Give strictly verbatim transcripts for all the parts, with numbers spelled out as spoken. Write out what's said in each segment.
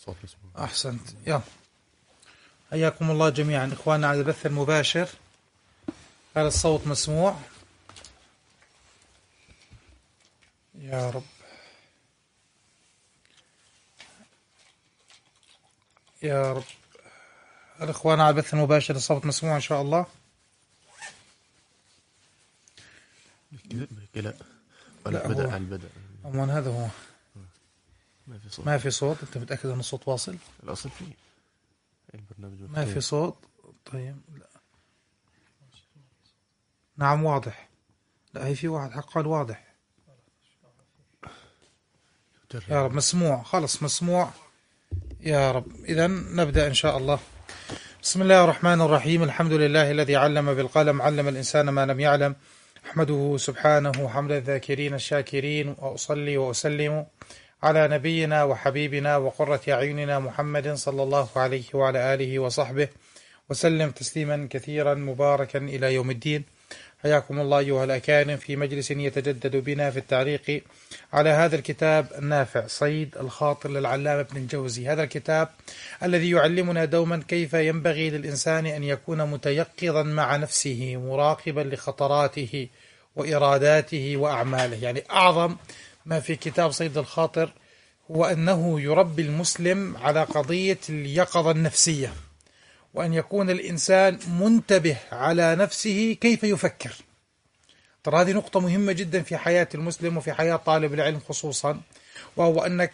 الصوت مسموع. أحسنت. يلا حياكم الله جميعا إخواننا على البث المباشر. هذا الصوت مسموع يا رب يا رب. الإخوان على البث المباشر الصوت مسموع إن شاء الله. لا ولا بدأ على البدء. عموما هذا هو. ما في صوت. ما في صوت. أنت متأكد أن الصوت واصل؟ الأصل فيه البرنامج ما في صوت. طيب لا. نعم واضح. لا هي في واحد حق قال واضح. يا رب مسموع. خلص مسموع يا رب. إذن نبدأ إن شاء الله. بسم الله الرحمن الرحيم. الحمد لله الذي علم بالقلم علم الإنسان ما لم يعلم. أحمده سبحانه حمد الذاكرين الشاكرين، وأصلي وأسلم على نبينا وحبيبنا وقرة أعيننا محمد صلى الله عليه وعلى آله وصحبه وسلم تسليما كثيرا مباركا إلى يوم الدين. حياكم الله أيها الأكارم في مجلس يتجدد بنا في التعليق على هذا الكتاب النافع صيد الخاطر للعلامة ابن الجوزي. هذا الكتاب الذي يعلمنا دوما كيف ينبغي للإنسان أن يكون متيقظا مع نفسه مراقبا لخطراته وإراداته وأعماله. يعني أعظم ما في كتاب صيد الخاطر هو أنه يربي المسلم على قضية اليقظة النفسية، وأن يكون الإنسان منتبه على نفسه كيف يفكر. ترى هذه نقطة مهمة جدا في حياة المسلم وفي حياة طالب العلم خصوصا، وهو أنك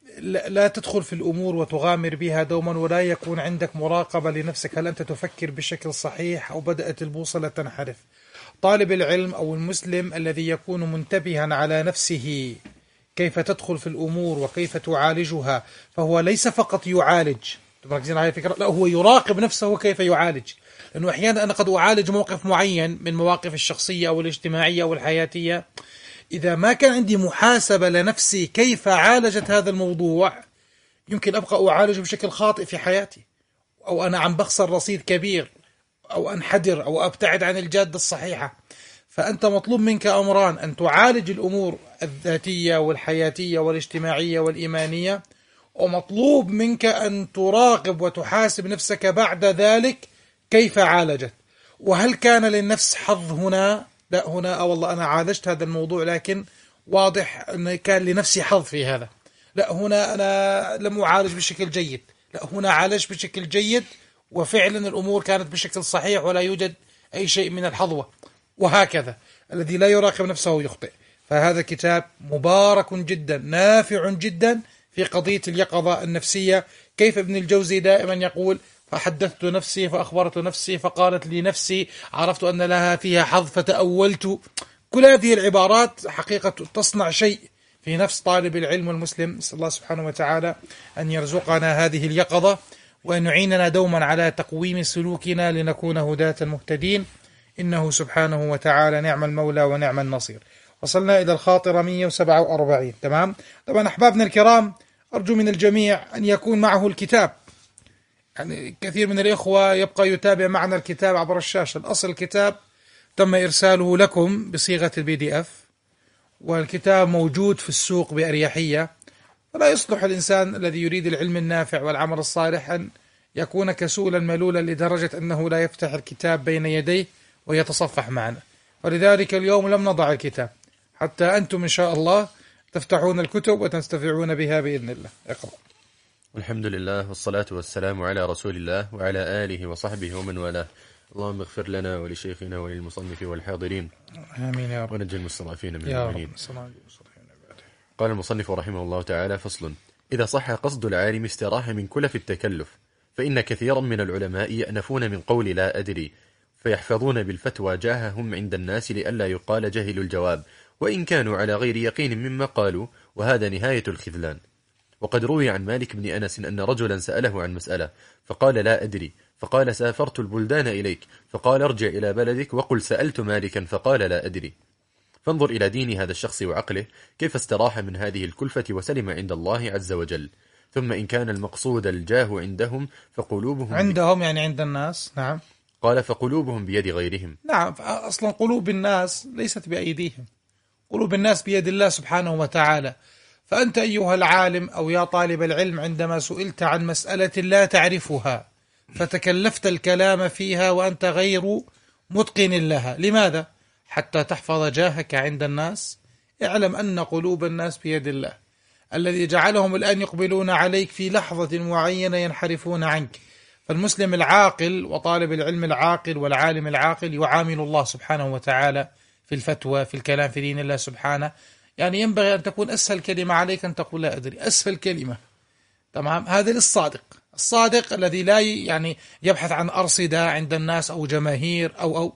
لا تدخل في الأمور وتغامر بها دوما، ولا يكون عندك مراقبة لنفسك، هل أنت تفكر بشكل صحيح أو بدأت البوصلة تنحرف. طالب العلم أو المسلم الذي يكون منتبها على نفسه كيف تدخل في الأمور وكيف تعالجها، فهو ليس فقط يعالج، تركزين على الفكرة، لا هو يراقب نفسه كيف يعالج. لأنه أحيانا أنا قد أعالج موقف معين من مواقف الشخصية أو الاجتماعية أو الحياتية، إذا ما كان عندي محاسبة لنفسي كيف عالجت هذا الموضوع يمكن أبقى أعالجه بشكل خاطئ في حياتي، أو أنا عم بخسر رصيد كبير، أو أنحدر أو أبتعد عن الجادة الصحيحة. فأنت مطلوب منك أمران: أن تعالج الأمور الذاتية والحياتية والاجتماعية والإيمانية، ومطلوب منك أن تراقب وتحاسب نفسك بعد ذلك كيف عالجت. وهل كان للنفس حظ هنا؟ لا، هنا أو والله أنا عالجت هذا الموضوع لكن واضح أن كان لنفسي حظ في هذا. لا، هنا أنا لم أعالج بشكل جيد. لا، هنا عالج بشكل جيد وفعلا الأمور كانت بشكل صحيح ولا يوجد أي شيء من الحظوة. وهكذا الذي لا يراقب نفسه يخطئ. فهذا كتاب مبارك جدا نافع جدا في قضية اليقظة النفسية. كيف ابن الجوزي دائما يقول: فحدثت نفسي فأخبرت نفسي فقالت لي نفسي، عرفت أن لها فيها حظ فتأولت. كل هذه العبارات حقيقة تصنع شيء في نفس طالب العلم والمسلم. نسأل الله سبحانه وتعالى أن يرزقنا هذه اليقظة، وأن يعيننا دوما على تقويم سلوكنا لنكون هداة مهتدين، إنه سبحانه وتعالى نعم المولى ونعم النصير. وصلنا إلى الخاطرة مئة وسبعة وأربعين. تمام. طبعا أحبابنا الكرام، أرجو من الجميع أن يكون معه الكتاب. يعني كثير من الإخوة يبقى يتابع معنا الكتاب عبر الشاشة. الأصل الكتاب تم إرساله لكم بصيغة البي دي اف، والكتاب موجود في السوق بأريحية. فلا يصلح الإنسان الذي يريد العلم النافع والعمل الصالح أن يكون كسولا ملولا لدرجة أنه لا يفتح الكتاب بين يديه ويتصفح معنا. ولذلك اليوم لم نضع الكتاب حتى أنتم إن شاء الله تفتحون الكتب وتنتفعون بها بإذن الله. اقرأ. الحمد لله والصلاة والسلام على رسول الله وعلى آله وصحبه ومن والاه. اللهم اغفر لنا ولشيخنا وللمصنف والحاضرين، آمين يا رب، ونجي المستضعفين من المؤمنين. قال المصنف رحمه الله تعالى: فصل: إذا صح قصد العالم استراح من كلف التكلف، فإن كثيرا من العلماء يأنفون من قول لا أدري، فيحفظون بالفتوى جاههم عند الناس لئلا يقال جهلوا الجواب، وإن كانوا على غير يقين مما قالوا، وهذا نهاية الخذلان. وقد روي عن مالك بن أنس أن رجلا سأله عن مسألة فقال لا أدري، فقال سافرت البلدان إليك، فقال ارجع إلى بلدك وقل سألت مالكا فقال لا أدري. فانظر إلى دين هذا الشخص وعقله كيف استراح من هذه الكلفة وسلم عند الله عز وجل. ثم إن كان المقصود الجاه عندهم فقلوبهم عندهم يعني عند الناس. نعم. قال فقلوبهم بيد غيرهم. نعم، أصلا قلوب الناس ليست بأيديهم، قلوب الناس بيد الله سبحانه وتعالى. فأنت أيها العالم أو يا طالب العلم عندما سئلت عن مسألة لا تعرفها فتكلفت الكلام فيها وأنت غير متقن لها، لماذا؟ حتى تحفظ جاهك عند الناس. اعلم أن قلوب الناس بيد الله، الذي جعلهم الآن يقبلون عليك في لحظة معينة ينحرفون عنك. فالمسلم العاقل وطالب العلم العاقل والعالم العاقل يعامل الله سبحانه وتعالى في الفتوى، في الكلام في دين الله سبحانه. يعني ينبغي أن تكون أسهل كلمة عليك أن تقول لا أدري، أسهل كلمة. تمام؟ هذا للصادق، الصادق الذي لا يعني يبحث عن أرصدة عند الناس أو جماهير أو أو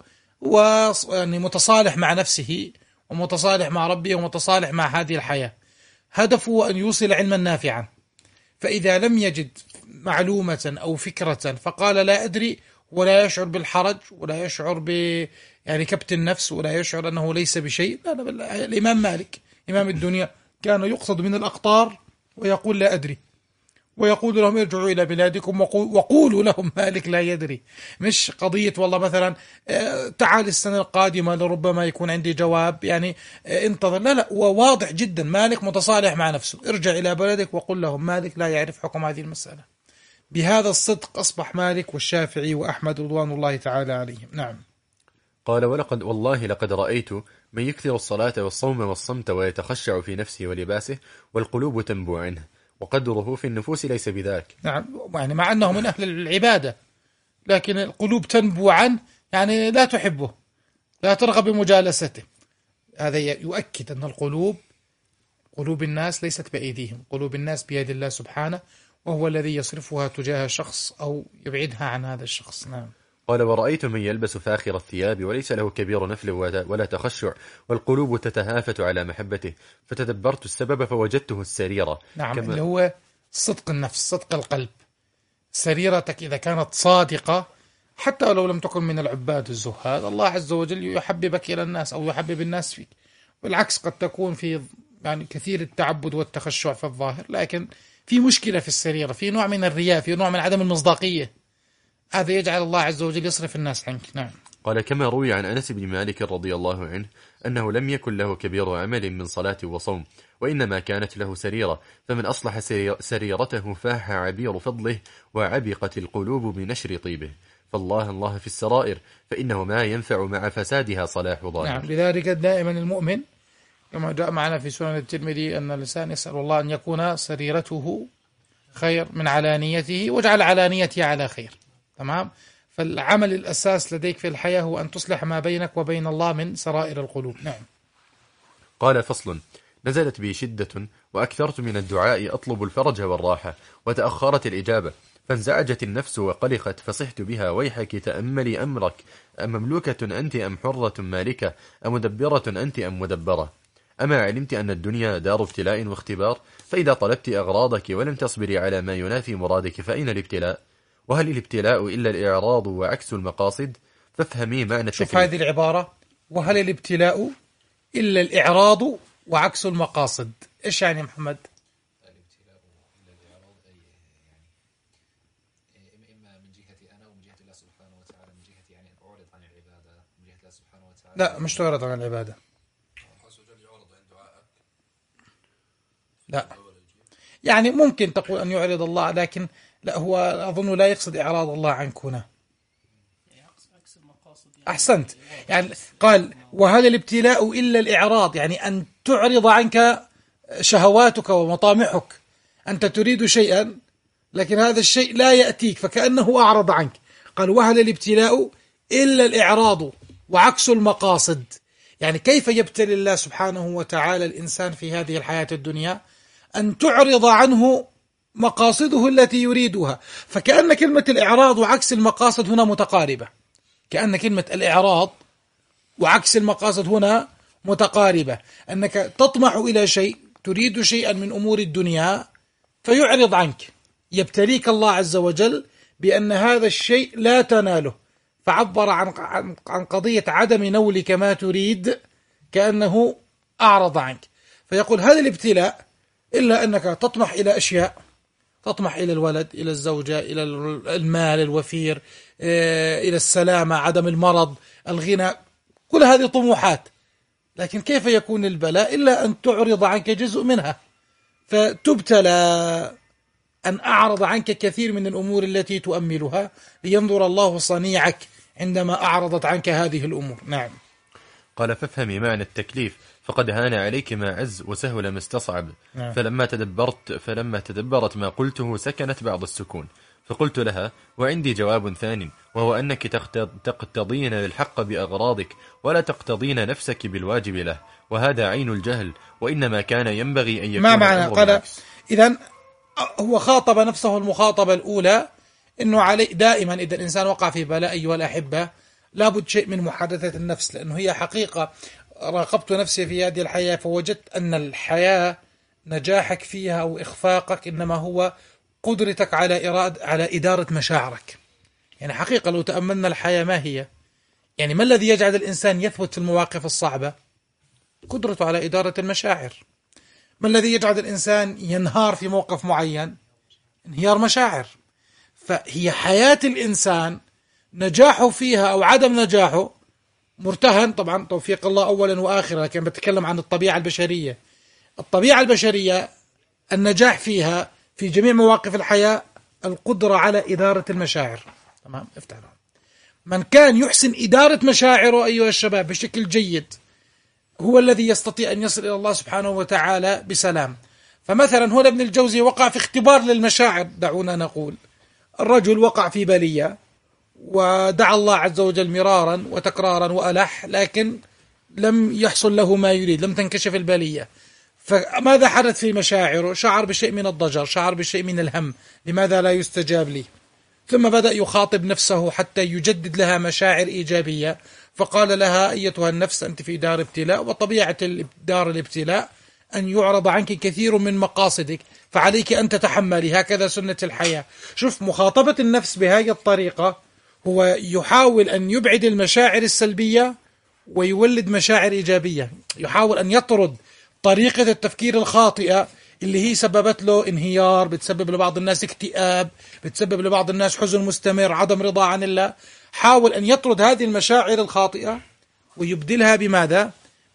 و يعني متصالح مع نفسه ومتصالح مع ربه ومتصالح مع هذه الحياة. هدفه أن يوصل علما نافعا، فإذا لم يجد معلومة أو فكرة فقال لا أدري، ولا يشعر بالحرج ولا يشعر ب يعني كبت النفس ولا يشعر أنه ليس بشيء. لا لا، الإمام مالك إمام الدنيا كان يقصد من الأقطار ويقول لا أدري، ويقول لهم ارجعوا إلى بلادكم وقولوا لهم مالك لا يدري. مش قضية والله مثلا تعال السنة القادمة لربما يكون عندي جواب، يعني انتظر. لا لا، وواضح جدا مالك متصالح مع نفسه، ارجع إلى بلدك وقل لهم مالك لا يعرف حكم هذه المسألة. بهذا الصدق أصبح مالك والشافعي وأحمد رضوان الله تعالى عليهم. نعم. قال ولقد والله لقد رأيت من يكثر الصلاة والصوم والصمت ويتخشع في نفسه ولباسه والقلوب تنبو عنه وقدره في النفوس ليس بذاك. نعم، يعني مع أنه من أهل العبادة لكن القلوب تنبو عنه، يعني لا تحبه، لا ترغب بمجالسته. هذا يؤكد أن القلوب قلوب الناس ليست بأيديهم، قلوب الناس بيد الله سبحانه، وهو الذي يصرفها تجاه شخص أو يبعدها عن هذا الشخص. نعم. قال ورأيت من يلبس فاخر الثياب وليس له كبير نفل ولا تخشع والقلوب تتهافت على محبته، فتدبرت السبب فوجدته السريرة. نعم، اللي هو صدق النفس، صدق القلب. سريرتك إذا كانت صادقة حتى لو لم تكن من العباد الزهاد، الله عز وجل يحببك إلى الناس أو يحبب الناس فيك. بالعكس قد تكون في يعني كثير التعبد والتخشع في الظاهر، لكن في مشكلة في السريرة، في نوع من الرياء، في نوع من عدم المصداقية. هذا يجعل الله عز وجل يصرف الناس عنك. نعم. قال كما روي عن أنس بن مالك رضي الله عنه أنه لم يكن له كبير عمل من صلاة وصوم، وإنما كانت له سريرة، فمن أصلح سريرته فاح عبير فضله وعبقت القلوب بنشر طيبه. فالله الله في السرائر، فإنه ما ينفع مع فسادها صلاح ظاهر. نعم، لذلك دائما المؤمن كما جاء معنا في سنن الترمذي أن الإنسان يسأل الله أن يكون سريرته خير من علانيته، واجعل علانيتي على خير. تمام. فالعمل الأساس لديك في الحياة هو أن تصلح ما بينك وبين الله من سرائر القلوب. نعم. قال فصل: نزلت بي شدة وأكثرت من الدعاء أطلب الفرج والراحة، وتأخرت الإجابة، فانزعجت النفس وقلقت، فصحت بها: ويحك تأملي أمرك، أمملوكة أنت أم حرة مالكة، أمدبرة أنت أم مدبرة؟ أما علمت أن الدنيا دار ابتلاء واختبار؟ فإذا طلبت أغراضك ولم تصبري على ما ينافي مرادك فأين الابتلاء؟ وهل الابتلاء إلا الإعراض وعكس المقاصد؟ فافهمي معنى التكليف. شوف هذه العبارة: وهل الابتلاء إلا الإعراض وعكس المقاصد. إيش يعني محمد؟ الابتلاء إلا الإعراض، أي يعني إما من جهة أنا ومن جهة الله سبحانه وتعالى، من جهة يعني أن أعرض عن العبادة من جهة الله سبحانه وتعالى. لا، مش تعرض عن العبادة. لا، يعني ممكن تقول أن يعرض الله، لكن لا، هو أظن لا يقصد إعراض الله عنك هنا. أحسنت. يعني قال: وهل الابتلاء إلا الإعراض، يعني أن تعرض عنك شهواتك ومطامحك. أنت تريد شيئا لكن هذا الشيء لا يأتيك، فكأنه أعرض عنك. قال: وهل الابتلاء إلا الإعراض وعكس المقاصد. يعني كيف يبتلي الله سبحانه وتعالى الإنسان في هذه الحياة الدنيا؟ أن تعرض عنه مقاصده التي يريدها. فكأن كلمة الإعراض وعكس المقاصد هنا متقاربة، كأن كلمة الإعراض وعكس المقاصد هنا متقاربة. أنك تطمح إلى شيء، تريد شيئا من أمور الدنيا فيعرض عنك، يبتليك الله عز وجل بأن هذا الشيء لا تناله، فعبر عن عن قضية عدم نولك ما تريد كأنه أعرض عنك. فيقول: هذا الابتلاء إلا أنك تطمح إلى أشياء، تطمح إلى الولد، إلى الزوجة، إلى المال الوفير، إلى السلامة، عدم المرض، الغنى، كل هذه طموحات. لكن كيف يكون البلاء إلا أن تعرض عنك جزء منها؟ فتبتلى أن أعرض عنك كثير من الأمور التي تؤملها لينظر الله صنيعك عندما أعرضت عنك هذه الأمور. نعم. قال فافهمي معنى التكليف فقد هان عليك ما عز وسهل ما استصعب. نعم. فلما تدبرت فلما تدبرت ما قلته سكنت بعض السكون. فقلت لها وعندي جواب ثانٍ وهو أنك تقتضين الحق بأغراضك ولا تقتضين نفسك بالواجب له، وهذا عين الجهل، وإنما كان ينبغي أن يكون ما معنى؟ قال إذن هو خاطب نفسه المخاطبة الأولى أنه علي دائما إذا الإنسان وقع في بلاء أيها الأحبة لابد شيء من محادثة النفس، لأنه هي حقيقة راقبت نفسي في هذه الحياة فوجدت أن الحياة نجاحك فيها أو إخفاقك إنما هو قدرتك على إراد على إدارة مشاعرك. يعني حقيقة لو تأملنا الحياة ما هي، يعني ما الذي يجعل الإنسان يثبت في المواقف الصعبة؟ قدرته على إدارة المشاعر. ما الذي يجعل الإنسان ينهار في موقف معين؟ انهيار مشاعر. فهي حياة الإنسان نجاحه فيها أو عدم نجاحه مرتهن طبعا توفيق الله أولا وآخرا، لكن بتكلم عن الطبيعة البشرية. الطبيعة البشرية النجاح فيها في جميع مواقف الحياة القدرة على إدارة المشاعر. تمام. افتح لهم. من كان يحسن إدارة مشاعره أيها الشباب بشكل جيد هو الذي يستطيع أن يصل إلى الله سبحانه وتعالى بسلام. فمثلا هنا ابن الجوزي وقع في اختبار للمشاعر. دعونا نقول الرجل وقع في بلية ودعا الله عز وجل مرارا وتكرارا وألح، لكن لم يحصل له ما يريد، لم تنكشف البلية. فماذا حدث في مشاعره؟ شعر بشيء من الضجر، شعر بشيء من الهم، لماذا لا يستجاب لي؟ ثم بدأ يخاطب نفسه حتى يجدد لها مشاعر إيجابية، فقال لها أيتها النفس أنت في دار ابتلاء، وطبيعة دار الابتلاء أن يعرض عنك كثير من مقاصدك، فعليك أن تتحملي، هكذا سنة الحياة. شوف مخاطبة النفس بهذه الطريقة هو يحاول أن يبعد المشاعر السلبية ويولد مشاعر إيجابية، يحاول أن يطرد طريقة التفكير الخاطئة اللي هي سببت له انهيار، بتسبب لبعض الناس اكتئاب، بتسبب لبعض الناس حزن مستمر، عدم رضا عن الله. حاول أن يطرد هذه المشاعر الخاطئة ويبدلها بماذا؟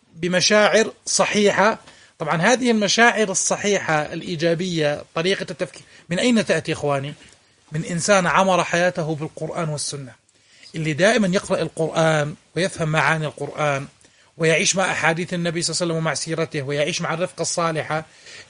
بمشاعر صحيحة. طبعا هذه المشاعر الصحيحة الإيجابية طريقة التفكير من أين تأتي إخواني؟ من إنسان عمر حياته بالقرآن والسنة، اللي دائما يقرأ القرآن ويفهم معاني القرآن ويعيش مع أحاديث النبي صلى الله عليه وسلم ومع سيرته ويعيش مع الرفقة الصالحة،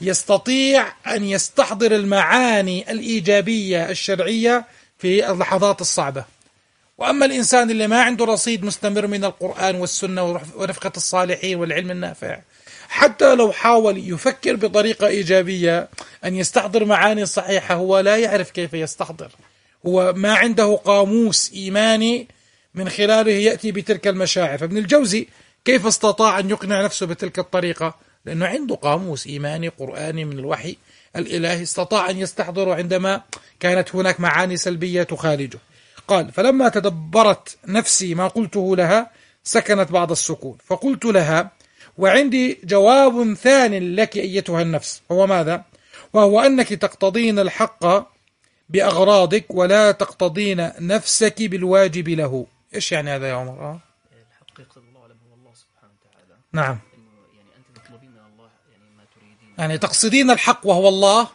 يستطيع أن يستحضر المعاني الإيجابية الشرعية في اللحظات الصعبة. وأما الإنسان اللي ما عنده رصيد مستمر من القرآن والسنة ورفقة الصالحين والعلم النافع، حتى لو حاول يفكر بطريقة إيجابية أن يستحضر معاني صحيحة هو لا يعرف كيف يستحضر، هو ما عنده قاموس إيماني من خلاله يأتي بتلك المشاعر. فابن الجوزي كيف استطاع أن يقنع نفسه بتلك الطريقة؟ لأنه عنده قاموس إيماني قرآني من الوحي الإلهي استطاع أن يستحضره عندما كانت هناك معاني سلبية تخالجه. قال فلما تدبرت نفسي ما قلته لها سكنت بعض السكون، فقلت لها وعندي جواب ثان لك أيتها النفس، هو ماذا؟ وهو أنك تقتضين الحق بأغراضك ولا تقتضين نفسك بالواجب له. إيش يعني هذا يا عمر؟ آه؟ الحق يقتضي الله أعلم هو الله سبحانه وتعالى. نعم. يعني أنت تطلبين من الله يعني ما تريدين. يعني تقصدين الحق وهو الله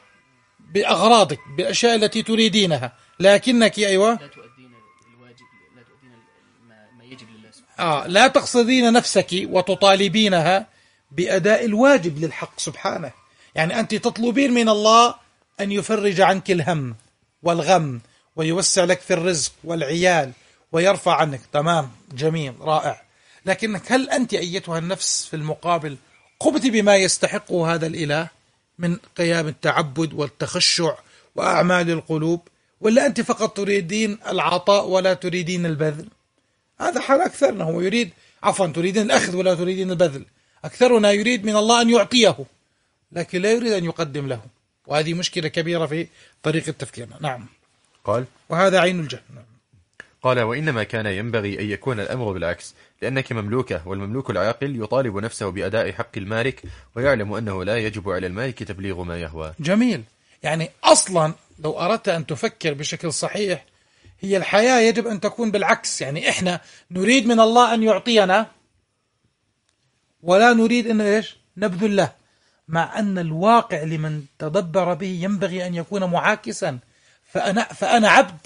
بأغراضك بالأشياء التي تريدينها، لكنك أيوة لا تؤدين الواجب، لا تؤدين ما, ما يجب لله سبحانه. آه لا تقصدين نفسك وتطالبينها بأداء الواجب للحق سبحانه. يعني أنت تطلبين من الله أن يفرج عنك الهم والغم ويوسع لك في الرزق والعيال ويرفع عنك. تمام، جميل، رائع. لكنك هل أنت أيتها النفس في المقابل قمت بما يستحقه هذا الإله من قيام التعبد والتخشع وأعمال القلوب، ولا أنت فقط تريدين العطاء ولا تريدين البذل؟ هذا حال أكثرنا، هو يريد عفوا تريدين الأخذ ولا تريدين البذل. أكثرنا يريد من الله أن يعطيه لكن لا يريد أن يقدم له، وهذه مشكلة كبيرة في طريقة تفكيرنا. نعم. قال وهذا عين الجهل. نعم. قال وإنما كان ينبغي أن يكون الأمر بالعكس، لأنك مملوكة، والمملوك العاقل يطالب نفسه بأداء حق المالك ويعلم أنه لا يجب على المالك تبليغ ما يهوى. جميل. يعني أصلا لو أردت أن تفكر بشكل صحيح هي الحياة يجب أن تكون بالعكس. يعني إحنا نريد من الله أن يعطينا ولا نريد أن إيش نبذل له. مع أن الواقع لمن تدبر به ينبغي أن يكون معاكسا. فأنا, فأنا عبد،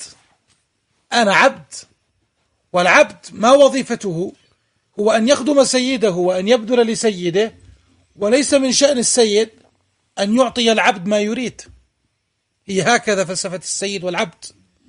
أنا عبد، والعبد ما وظيفته؟ هو أن يخدم سيده وأن يبذل لسيده، وليس من شأن السيد أن يعطي العبد ما يريد. هي هكذا فلسفة السيد والعبد.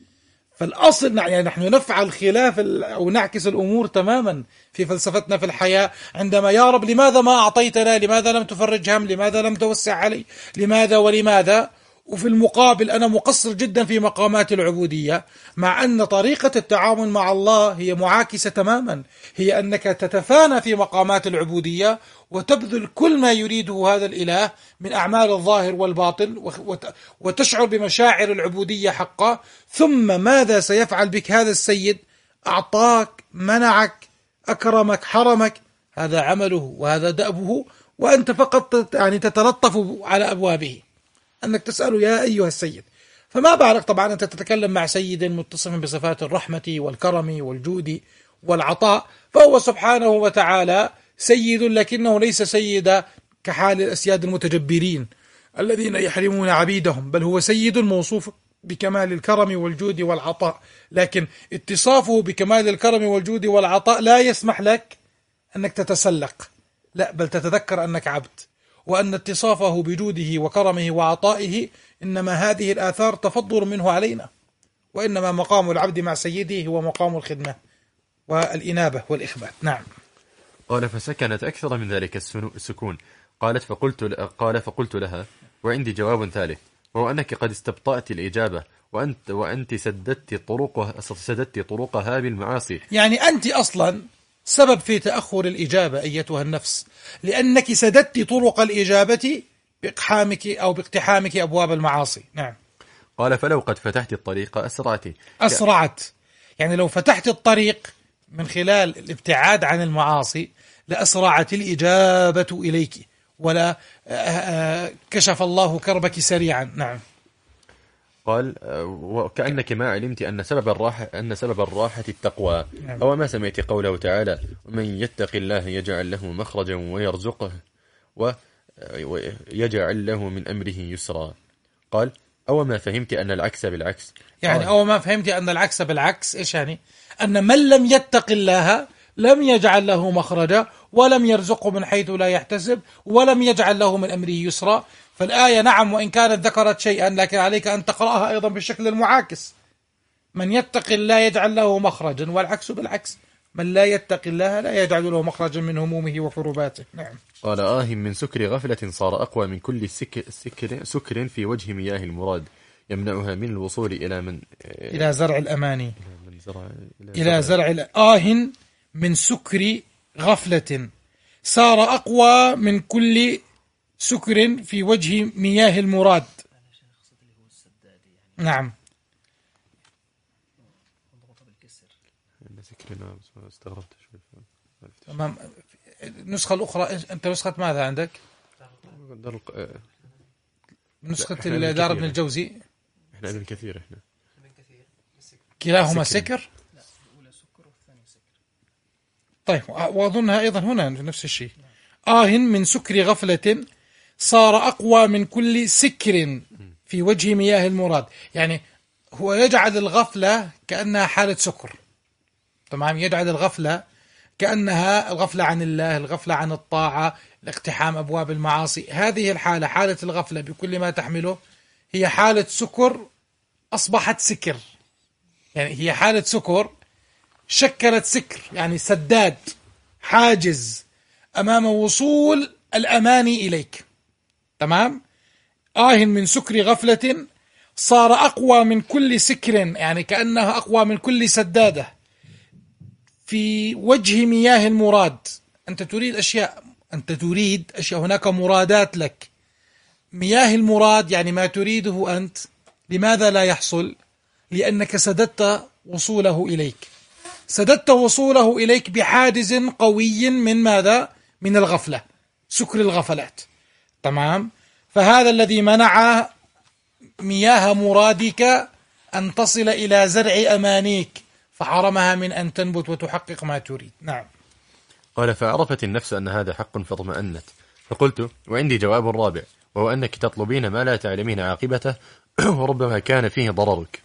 فالأصل يعني نحن نفعل خلاف أو نعكس الأمور تماما في فلسفتنا في الحياة، عندما يا رب لماذا ما أعطيتنا، لماذا لم تفرج هم، لماذا لم توسع علي، لماذا ولماذا. وفي المقابل أنا مقصر جدا في مقامات العبودية، مع أن طريقة التعامل مع الله هي معاكسة تماما، هي أنك تتفانى في مقامات العبودية وتبذل كل ما يريده هذا الإله من أعمال الظاهر والباطن، وتشعر بمشاعر العبودية حقا. ثم ماذا سيفعل بك هذا السيد؟ أعطاك، منعك، أكرمك، حرمك، هذا عمله وهذا دأبه، وأنت فقط يعني تتلطف على أبوابه، أنك تسأله يا أيها السيد. فما بالك طبعا أنت تتكلم مع سيد متصف بصفات الرحمة والكرم والجود والعطاء، فهو سبحانه وتعالى سيد، لكنه ليس سيد كحال الأسياد المتجبرين الذين يحرمون عبيدهم، بل هو سيد موصوف بكمال الكرم والجود والعطاء. لكن اتصافه بكمال الكرم والجود والعطاء لا يسمح لك أنك تتسلق، لا، بل تتذكر أنك عبد، وأن اتصافه بجوده وكرمه وعطائه إنما هذه الآثار تفضل منه علينا، وإنما مقام العبد مع سيده هو مقام الخدمة والإنابة والإخبات. نعم. قال فسكنت أكثر من ذلك السكون. قالت فقلت قال فقلت لها وعندي جواب ثالث، وهو أنك قد استبطأت الإجابة، وأنت وأنت سددت طرقها سددت طرقها بالمعاصي. يعني أنت أصلا سبب في تأخر الإجابة أيتها النفس، لأنك سددت طرق الإجابة باقحامك أو باقتحامك أبواب المعاصي. نعم. قال فلو قد فتحت الطريق أسرعت أسرعت يعني لو فتحت الطريق من خلال الابتعاد عن المعاصي لأسرعت الإجابة إليك، ولا كشف الله كربك سريعا. نعم. قال وكأنك ما علمت أن سبب الراحة أن سبب الراحة التقوى. نعم. أو ما سمعت قوله تعالى ومن يتق الله يجعل له مخرجا ويرزقه ويجعل له من أمره يسرا. قال أو ما فهمت أن العكس بالعكس. يعني أو ما فهمت أن العكس بالعكس إيش يعني؟ أن من لم يتق الله لم يجعل له مخرجا ولم يرزقه من حيث لا يحتسب ولم يجعل له من أمره يسرا. فالآية نعم وإن كانت ذكرت شيئا، لكن عليك أن تقرأها أيضا بالشكل المعاكس. من يتق الله يجعل له مخرجا، والعكس بالعكس، من لا يتق الله لا يجعل له مخرجا من همومه وكرباته. نعم. قال آه من سكر غفلة صار أقوى من كل سكر, سكر, سكر في وجه مياه المراد يمنعها من الوصول إلى من إلى زرع الأماني، إلى, من زرع إلى, إلى زرع, زرع آه من سكر غفلة صار أقوى من كل سكر في وجه مياه المراد. نعم. استغربت شوي. تمام. النسخة الأخرى أنت نسخة ماذا عندك؟ نسخة دار ابن الجوزي. إحنا ابن كثير. إحنا كلاهما سكر. طيب وأظنها أيضا هنا نفس الشيء. آه من سكر غفلة صار أقوى من كل سكر في وجه مياه المراد. يعني هو يجعل الغفلة كأنها حالة سكر. تمام. يجعل الغفلة كأنها الغفلة عن الله، الغفلة عن الطاعة، الاقتحام أبواب المعاصي. هذه الحالة، حالة الغفلة بكل ما تحمله، هي حالة سكر أصبحت سكر. يعني هي حالة سكر شكلت سكر، يعني سداد، حاجز أمام وصول الأماني إليك. تمام. آه من سكر غفلة صار أقوى من كل سكر، يعني كأنها أقوى من كل سدادة في وجه مياه المراد. أنت تريد أشياء، أنت تريد أشياء، هناك مرادات لك. مياه المراد يعني ما تريده أنت، لماذا لا يحصل؟ لأنك سددت وصوله إليك، سددت وصوله إليك بحاجز قوي من ماذا؟ من الغفلة، سكر الغفلات. تمام. فهذا الذي منع مياه مرادك أن تصل إلى زرع أمانيك، فحرمها من أن تنبت وتحقق ما تريد. نعم. قال فعرفت النفس أن هذا حق فاطمأنت، فقلت: وعندي جواب رابع، وهو أنك تطلبين ما لا تعلمين عاقبته وربما كان فيه ضررك،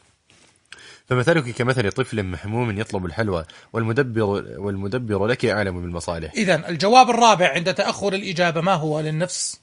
فمثلك كمثل طفل محموم يطلب الحلوى، والمدبر, والمدبر لك أعلم بالمصالح. إذن الجواب الرابع عند تأخر الإجابة ما هو للنفس؟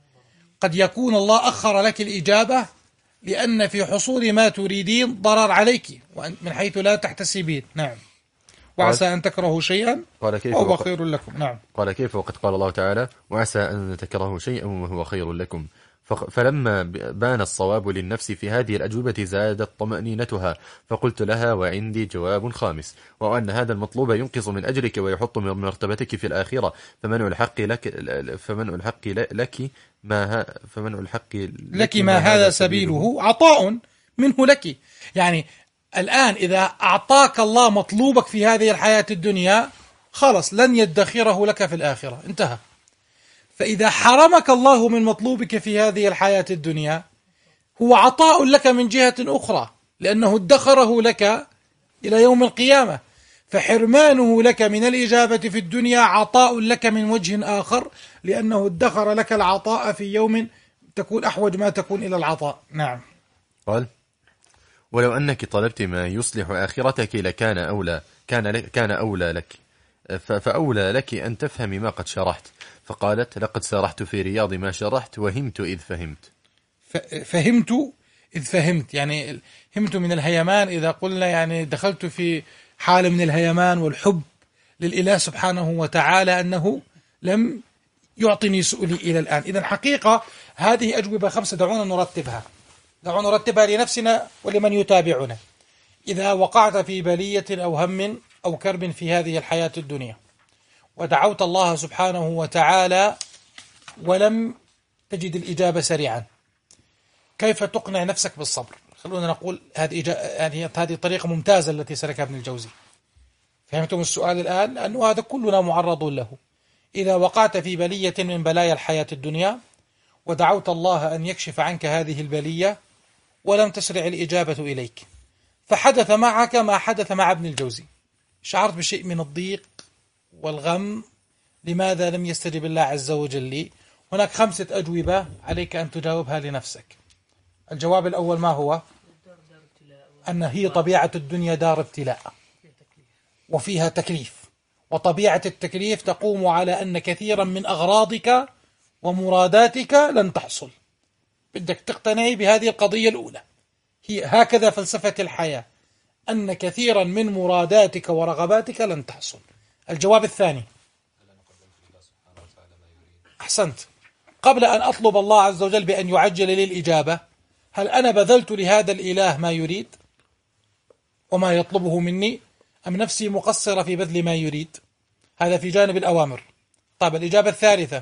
قد يكون الله أخر لك الإجابة لأن في حصول ما تريدين ضرر عليك من حيث لا تحتسبين. نعم. وعسى أن تكرهوا شيئا وهو خير لكم. نعم. قال: كيف وقد قال الله تعالى: وعسى أن تكرهوا شيئا وهو خير لكم. فلما بان الصواب للنفس في هذه الأجوبة زادت طمأنينتها، فقلت لها: وعندي جواب خامس، وأن هذا المطلوب ينقص من أجرك ويحط من مرتبتك في الآخرة، فمنع الحق لك فمنع الحق لك ما فمنع الحق لك, لك ما هذا سبيله عطاء منه لك. يعني الآن إذا أعطاك الله مطلوبك في هذه الحياة الدنيا خلص لن يدخره لك في الآخرة، انتهى. فإذا حرمك الله من مطلوبك في هذه الحياة الدنيا هو عطاء لك من جهة أخرى، لأنه ادخره لك إلى يوم القيامة. فحرمانه لك من الإجابة في الدنيا عطاء لك من وجه آخر، لأنه ادخر لك العطاء في يوم تكون أحوج ما تكون إلى العطاء. نعم. قال: ولو أنك طلبت ما يصلح آخرتك لكان أولى كان لك كان أولى لك فأولى لك أن تفهمي ما قد شرحت. فقالت: لقد سرحت في رياض ما شرحت، وهمت إذ فهمت. فهمت إذ فهمت، يعني همت من الهيمان، إذا قلنا يعني دخلت في حالة من الهيمان والحب للإله سبحانه وتعالى أنه لم يعطني سؤلي إلى الآن. إذن حقيقة هذه أجوبة خمسة، دعونا نرتبها دعونا نرتبها لنفسنا ولمن يتابعنا. إذا وقعت في بلية أو هم أو كرب في هذه الحياة الدنيا ودعوت الله سبحانه وتعالى ولم تجد الإجابة سريعا، كيف تقنع نفسك بالصبر؟ خلونا نقول هذه يعني هذه طريقة ممتازة التي سلكها ابن الجوزي. فهمتم السؤال الآن؟ لأنه هذا كلنا معرض له. إذا وقعت في بلية من بلايا الحياة الدنيا ودعوت الله أن يكشف عنك هذه البلية ولم تسرع الإجابة إليك، فحدث معك ما حدث مع ابن الجوزي، شعرت بشيء من الضيق والغم، لماذا لم يستجب الله عز وجل لي؟ هناك خمسة أجوبة عليك أن تجاوبها لنفسك. الجواب الأول ما هو؟ أن هي طبيعة الدنيا دار ابتلاء وفيها تكليف، وطبيعة التكليف تقوم على أن كثيرا من أغراضك ومراداتك لن تحصل. بدك تقتنعي بهذه القضية الأولى، هي هكذا فلسفة الحياة، أن كثيرا من مراداتك ورغباتك لن تحصل. الجواب الثاني: أحسنت. قبل أن أطلب الله عز وجل بأن يعجل لي الإجابة، هل أنا بذلت لهذا الإله ما يريد وما يطلبه مني، أم نفسي مقصرة في بذل ما يريد؟ هذا في جانب الأوامر. طيب الإجابة الثالثة: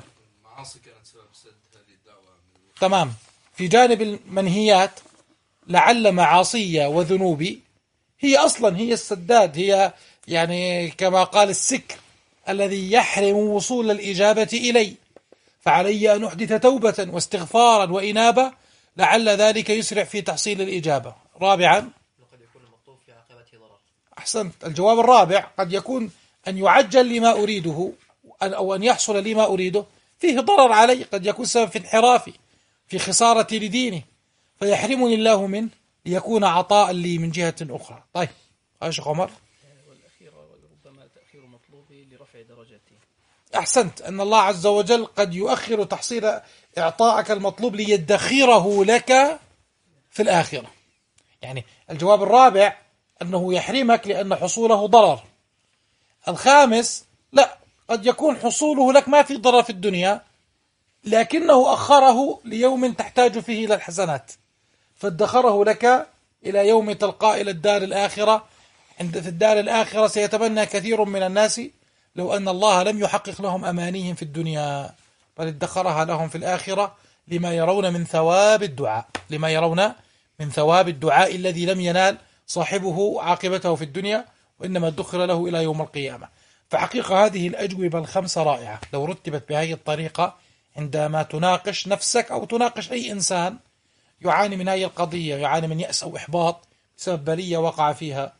تمام. في جانب المنهيات، لعل معاصي وذنوبي هي أصلا هي السداد، هي يعني كما قال السكر الذي يحرم وصول الإجابة إلي، فعلي أن أحدث توبة واستغفارا وإنابة لعل ذلك يسرع في تحصيل الإجابة. رابعا: قد يكون المطلوب في عاقبته ضرر. أحسنت. الجواب الرابع: قد يكون أن يعجل لما أريده أو أن يحصل لما أريده فيه ضرر علي، قد يكون سبب في انحرافي، في خسارة لدينه، فيحرمني الله منه ليكون عطاء لي من جهة أخرى. طيب يا شيخ عمر. والأخير ربما تأخير مطلوبه لرفع درجته. أحسنت، أن الله عز وجل قد يؤخر تحصيل إعطاءك المطلوب ليدخره لك في الآخرة. يعني الجواب الرابع أنه يحرمك لأن حصوله ضرر. الخامس: لا، قد يكون حصوله لك ما في ضرر في الدنيا، لكنه أخره ليوم تحتاج فيه إلى الحسنات، فادخره لك إلى يوم تلقى إلى الدار الآخرة. عند في الدار الآخرة سيتمنى كثير من الناس لو أن الله لم يحقق لهم أمانيهم في الدنيا، بل ادخرها لهم في الآخرة لما يرون من ثواب الدعاء لما يرون من ثواب الدعاء الذي لم ينال صاحبه عاقبته في الدنيا، وإنما ادخر له إلى يوم القيامة. فحقيقة هذه الأجوبة الخمسة رائعة لو رتبت بهذه الطريقة عندما تناقش نفسك أو تناقش أي إنسان يعاني من هذه القضية، يعاني من يأس أو إحباط بسبب بلية وقع فيها،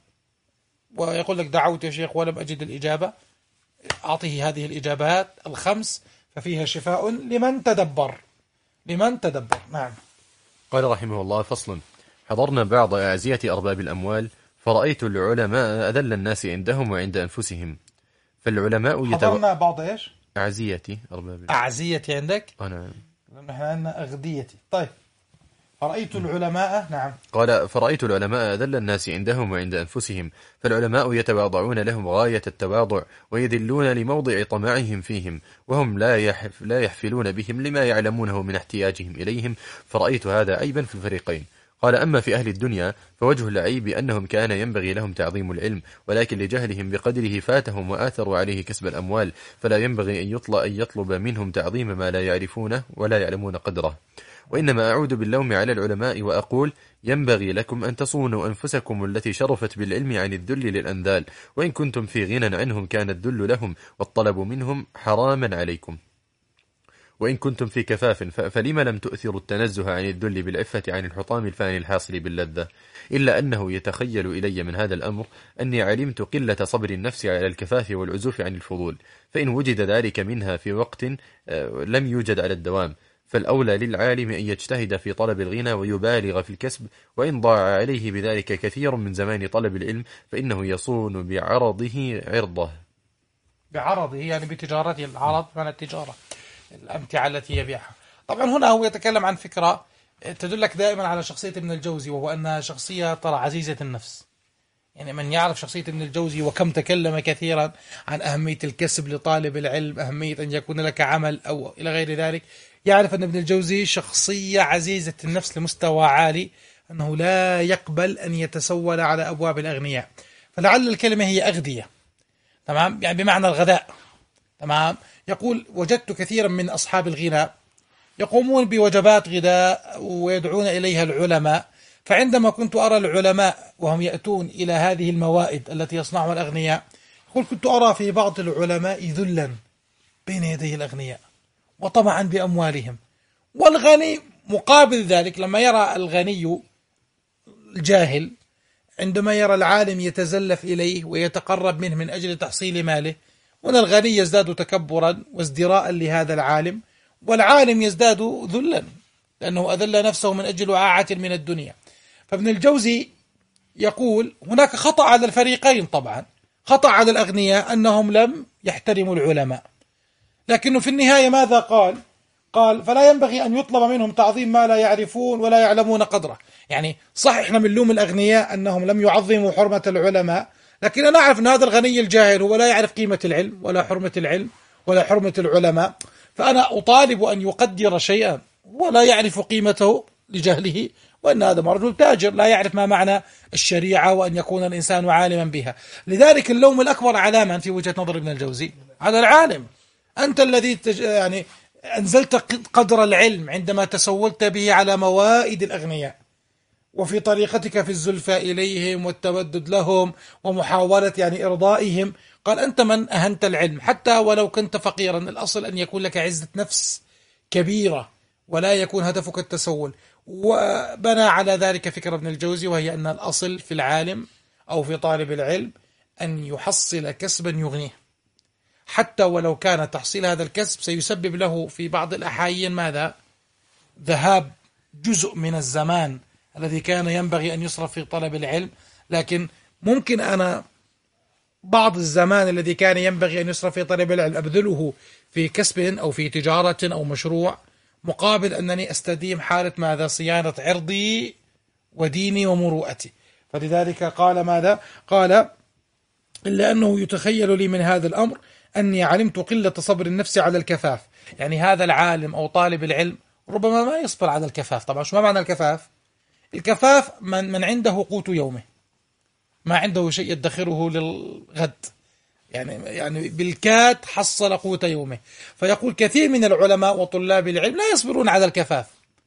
ويقول لك دعوت يا شيخ ولم أجد الإجابة. أعطيه هذه الإجابات الخمس ففيها شفاء لمن تدبر لمن تدبر. نعم. قال رحمه الله: فصل. حضرنا بعض أعزية أرباب الأموال فرأيت العلماء أذل الناس عندهم وعند أنفسهم. فالعلماء يتو... حضرنا بعض إيش؟ أعزية أرباب أعزية عندك؟ أنا نحن عندنا أغذيتي. طيب، فرأيت العلماء. نعم. قال: فرأيت العلماء أذل الناس عندهم وعند أنفسهم، فالعلماء يتواضعون لهم غاية التواضع ويذلون لموضع طمعهم فيهم، وهم لا يحف لا يحفلون بهم لما يعلمونه من احتياجهم إليهم، فرأيت هذا عيبا في الفريقين. قال: أما في أهل الدنيا فوجه العيب أنهم كان ينبغي لهم تعظيم العلم، ولكن لجهلهم بقدره فاتهم وآثروا عليه كسب الأموال، فلا ينبغي أن يطلب, أن يطلب منهم تعظيم ما لا يعرفونه ولا يعلمون قدره. وإنما أعود باللوم على العلماء وأقول: ينبغي لكم أن تصونوا أنفسكم التي شرفت بالعلم عن الذل للأنذال، وإن كنتم في غنى عنهم كان الذل لهم والطلب منهم حراما عليكم، وإن كنتم في كفاف فلما لم تؤثروا التنزه عن الذل بالعفة عن الحطام الفاني الحاصل باللذة. إلا أنه يتخيل إلي من هذا الأمر أني علمت قلة صبر النفس على الكفاف والعزوف عن الفضول، فإن وجد ذلك منها في وقت لم يوجد على الدوام، فالأولى للعالم أن يجتهد في طلب الغنى ويبالغ في الكسب، وإن ضاع عليه بذلك كثير من زمان طلب العلم فإنه يصون بعرضه عرضه. بعرضه يعني بتجارته. العرض من التجارة، الأمتعة التي يبيعها. طبعا هنا هو يتكلم عن فكرة تدلك دائما على شخصية ابن الجوزي، وهو أنها شخصية ترى عزيزة النفس. يعني من يعرف شخصية ابن الجوزي وكم تكلم كثيرا عن أهمية الكسب لطالب العلم، أهمية أن يكون لك عمل أو إلى غير ذلك، يعرف أن ابن الجوزي شخصية عزيزة النفس لمستوى عالي، أنه لا يقبل أن يتسول على أبواب الأغنياء. فلعل الكلمة هي أغذية، تمام، يعني بمعنى الغذاء، تمام. يقول: وجدت كثيرا من أصحاب الغنى يقومون بوجبات غذاء ويدعون إليها العلماء، فعندما كنت أرى العلماء وهم يأتون إلى هذه الموائد التي يصنعها الأغنياء، يقول: كنت أرى في بعض العلماء ذلا بين يدي الأغنياء وطمعا بأموالهم، والغني مقابل ذلك لما يرى الغني الجاهل عندما يرى العالم يتزلف إليه ويتقرب منه من أجل تحصيل ماله، وأن الغني يزداد تكبرا وازدراء لهذا العالم، والعالم يزداد ذلا لأنه أذل نفسه من أجل وعاعة من الدنيا. فابن الجوزي يقول: هناك خطأ على الفريقين. طبعا خطأ على الأغنياء أنهم لم يحترموا العلماء، لكنه في النهاية ماذا قال؟ قال: فلا ينبغي أن يطلب منهم تعظيم ما لا يعرفون ولا يعلمون قدره. يعني صح إحنا من لوم الأغنياء أنهم لم يعظموا حرمة العلماء، لكن أنا أعرف أن هذا الغني الجاهل هو لا يعرف قيمة العلم ولا حرمة العلم ولا حرمة العلماء، فأنا أطالب أن يقدر شيئا ولا يعرف قيمته لجهله، وأن هذا رجل تاجر لا يعرف ما معنى الشريعة وأن يكون الإنسان عالما بها. لذلك اللوم الأكبر على من في وجهة نظر ابن الجوزي؟ على العالم. أنت الذي تج... يعني أنزلت قدر العلم عندما تسولت به على موائد الأغنياء، وفي طريقتك في الزلفى إليهم والتودد لهم ومحاولة يعني إرضائهم. قال: أنت من أهنت العلم حتى ولو كنت فقيرا، الأصل أن يكون لك عزة نفس كبيرة ولا يكون هدفك التسول. وبنى على ذلك فكرة ابن الجوزي، وهي أن الأصل في العالم أو في طالب العلم أن يحصل كسبا يغنيه، حتى ولو كان تحصيل هذا الكسب سيسبب له في بعض الأحايين ماذا؟ ذهاب جزء من الزمان الذي كان ينبغي أن يصرف في طلب العلم، لكن ممكن أنا بعض الزمان الذي كان ينبغي أن يصرف في طلب العلم أبذله في كسب أو في تجارة أو مشروع، مقابل أنني أستديم حالة ماذا؟ صيانة عرضي وديني ومروءتي. فلذلك قال ماذا؟ قال: إلا أنه يتخيل لي من هذا الأمر أني علمت قلة صبر النفس على الكفاف. يعني هذا العالم أو طالب العلم ربما ما يصبر على الكفاف. طبعا شو ما معنى الكفاف؟ الكفاف من, من عنده قوت يومه، ما عنده شيء يدخره للغد، يعني يعني بالكاد حصل قوت يومه. فيقول كثير من العلماء وطلاب العلم لا يصبرون على الكفاف،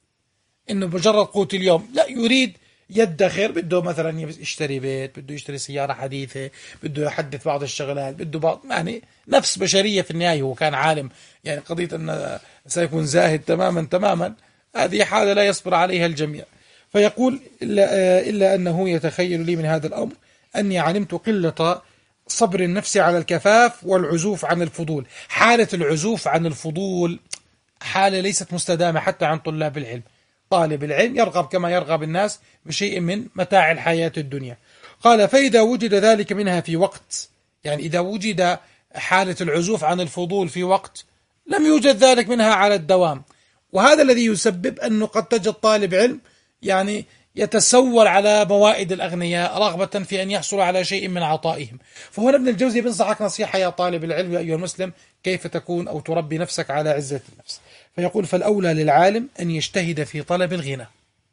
إنه مجرد قوت اليوم، لا، يريد يدخر، بده مثلا يشتري بيت، بده يشتري سيارة حديثة، بده يحدث بعض الشغلات، بده بعض، يعني نفس بشرية في النهاية. هو كان عالم، يعني قضية أنه سيكون زاهد تماما تماما، هذه حالة لا يصبر عليها الجميع. فيقول: إلا, إلا أنه يتخيل لي من هذا الأمر أني علمت قلة صبر النفس على الكفاف والعزوف عن الفضول. حالة العزوف عن الفضول حالة ليست مستدامة حتى عن طلاب العلم. طالب العلم يرغب كما يرغب الناس بشيء من متاع الحياة الدنيا. قال فإذا وجد ذلك منها في وقت، يعني إذا وجد حالة العزوف عن الفضول في وقت، لم يوجد ذلك منها على الدوام. وهذا الذي يسبب أنه قد تجد طالب علم يعني يتسول على موائد الأغنياء رغبة في أن يحصل على شيء من عطائهم. فهنا ابن الجوزي بنصحك نصيحة يا طالب العلم يا أيها المسلم، كيف تكون أو تربي نفسك على عزة النفس. فيقول فالأولى للعالم أن يجتهد في طلب الغنى،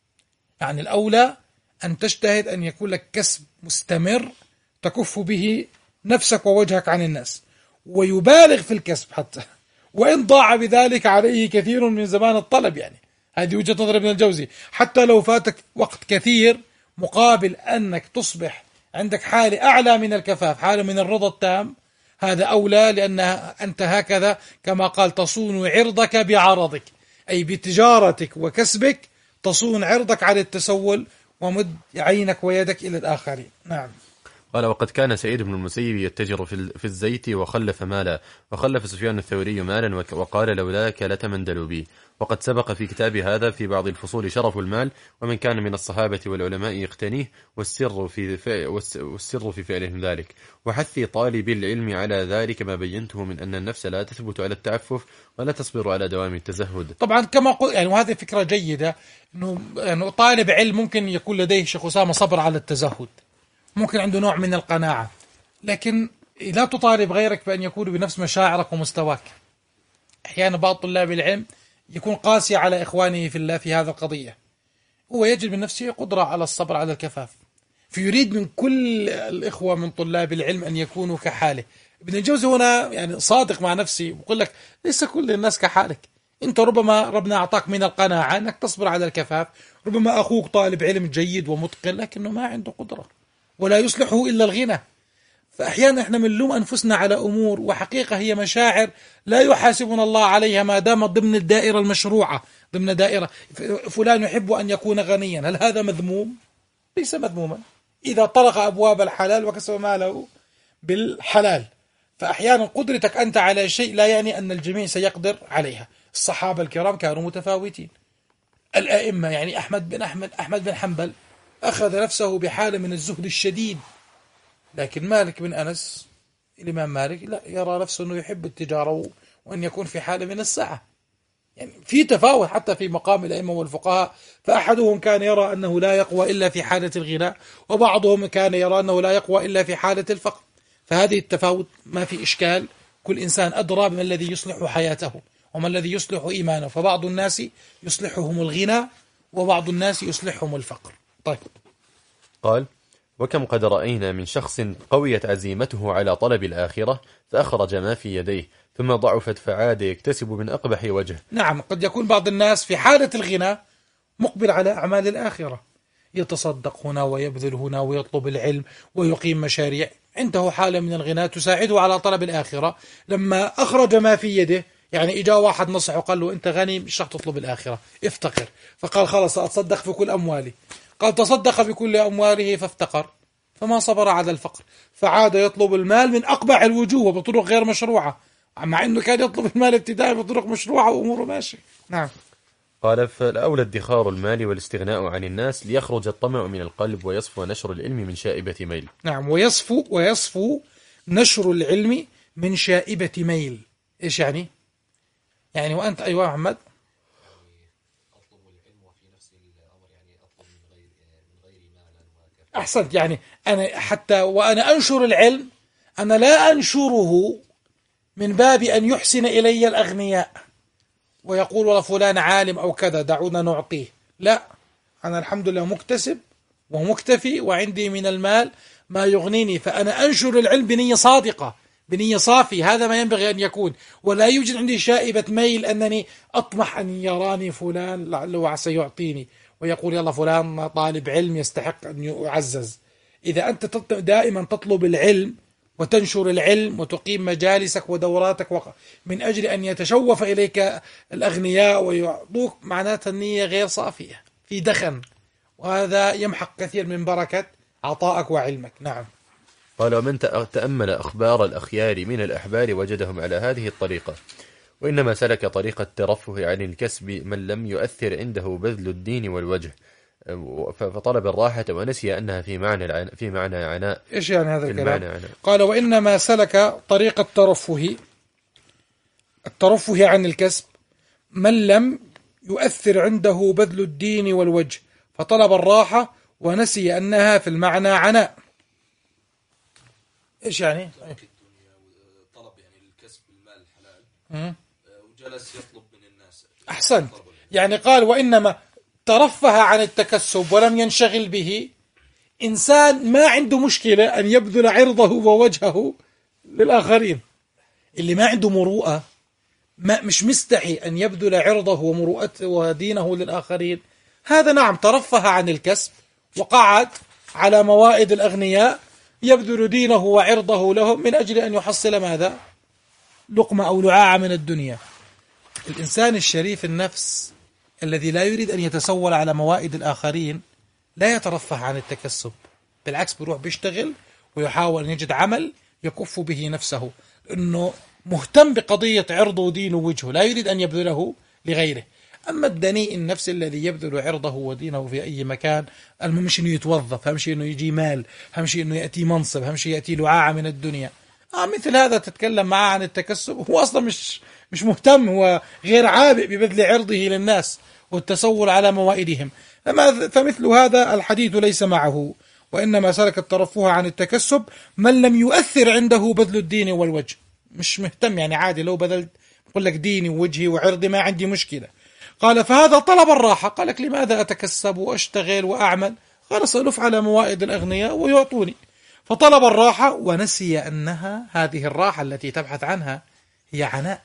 يعني الأولى أن تجتهد أن يكون لك كسب مستمر تكف به نفسك ووجهك عن الناس، ويبالغ في الكسب حتى وإن ضاع بذلك عليه كثير من زمان الطلب. يعني هذه وجهة نظر ابن الجوزي، حتى لو فاتك وقت كثير مقابل أنك تصبح عندك حالة أعلى من الكفاف، حالة من الرضا التام، هذا أولى، لأن أنت هكذا كما قال تصون عرضك بعرضك، أي بتجارتك وكسبك تصون عرضك على التسول ومد عينك ويدك إلى الآخرين. نعم. قال وقد كان سعيد بن المسيب يتجر في في الزيت وخلف مالا، وخلف سفيان الثوري مالا وقال لولاك لتمندلوا بي. وقد سبق في كتاب هذا في بعض الفصول شرف المال ومن كان من الصحابة والعلماء يقتنيه، والسر في فعل والسر في فعلهم ذلك، وحث طالب العلم على ذلك ما بينته من أن النفس لا تثبت على التعفف ولا تصبر على دوام التزهد. طبعا كما قلت يعني، وهذه فكرة جيدة، إنه يعني طالب علم ممكن يكون لديه شيخ أسامة صبر على التزهد، ممكن عنده نوع من القناعة، لكن لا تطالب غيرك بأن يكون بنفس مشاعرك ومستواك. أحيانا بعض طلاب العلم يكون قاسي على إخوانه في الله في هذا القضية، هو يجد من نفسه قدرة على الصبر على الكفاف، فيريد من كل الإخوة من طلاب العلم أن يكونوا كحاله. ابن الجوزي هنا يعني صادق مع نفسه ويقول لك ليس كل الناس كحالك، أنت ربما ربنا أعطاك من القناعة أنك تصبر على الكفاف، ربما أخوك طالب علم جيد ومتقن لكنه ما عنده قدرة ولا يصلحه إلا الغنى. فأحيانا إحنا بنلوم أنفسنا على أمور وحقيقة هي مشاعر لا يحاسبنا الله عليها ما دامت ضمن الدائرة المشروعة، ضمن دائرة فلان يحب أن يكون غنيا، هل هذا مذموم؟ ليس مذموما إذا طرق أبواب الحلال وكسب ماله بالحلال. فأحيانا قدرتك أنت على شيء لا يعني أن الجميع سيقدر عليها. الصحابة الكرام كانوا متفاوتين، الأئمة يعني أحمد بن أحمد أحمد بن حنبل أخذ نفسه بحالة من الزهد الشديد، لكن مالك بن أنس الإمام مالك لا يرى نفسه أنه يحب التجارة وأن يكون في حالة من السعة. يعني في تفاوت حتى في مقام الأئمة والفقهاء، فأحدهم كان يرى أنه لا يقوى إلا في حالة الغناء، وبعضهم كان يرى أنه لا يقوى إلا في حالة الفقر. فهذه التفاوت ما في إشكال، كل إنسان أدرى بما الذي يصلح حياته وما الذي يصلح إيمانه، فبعض الناس يصلحهم الغنى وبعض الناس يصلحهم الفقر. طيب. قال وكم قد رأينا من شخص قويت عزيمته على طلب الآخرة فأخرج ما في يديه ثم ضعفت فعاد يكتسب من أقبح وجه. نعم، قد يكون بعض الناس في حالة الغنى مقبل على أعمال الآخرة، يتصدق هنا ويبذل هنا ويطلب العلم ويقيم مشاريع، عنده حالة من الغنى تساعده على طلب الآخرة. لما أخرج ما في يده، يعني إجا واحد نصح وقال له أنت غني مش رح تطلب الآخرة، افتقر، فقال خلاص أتصدق في كل أموالي، قال تصدق بكل أمواله فافتقر، فما صبر على الفقر، فعاد يطلب المال من أقبح الوجوه بطرق غير مشروعة، مع أنه كان يطلب المال ابتداء بطرق مشروعة وأموره ماشي. نعم. قال فالأولى ادخار المال والاستغناء عن الناس ليخرج الطمع من القلب ويصفو نشر العلم من شائبة ميل. نعم، ويصفو ويصفو نشر العلم من شائبة ميل. إيش يعني؟ يعني وأنت أيها محمد أحسنت، يعني أنا حتى وأنا أنشر العلم أنا لا أنشره من باب أن يحسن إلي الأغنياء ويقول والله فلان عالم أو كذا دعونا نعطيه، لا، أنا الحمد لله مكتسب ومكتفي وعندي من المال ما يغنيني، فأنا أنشر العلم بنية صادقة بنية صافي، هذا ما ينبغي أن يكون، ولا يوجد عندي شائبة ميل أنني أطمح أن يراني فلان لعله سيعطيني ويقول يلا فلان طالب علم يستحق أن يعزز. إذا أنت دائما تطلب العلم وتنشر العلم وتقيم مجالسك ودوراتك من أجل أن يتشوف إليك الأغنياء ويعطوك، معناتها النية غير صافية، في دخن، وهذا يمحق كثير من بركة عطائك وعلمك. نعم. قال ومن تأمل أخبار الأخيار من الأحبار وجدهم على هذه الطريقة، وإنما سلك طريق الترفه عن الكسب من لم يؤثر عنده بذل الدين والوجه، فطلب الراحة ونسي أنها في معنى العن... في معنى عناء. إيش يعني هذا الكلام؟ عناء. قال وإنما سلك طريق الترفه الترفه عن الكسب من لم يؤثر عنده بذل الدين والوجه، فطلب الراحة ونسي أنها في المعنى عناء. إيش يعني؟ طلب يعني الكسب المال الحلال وجلس يطلب من الناس. أحسنت. يعني قال وإنما ترفه عن التكسب ولم ينشغل به إنسان ما عنده مشكلة أن يبذل عرضه ووجهه للآخرين. اللي ما عنده مروءة، ما مش مستحي أن يبذل عرضه ومروءته ودينه للآخرين، هذا نعم ترفه عن الكسب وقعد على موائد الأغنياء يبذل دينه وعرضه لهم من أجل أن يحصل ماذا؟ لقمة أو لعاعة من الدنيا. الإنسان الشريف النفس الذي لا يريد أن يتسول على موائد الآخرين لا يترفه عن التكسب، بالعكس بيروح بيشتغل ويحاول أن يجد عمل يكف به نفسه، لأنه مهتم بقضية عرضه ودينه ووجهه، لا يريد أن يبذله لغيره. أما الدنيء النفس الذي يبذل عرضه ودينه في أي مكان، المهم مش إنه يتوظف، هم شيء إنه يجي مال، هم شيء إنه يأتي منصب، هم شيء يأتي لعاعة من الدنيا. آه مثل هذا تتكلم معه عن التكسب، هو أصلا مش مش مهتم، هو غير عابئ ببذل عرضه للناس والتسول على موائدهم. فمثل هذا الحديث ليس معه، وإنما سلك الترفه عن التكسب من لم يؤثر عنده بذل الدين والوجه، مش مهتم، يعني عادي لو بذلت يقول لك ديني ووجهي وعرضي ما عندي مشكلة. قال فهذا طلب الراحة. قال لك لماذا أتكسب وأشتغل وأعمل؟ قال سألف على موائد الأغنياء ويعطوني. فطلب الراحة ونسي أنها هذه الراحة التي تبحث عنها هي عناء،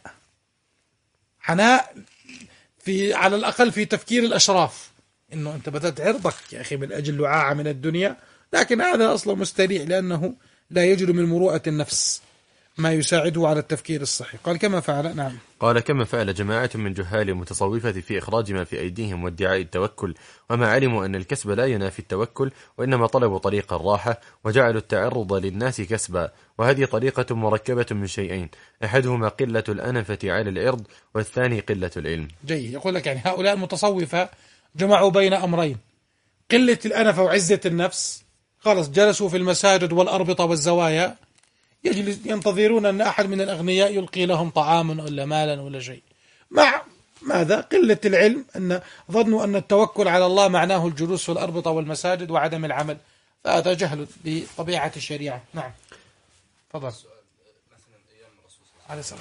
عناء في على الأقل في تفكير الأشراف، إنه أنت بذلت عرضك يا أخي من أجل لعاعة من الدنيا، لكن هذا أصلا مستريح لأنه لا يجد من مروءة النفس ما يساعده على التفكير الصحي. قال كما فعل. نعم. قال كما فعل جماعة من جهال المتصوفة في إخراج ما في أيديهم وادعاء التوكل، وما علموا أن الكسب لا ينافي التوكل، وإنما طلبوا طريق الراحة وجعلوا التعرض للناس كسبا. وهذه طريقة مركبة من شيئين، أحدهما قلة الأنفة على العرض، والثاني قلة العلم. جيد. يقول لك يعني هؤلاء المتصوفة جمعوا بين أمرين، قلة الأنفة وعزة النفس، خلاص جلسوا في المساجد والأربطة والزوايا يجلس ينتظرون أن أحد من الأغنياء يلقي لهم طعاما ولا مالا ولا شيء، مع ماذا؟ قلة العلم، أن ظنوا أن التوكل على الله معناه الجلوس في الأربطة والمساجد وعدم العمل، فهذا جهل بطبيعة الشريعة. نعم. تفضل. مثلا أيام الرسول صلى الله عليه وسلم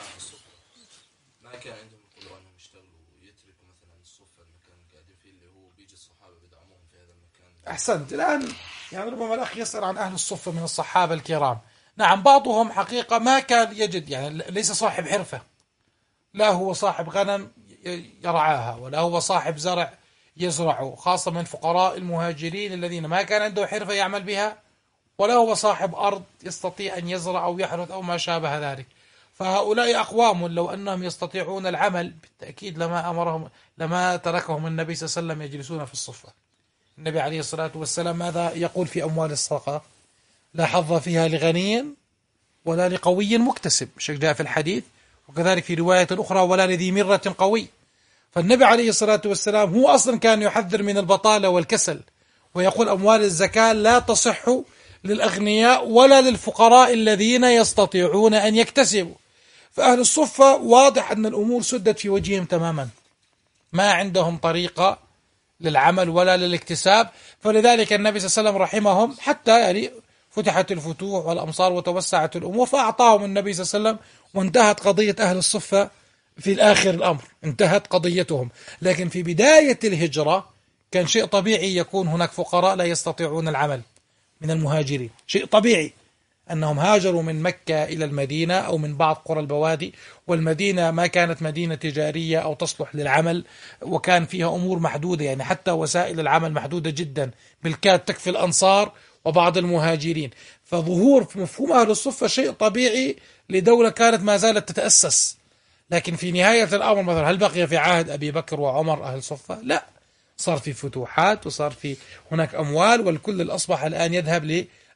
ما كان عندهم القدرة أنهم يشتغلوا ويتركوا مثلا الصفة المكان اللي قاعدين فيه اللي هو بيجي الصحابة بيدعموهم في هذا المكان. أحسنت. الآن يعني ربما الأخ يسأل عن أهل الصفة من الصحابة الكرام. نعم بعضهم حقيقة ما كان يجد، يعني ليس صاحب حرفة، لا هو صاحب غنم يرعاها ولا هو صاحب زرع يزرعه، خاصة من فقراء المهاجرين الذين ما كان عنده حرفة يعمل بها، ولا هو صاحب أرض يستطيع أن يزرع أو يحرث أو ما شابه ذلك. فهؤلاء أقوام لو أنهم يستطيعون العمل بالتأكيد لما أمرهم لما تركهم النبي صلى الله عليه وسلم يجلسون في الصفة. النبي عليه الصلاة والسلام ماذا يقول في أموال الصدقة؟ لا حظ فيها لغني ولا لقوي مكتسب، شيء جاء في الحديث، وكذلك في رواية أخرى ولا لذي مرة قوي. فالنبي عليه الصلاة والسلام هو أصلا كان يحذر من البطالة والكسل، ويقول أموال الزكاة لا تصح للأغنياء ولا للفقراء الذين يستطيعون أن يكتسبوا. فأهل الصفة واضح أن الأمور سدت في وجههم تماما، ما عندهم طريقة للعمل ولا للاكتساب، فلذلك النبي صلى الله عليه وسلم رحمهم حتى يعني فتحت الفتوح والأمصار وتوسعت الأمور، فأعطاهم النبي صلى الله عليه وسلم وانتهت قضية أهل الصفة في الآخر الأمر، انتهت قضيتهم. لكن في بداية الهجرة كان شيء طبيعي يكون هناك فقراء لا يستطيعون العمل من المهاجرين، شيء طبيعي أنهم هاجروا من مكة إلى المدينة أو من بعض قرى البوادي، والمدينة ما كانت مدينة تجارية أو تصلح للعمل، وكان فيها أمور محدودة، يعني حتى وسائل العمل محدودة جدا، بالكاد تكفي الأنصار وبعض المهاجرين. فظهور في مفهوم أهل الصفة شيء طبيعي لدولة كانت ما زالت تتأسس. لكن في نهاية الأمر مثلا هل بقي في عهد أبي بكر وعمر أهل صفة؟ لا، صار في فتوحات وصار في هناك أموال، والكل أصبح الآن يذهب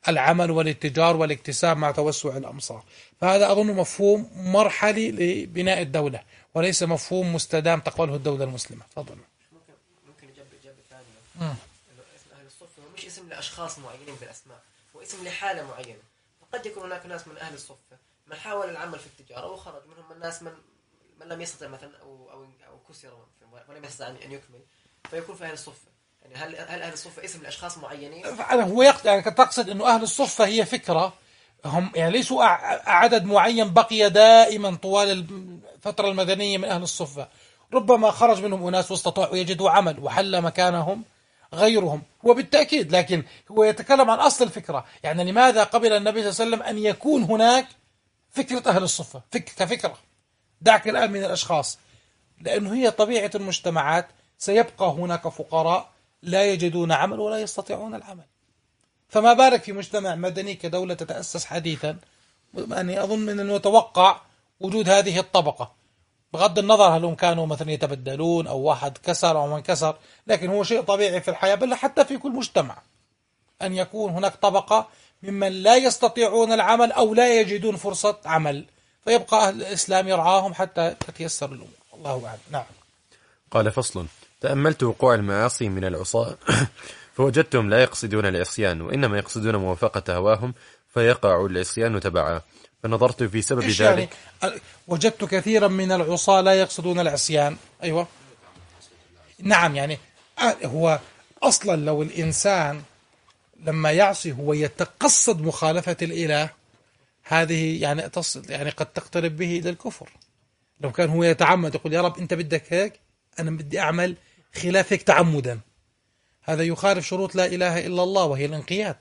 العمل والاتجار والاكتساب مع توسع الأمصار. فهذا أظن مفهوم مرحلي لبناء الدولة، وليس مفهوم مستدام تقبله الدولة المسلمة. تفضل. ممكن ممكن نجيب إجابة ثانية. إنه اسم أهل الصفة مش اسم لأشخاص معينين بالأسماء، هو اسم لحالة معينة. قد يكون هناك ناس من أهل الصفة من حاول العمل في التجارة وخرج منهم الناس من من لم يستطع مثلا أو أو أو كسر ولم يستطع أن يكمل، فيكون في أهل الصفة. يعني هل هل أهل الصفة اسم لأشخاس معينين؟ هو يقصد يعني تقصد إنه أهل الصفة هي فكرة، هم يعني ليسوا عدد معين بقي دائما طوال الفترة المدنية من أهل الصفة، ربما خرج منهم أناس واستطاعوا يجدوا عمل وحل مكانهم غيرهم، هو بالتأكيد، لكن هو يتكلم عن أصل الفكرة. يعني لماذا قبل النبي صلى الله عليه وسلم أن يكون هناك فكرة أهل الصفة فك كفكرة، دعك الآن من الأشخاص، لأنه هي طبيعة المجتمعات، سيبقى هناك فقراء لا يجدون عمل ولا يستطيعون العمل، فما بالك في مجتمع مدني كدولة تتأسس حديثا. يعني أظن من المتوقع وجود هذه الطبقة، بغض النظر هل هم كانوا مثلا يتبدلون أو واحد كسر أو من كسر، لكن هو شيء طبيعي في الحياة، بل حتى في كل مجتمع أن يكون هناك طبقة ممن لا يستطيعون العمل أو لا يجدون فرصة عمل، فيبقى أهل الإسلام يرعاهم حتى تتيسر الأمور. الله أعلم. نعم. قال فصل: تأملت وقوع المعاصي من العصاة فوجدتهم لا يقصدون العصيان، وإنما يقصدون موافقة هواهم فيقع العصيان تبعا، فنظرت في سبب ذلك. يعني وجدت كثيرا من العصاة لا يقصدون العصيان. أيوة، نعم. يعني هو أصلا لو الإنسان لما يعصي هو يتقصد مخالفة الإله، هذه يعني تصل يعني قد تقترب به إلى الكفر. لو كان هو يتعمد يقول يا رب أنت بدك هيك، أنا بدي أعمل خلاف هيك تعمدا، هذا يخالف شروط لا إله إلا الله وهي الانقياد،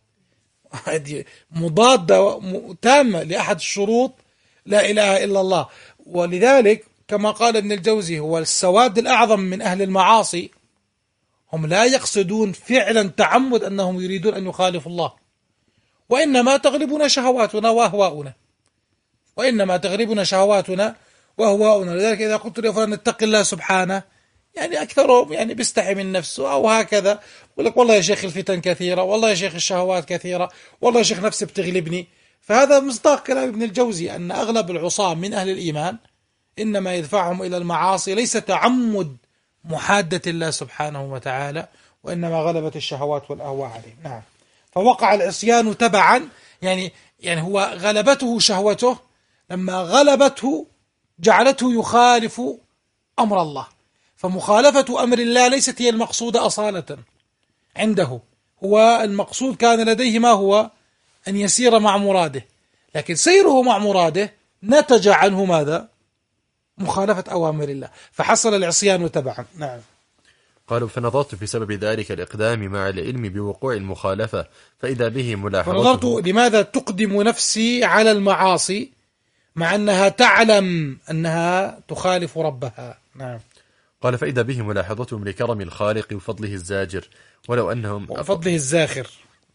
هذه مضادة تامة لأحد الشروط لا إله إلا الله. ولذلك كما قال ابن الجوزي، هو السواد الأعظم من أهل المعاصي هم لا يقصدون فعلا تعمد أنهم يريدون أن يخالفوا الله، وإنما تغلبنا شهواتنا وأهواؤنا، وإنما تغلبنا شهواتنا وأهواؤنا. لذلك إذا قلت له فلان اتق الله سبحانه، يعني أكثرهم يعني بيستحي من نفسه أو هكذا، يقول لك والله يا شيخ الفتن كثيرة، والله يا شيخ الشهوات كثيرة، والله يا شيخ نفسي بتغلبني. فهذا مصداق كلام ابن الجوزي أن أغلب العصاة من أهل الإيمان إنما يدفعهم إلى المعاصي ليس تعمد محادة الله سبحانه وتعالى، وإنما غلبة الشهوات والأهواء عليه. نعم. فوقع العصيان تبعا، يعني يعني هو غلبته شهوته، لما غلبته جعلته يخالف أمر الله، فمخالفة أمر الله ليست هي المقصودة أصالة عنده، هو المقصود كان لديه ما هو أن يسير مع مراده، لكن سيره مع مراده نتج عنه ماذا؟ مخالفة أوامر الله، فحصل العصيان تبعا. نعم. قالوا: فنظرت في سبب ذلك الإقدام مع العلم بوقوع المخالفة فإذا به ملاحظته. فنظرت لماذا تقدم نفسي على المعاصي مع أنها تعلم أنها تخالف ربها. نعم. قال: فإذا به ملاحظتهم لكرم الخالق وفضله الزاجر، ولو أنهم وفضله الزاخر.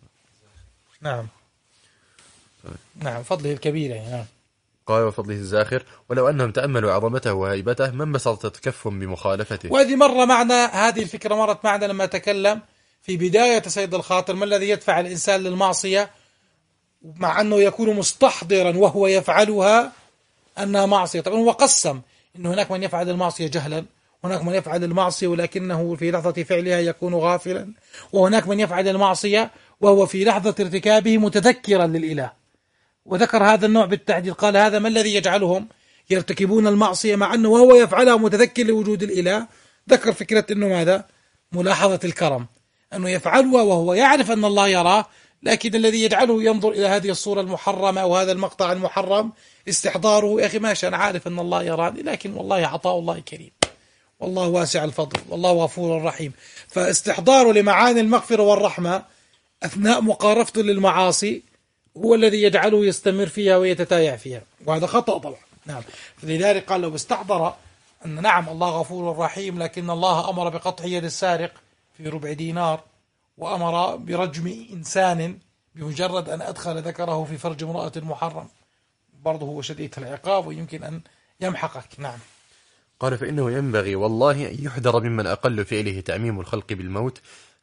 نعم. نعم، فضله الكبير يعني. نعم. قال: وفضله الزاخر، ولو أنهم تأملوا عظمته وهيبته ما انبسطت تكفهم بمخالفته. وهذه مرة معنا، هذه الفكرة مرت معنا لما تكلم في بداية سيد الخاطر ما الذي يدفع الإنسان للمعصية مع أنه يكون مستحضرا وهو يفعلها أنها معصية. طبعا هو قسم أن هناك من يفعل المعصية جهلا، هناك من يفعل المعصية ولكنه في لحظة فعلها يكون غافلا، وهناك من يفعل المعصية وهو في لحظة ارتكابه متذكرا للإله، وذكر هذا النوع بالتعديل. قال: هذا ما الذي يجعلهم يرتكبون المعصية مع أنه وهو يفعلها متذكر لوجود الإله؟ ذكر فكرة أنه ماذا؟ ملاحظة الكرم، أنه يفعلها وهو يعرف أن الله يراه، لكن الذي يجعله ينظر إلى هذه الصورة المحرمة أو هذا المقطع المحرم استحضاره: يا أخي ماشي، أنا عارف أن الله يراني، لكن والله عطاء الله كريم، والله واسع الفضل، والله غفور رحيم. فاستحضاره لمعاني المغفرة والرحمة أثناء مقارفته للمعاصي هو الذي يجعله يستمر فيها ويتتايع فيها، وهذا خطأ طبعا. نعم. لذلك قال: لو استحضر أن نعم الله غفور رحيم، لكن الله أمر بقطع يد السارق في ربع دينار، وأمر برجم إنسان بمجرد أن أدخل ذكره في فرج امرأة محرم، برضه هو شديد العقاب ويمكن أن يمحقك. نعم. قال: فإنه ينبغي والله أن يحذر ممن أقل فعله تعميم الخلق بالموت،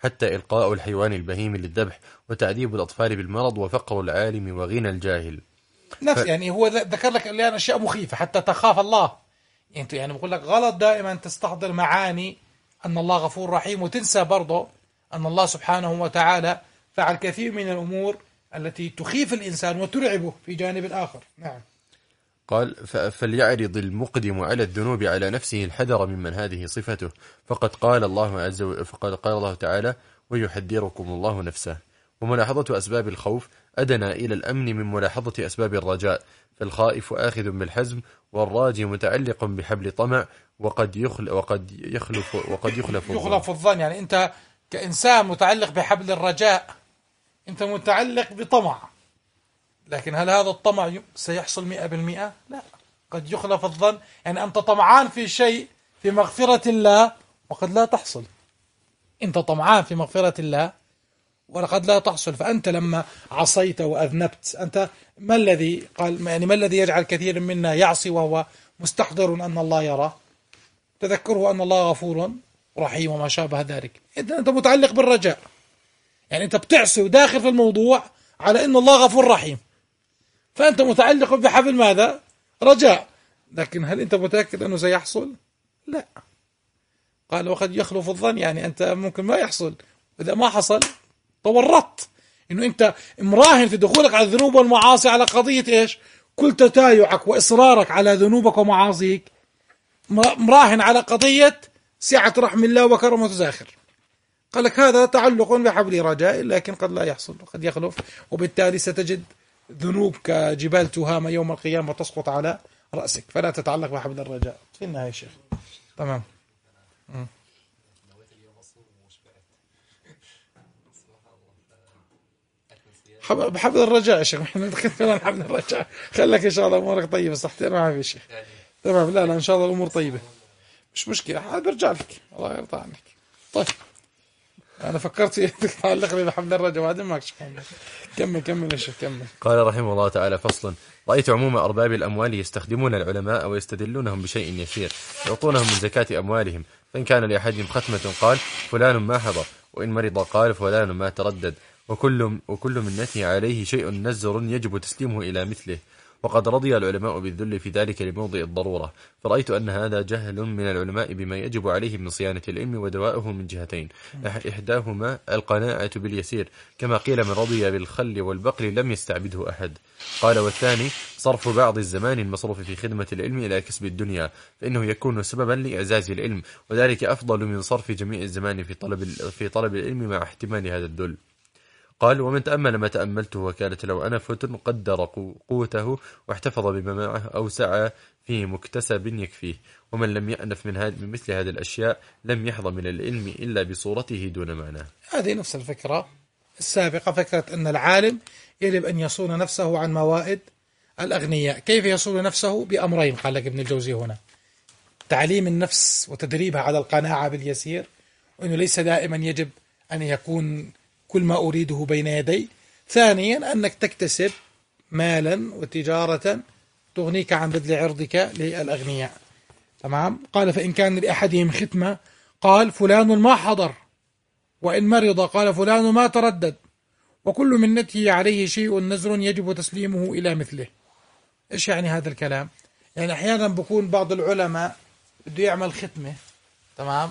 حتى إلقاء الحيوان البهيم للذبح وتعذيب الأطفال بالمرض وفقر العالم وغنى الجاهل. نفس ف... يعني هو ذكر لك الآن أشياء مخيفة حتى تخاف الله. أنت يعني بقول لك غلط دائما تستحضر معاني أن الله غفور رحيم وتنسى برضه أن الله سبحانه وتعالى فعل كثير من الأمور التي تخيف الإنسان وترعبه في جانب آخر. نعم. قال فليعرض المقدم على الذنوب على نفسه الحذر ممن هذه صفته، فقد قال الله عز وجل فقد قال الله تعالى ويحذركم الله نفسه. وملاحظة أسباب الخوف أدنى إلى الأمن من ملاحظة أسباب الرجاء، فالخائف آخذ بالحزم والراجي متعلق بحبل طمع وقد يخل وقد يخلف وقد يخلف يخلف الظن. يعني أنت كإنسان متعلق بحبل الرجاء، أنت متعلق بطمع، لكن هل هذا الطمع سيحصل مئة بالمئة؟ لا، قد يخلف الظن. يعني أنت طمعان في شيء في مغفرة الله وقد لا تحصل. أنت طمعان في مغفرة الله ولقد لا تحصل. فأنت لما عصيت وأذنبت، أنت ما الذي قال يعني ما الذي يجعل كثير منا يعصي وهو مستحضر أن الله يرى؟ تذكره أن الله غفور رحيم وما شابه ذلك. أنت متعلق بالرجاء، يعني أنت بتعصي وداخل في الموضوع على أن الله غفور رحيم، فأنت متعلق بحبل ماذا؟ رجاء. لكن هل أنت متأكد أنه سيحصل؟ لا. قال وقد يخلف الظن، يعني أنت ممكن ما يحصل، وإذا ما حصل تورطت إنه أنت مراهن في دخولك على الذنوب والمعاصي على قضية إيش؟ كل تتايعك وإصرارك على ذنوبك ومعاصيك مراهن على قضية سعة رحم الله وكرمه زاخر. قال لك هذا تعلق بحبل رجاء، لكن قد لا يحصل وقد يخلف، وبالتالي ستجد ذنوب كجبال تهامة يوم القيامة تسقط على رأسك. فلا تتعلق بحبل الرجاء في النهاية شيخ. تمام. م. بحبل الرجاء يا شيخ، احنا ندخل حبل الرجاء. خلك ان شاء الله امورك طيبه، صحتين ما في شيء. تمام. لا لا ان شاء الله الامور طيبه، مش مشكله، هذا برجع لك الله يرضى عنك. طيب انا فكرت تعلق لي بحبل الرجاء وبعدين ماكش. كمل كمل يا شيخ كمل. قال رحمه الله تعالى فصل: رأيت عموم أرباب الأموال يستخدمون العلماء ويستدلونهم بشيء يسير، يعطونهم من زكاة أموالهم، فإن كان لأحدهم ختمة قال فلان ما حضر، وإن مرض قال فلان ما تردد، وكل وكل منته عليه شيء نزر يجب تسليمه إلى مثله. وقد رضي العلماء بالذل في ذلك لموضع الضرورة، فرأيت أن هذا جهل من العلماء بما يجب عليهم من صيانة العلم ودوائه من جهتين، إحداهما القناعة باليسير، كما قيل من رضي بالخل والبقل لم يستعبده أحد. قال والثاني صرف بعض الزمان المصروف في خدمة العلم إلى كسب الدنيا، فإنه يكون سببا لإعزاز العلم، وذلك أفضل من صرف جميع الزمان في طلب في طلب العلم مع احتمال هذا الذل. قال ومن تأمل ما تأملته وكانت لو أنا فتن قدر قوته واحتفظ بما معه أو سعى فيه مكتسب يكفيه، ومن لم يأنف من, من مثل هذه الأشياء لم يحظى من العلم إلا بصورته دون معناه. هذه نفس الفكرة السابقة، فكرة أن العالم يجب أن يصون نفسه عن موائد الأغنياء. كيف يصون نفسه؟ بأمرين قال لك ابن الجوزي هنا: تعليم النفس وتدريبها على القناعة باليسير، وأنه ليس دائما يجب أن يكون كل ما أريده بين يدي. ثانيا أنك تكتسب مالا وتجارة تغنيك عن بذل عرضك للأغنياء. تمام. قال فإن كان لأحدهم ختمة قال فلان ما حضر، وإن مرض قال فلان ما تردد، وكل منته عليه شيء نزر يجب تسليمه إلى مثله. إيش يعني هذا الكلام؟ يعني أحيانا بكون بعض العلماء بده يعمل ختمة، تمام،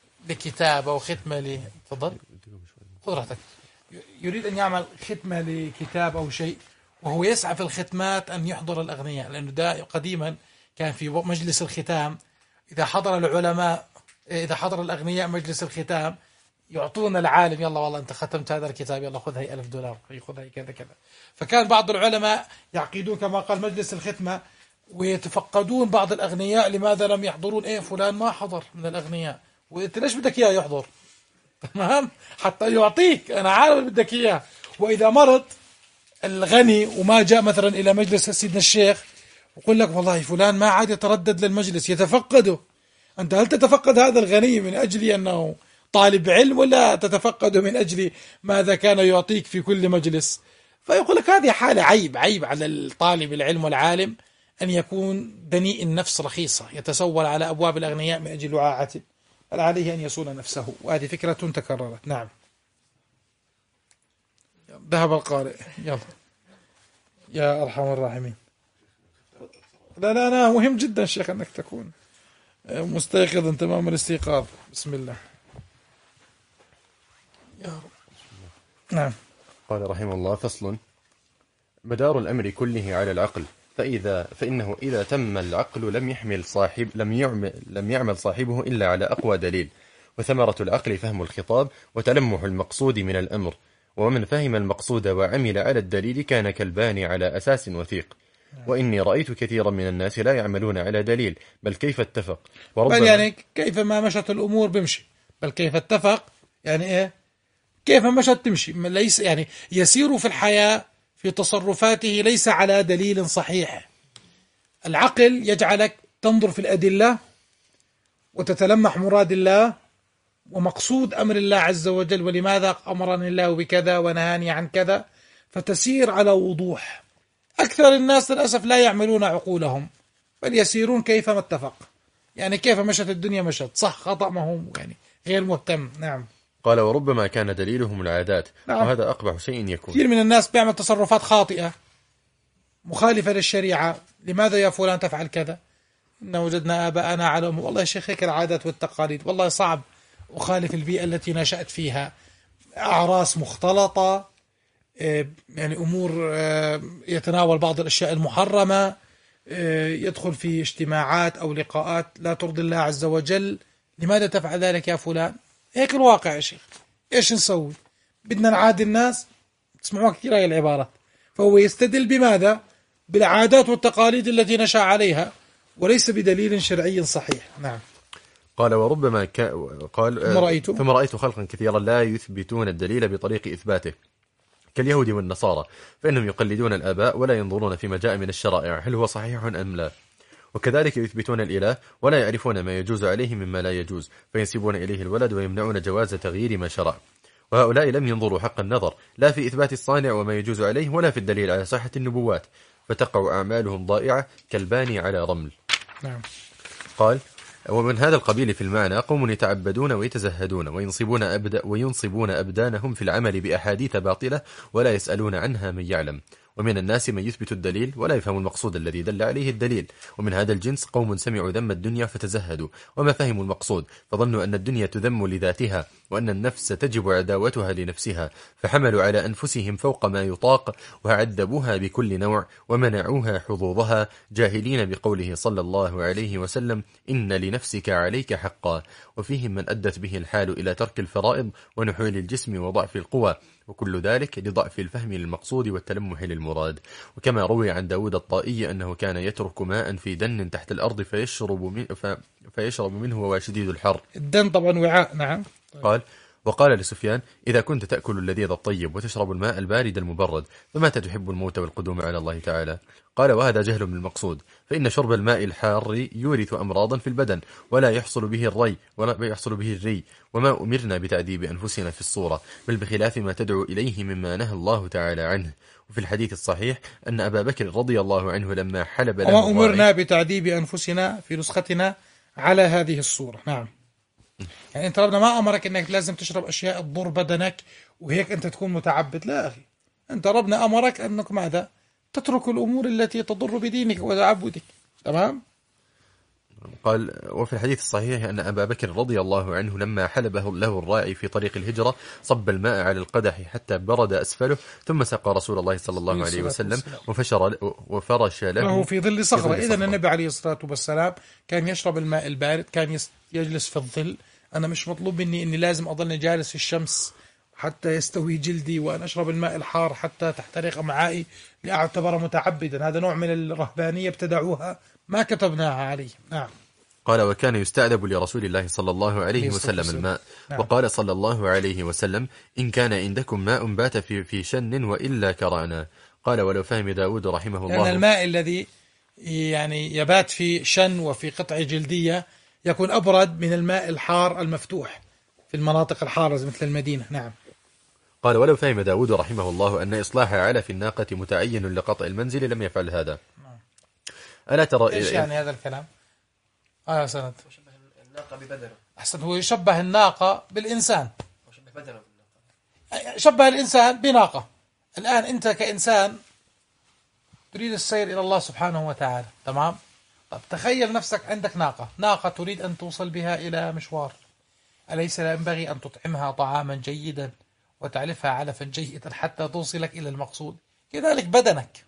لكتاب أو ختمة ل تفضل قدرتك، يريد أن يعمل ختمة لكتاب أو شيء، وهو يسعى في الختمات أن يحضر الأغنياء، لأنه ده قديما كان في مجلس الختام إذا حضر العلماء إذا حضر الأغنياء مجلس الختام يعطون العالم يلا والله أنت ختمت هذا الكتاب يلا خذ هي ألف دولار خذ هي كذا كذا. فكان بعض العلماء يعقدون كما قال مجلس الختمة ويتفقدون بعض الأغنياء لماذا لم يحضرون. إيه فلان ما حضر من الأغنياء، وأنت ليش بدك إياه يحضر؟ تمام، حتى يعطيك، أنا عارف بدك إياه. وإذا مرض الغني وما جاء مثلا إلى مجلس سيدنا الشيخ وقل لك والله فلان ما عاد يتردد للمجلس يتفقده، أنت هل تتفقد هذا الغني من أجل أنه طالب علم ولا تتفقده من أجل ماذا كان يعطيك في كل مجلس؟ فيقول لك هذه حالة عيب عيب على الطالب العلم والعالم أن يكون دنيء النفس رخيصة يتسول على أبواب الأغنياء من أجل وعاءة، بل عليه أن يصون نفسه. وهذه فكرة تكررت. نعم. ذهب القارئ. يلا يا أرحم الراحمين. لا لا أنا مهم جدا شيخ أنك تكون مستيقظا تمام الاستيقاظ. بسم الله يا رب. نعم. قال رحمه الله: فصل: مدار الأمر كله على العقل، فإذا فإنه إذا تم العقل لم يحمل صاحب لم يعمل لم يعمل صاحبه إلا على أقوى دليل، وثمرة العقل فهم الخطاب وتلمح المقصود من الأمر، ومن فهم المقصود وعمل على الدليل كان كالباني على أساس وثيق. وإني رأيت كثيرا من الناس لا يعملون على دليل، بل كيف اتفق، وربما بل يعني كيف ما مشت الأمور بمشي، بل كيف اتفق يعني إيه، كيف مشت تمشي، ليس يعني يسير في الحياة في تصرفاته ليس على دليل صحيح. العقل يجعلك تنظر في الأدلة وتتلمح مراد الله ومقصود أمر الله عز وجل، ولماذا أمرني الله بكذا ونهاني عن كذا، فتسير على وضوح. أكثر الناس للأسف لا يعملون عقولهم، بل يسيرون كيفما اتفق، يعني كيف مشت الدنيا مشت، صح خطأ ما هو يعني غير مهتم. نعم. قال: وربما كان دليلهم العادات. نعم. وهذا أقبح شيء يكون. كثير من الناس بيعمل تصرفات خاطئة مخالفة للشريعة. لماذا يا فلان تفعل كذا؟ إن وجدنا آباءنا على أمور. والله يا شيخ هيك العادات والتقاليد، والله صعب أخالف البيئة التي نشأت فيها، أعراس مختلطة، يعني أمور يتناول بعض الأشياء المحرمة، يدخل في اجتماعات أو لقاءات لا ترضي الله عز وجل. لماذا تفعل ذلك يا فلان؟ هيك الواقع يا شيخ. إيش نسوي؟ بدنا نعادي الناس؟ تسمعوها كثير هاي العبارات. فهو يستدل بماذا؟ بالعادات والتقاليد التي نشأ عليها، وليس بدليل شرعي صحيح. نعم. قال: وربما ك... قال ثم رأيت ثم رأيت خلقا كثيرا لا يثبتون الدليل بطريق إثباته، كاليهود والنصارى، فإنهم يقلدون الآباء ولا ينظرون فيما جاء من الشرائع هل هو صحيح أم لا. وكذلك يثبتون الإله ولا يعرفون ما يجوز عليه مما لا يجوز، فينسبون إليه الولد ويمنعون جواز تغيير ما شرع. وهؤلاء لم ينظروا حق النظر لا في إثبات الصانع وما يجوز عليه ولا في الدليل على صحة النبوات، فتقع أعمالهم ضائعة كالباني على رمل. نعم. قال: ومن هذا القبيل في المعنى قوم يتعبدون ويتزهدون وينصبون, أبد وينصبون أبدانهم في العمل بأحاديث باطلة ولا يسألون عنها من يعلم. ومن الناس من يثبت الدليل ولا يفهم المقصود الذي دل عليه الدليل. ومن هذا الجنس قوم سمعوا ذم الدنيا فتزهدوا وما فهموا المقصود، فظنوا أن الدنيا تذم لذاتها وأن النفس تجب عداوتها لنفسها، فحملوا على أنفسهم فوق ما يطاق وعذبوها بكل نوع ومنعوها حظوظها، جاهلين بقوله صلى الله عليه وسلم: إن لنفسك عليك حقا. وفيهم من أدت به الحال إلى ترك الفرائض ونحول الجسم وضعف القوى، وكل ذلك لضعف الفهم للمقصود والتلمح للمراد. وكما روي عن داود الطائي أنه كان يترك ماء في دن تحت الأرض فيشرب, من ف... فيشرب منه وهو شديد الحر. الدن طبعا وعاء. نعم. قال: وقال لسفيان: إذا كنت تأكل اللذيذ الطيب وتشرب الماء البارد المبرد فمتى تحب الموت والقدوم على الله تعالى؟ قال: وهذا جهل بالمقصود، فإن شرب الماء الحار يورث أمراضا في البدن ولا يحصل به الري ولا يحصل به الري، وما أمرنا بتعذيب أنفسنا في الصورة، بل بخلاف ما تدعو إليه مما نهى الله تعالى عنه. وفي الحديث الصحيح أن أبا بكر رضي الله عنه لما حلب له وما أمرنا بتعذيب أنفسنا في نسختنا على هذه الصورة. نعم. يعني أنت ربنا ما أمرك أنك لازم تشرب أشياء تضر بدنك وهيك أنت تكون متعبد، لا أخي. أنت ربنا أمرك أنك ماذا؟ تترك الأمور التي تضر بدينك وتعبدك. تمام. قال: وفي الحديث الصحيح أن أبا بكر رضي الله عنه لما حلبه له الراعي في طريق الهجرة صب الماء على القدح حتى برد أسفله، ثم سقى رسول الله صلى الله عليه وسلم وفشر وفرش له في ظل صخرة. إذن النبي عليه الصلاة والسلام كان يشرب الماء البارد، كان يجلس في الظل. أنا مش مطلوب مني أني لازم أظلني جالس في الشمس حتى يستوي جلدي، وأن أشرب الماء الحار حتى تحترق أمعائي لأعتبر متعبدا. هذا نوع من الرهبانية ابتدعوها ما كتبناها عليهم. نعم. قال: وكان يستعذب لرسول الله صلى الله عليه وسلم الماء. نعم. وقال صلى الله عليه وسلم: إن كان عندكم ماء بات في, في شن وإلا كرعنا. قال: ولو فهم داود رحمه الله، لأن الماء الذي يعني يبات في شن وفي قطع جلدية يكون أبرد من الماء الحار المفتوح في المناطق الحارة مثل المدينة. نعم. قال: ولو فهم داود رحمه الله أن إصلاح علف الناقة متعين لقطع المنزل لم يفعل هذا. نعم. ألا ترى إيش يعني هذا الكلام؟ آه سند. شبه الناقة ببدنه. أحسن. هو يشبه الناقة بالإنسان. شبه بدنه بالناقة. شبه الإنسان بناقة. الآن أنت كإنسان تريد السير إلى الله سبحانه وتعالى، تمام؟ طب تخيل نفسك عندك ناقة ناقة تريد أن توصل بها إلى مشوار، أليس ينبغي أن تطعمها طعاما جيدا وتعلفها علفا جيدا حتى توصلك إلى المقصود؟ كذلك بدنك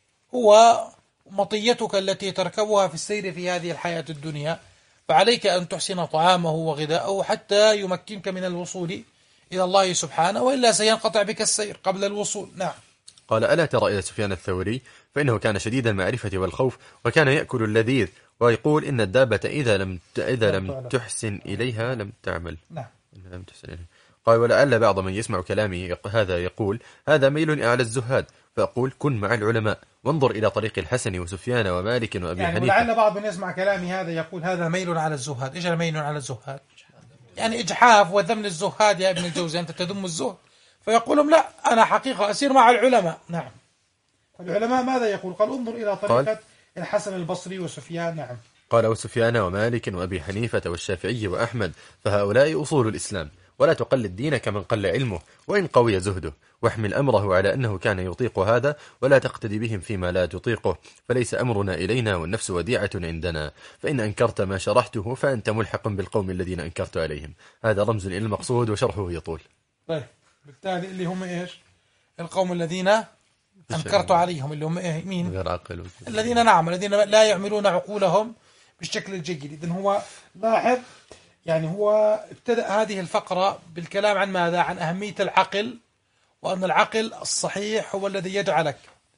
هو مطيتك التي تركبها في السير في هذه الحياة الدنيا، فعليك أن تحسن طعامه وغذاءه حتى يمكنك من الوصول إلى الله سبحانه، وإلا سينقطع بك السير قبل الوصول. نعم. قال: ألا ترى إلى سفيان الثوري فإنه كان شديد المعرفة والخوف، وكان يأكل اللذيذ، ويقول إن الدابة إذا لم إذا لم تحسن إليها لم تعمل. نعم. إنها لم تحسن إليها. قال: ولعل بعض من يسمع كلامي هذا يقول هذا ميل على الزهاد، فأقول كن مع العلماء وانظر إلى طريق الحسن وسفيان ومالك وأبي يعني حنيفة. ولعل بعض من يسمع كلامي هذا يقول هذا ميل على الزهاد. إيش ميل على الزهاد؟ يعني إجحاف وذم للزهاد يا ابن الجوزي، أنت تذم الزهد. فيقولون لا، أنا حقيقة أسير مع العلماء. نعم. العلماء ماذا يقول؟ قال انظر إلى طريقة الحسن البصري وسفيان. نعم. قال: وسفيان ومالك وأبي حنيفة والشافعي وأحمد، فهؤلاء أصول الإسلام، ولا تقلد دينك من قل علمه وإن قوي زهده، واحمل أمره على أنه كان يطيق هذا، ولا تقتدي بهم فيما لا تطيقه، فليس أمرنا إلينا والنفس وديعة عندنا، فإن أنكرت ما شرحته فأنت ملحق بالقوم الذين أنكرت عليهم. هذا رمز إلى المقصود وشرحه يطول. طيب، بالتالي اللي هم إيش؟ القوم الذين أنكرت عليهم، اللي هم إيه؟ مين؟ غير عقل. الذين نعم الذين لا يعملون عقولهم بالشكل الجيد. إذن هو لاحظ، يعني هو ابتدأ هذه الفقرة بالكلام عن ماذا؟ عن أهمية العقل، وأن العقل الصحيح هو الذي يجعلك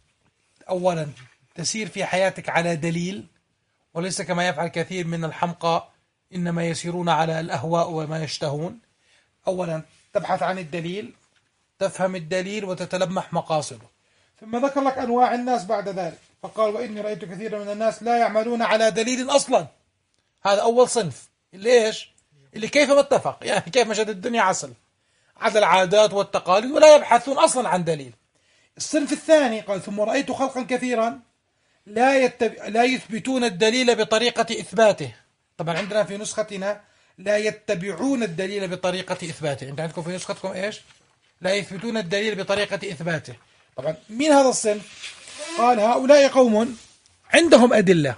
أولا تسير في حياتك على دليل، وليس كما يفعل كثير من الحمقى إنما يسيرون على الأهواء وما يشتهون. أولا تبحث عن الدليل، تفهم الدليل وتتلمح مقاصده، ثم ذكر لك أنواع الناس بعد ذلك، فقال: وإني رأيت كثيرا من الناس لا يعملون على دليل أصلا. هذا أول صنف، اللي إيش؟ اللي كيف ما اتفق، يعني كيف مشهد الدنيا عسل على العادات والتقاليد، ولا يبحثون أصلا عن دليل. الصنف الثاني قال: ثم رأيت خلقا كثيرا لا, يتب... لا يثبتون الدليل بطريقة إثباته. طبعا عندنا في نسختنا لا يتبعون الدليل بطريقة إثباته، أنت عندكم في نسختكم إيش؟ لا يثبتون الدليل بطريقة إثباته. طبعا مين هذا الصنف؟ قال: هؤلاء قوم عندهم أدلة،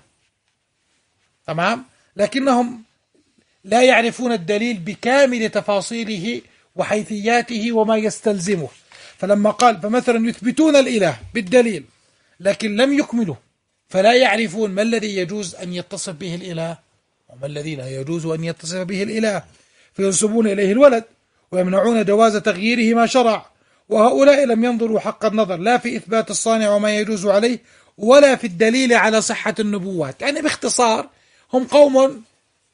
تمام، لكنهم لا يعرفون الدليل بكامل تفاصيله وحيثياته وما يستلزمه. فلما قال فمثلا يثبتون الإله بالدليل لكن لم يكملوا، فلا يعرفون ما الذي يجوز أن يتصف به الإله وما الذي لا يجوز أن يتصف به الإله، فينسبون إليه الولد ويمنعون جواز تغييره ما شرع. وهؤلاء لم ينظروا حق النظر لا في إثبات الصانع وما يجوز عليه ولا في الدليل على صحة النبوات. يعني باختصار هم قوم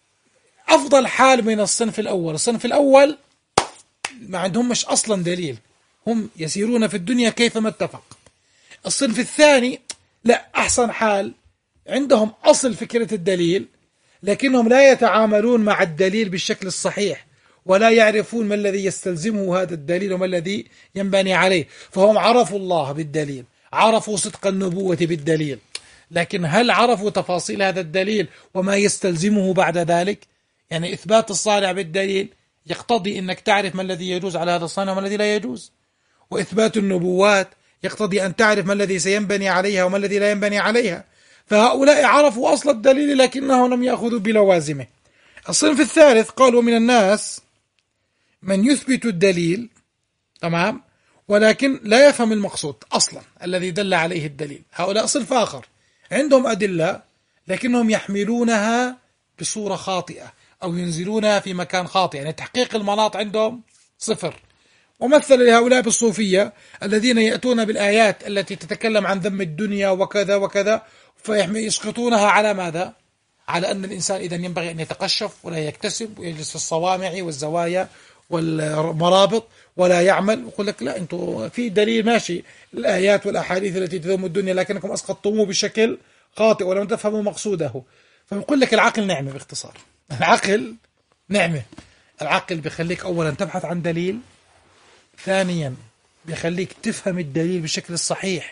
أفضل حال من الصنف الأول. الصنف الأول ما عندهم مش أصلا دليل، هم يسيرون في الدنيا كيفما اتفق. الصنف الثاني لا، أحسن حال، عندهم أصل فكرة الدليل لكنهم لا يتعاملون مع الدليل بالشكل الصحيح، ولا يعرفون ما الذي يستلزمه هذا الدليل وما الذي ينبني عليه. فهم عرفوا الله بالدليل، عرفوا صدق النبوة بالدليل، لكن هل عرفوا تفاصيل هذا الدليل وما يستلزمه بعد ذلك؟ يعني إثبات الصانع بالدليل يقتضي أنك تعرف ما الذي يجوز على هذا الصانع وما الذي لا يجوز، وإثبات النبوات يقتضي أن تعرف ما الذي سينبني عليها وما الذي لا ينبني عليها. فهؤلاء عرفوا أصل الدليل لكنهم لم يأخذوا بلوازمه. الصنف الثالث قالوا من الناس من يثبت الدليل، تمام، ولكن لا يفهم المقصود أصلا الذي دل عليه الدليل. هؤلاء صنف آخر، عندهم أدلة لكنهم يحملونها بصورة خاطئة أو ينزلونها في مكان خاطئ، يعني تحقيق المناط عندهم صفر. ومثل لهؤلاء بالصوفية الذين يأتون بالآيات التي تتكلم عن ذم الدنيا وكذا وكذا، فيسقطونها على ماذا؟ على أن الإنسان إذن ينبغي أن يتقشف ولا يكتسب ويجلس في الصوامع والزوايا والمرابط ولا يعمل. ويقول لك لا، أنتم في دليل ماشي، الآيات والأحاديث التي تذم الدنيا لكنكم أسقطتموه بشكل خاطئ ولم تفهموا مقصوده. فيقول لك العقل نعمة. باختصار العقل نعمة. العقل بيخليك أولا تبحث عن دليل، ثانيا بيخليك تفهم الدليل بشكل الصحيح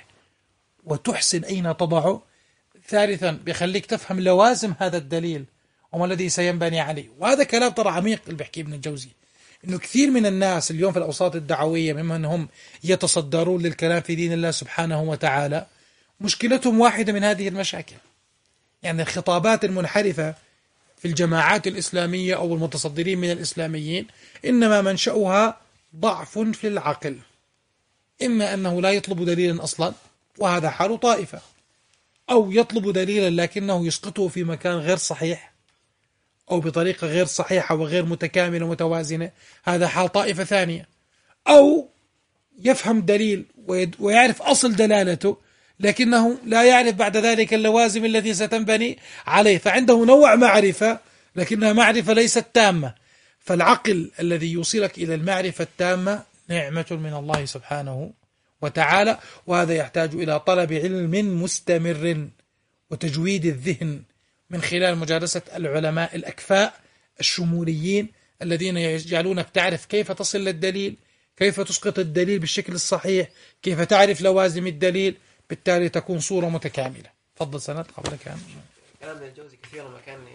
وتحسن أين تضعه، ثالثا بيخليك تفهم لوازم هذا الدليل وما الذي سينبني عليه. وهذا كلام ترى عميق اللي بيحكيه ابن الجوزي، إنه كثير من الناس اليوم في الأوساط الدعوية ممن هم يتصدرون للكلام في دين الله سبحانه وتعالى مشكلتهم واحدة من هذه المشاكل. يعني الخطابات المنحرفة في الجماعات الإسلامية أو المتصدرين من الإسلاميين إنما منشأها ضعف في العقل، إما أنه لا يطلب دليلا أصلا وهذا حال طائفة، أو يطلب دليلا لكنه يسقطه في مكان غير صحيح أو بطريقة غير صحيحة وغير متكاملة ومتوازنة، هذا حال طائفة ثانية، أو يفهم دليل ويعرف أصل دلالته لكنه لا يعرف بعد ذلك اللوازم التي ستنبني عليه، فعنده نوع معرفة لكنها معرفة ليست تامة. فالعقل الذي يوصلك إلى المعرفة التامة نعمة من الله سبحانه وتعالى، وهذا يحتاج إلى طلب علم مستمر وتجويد الذهن من خلال مجالسة العلماء الأكفاء الشموليين الذين يجعلونك تعرف كيف تصل للدليل، كيف تسقط الدليل بالشكل الصحيح، كيف تعرف لوازم الدليل، بالتالي تكون صورة متكاملة. تفضل سند قبل كان كلام ابن الجوزي كثيرا ما كان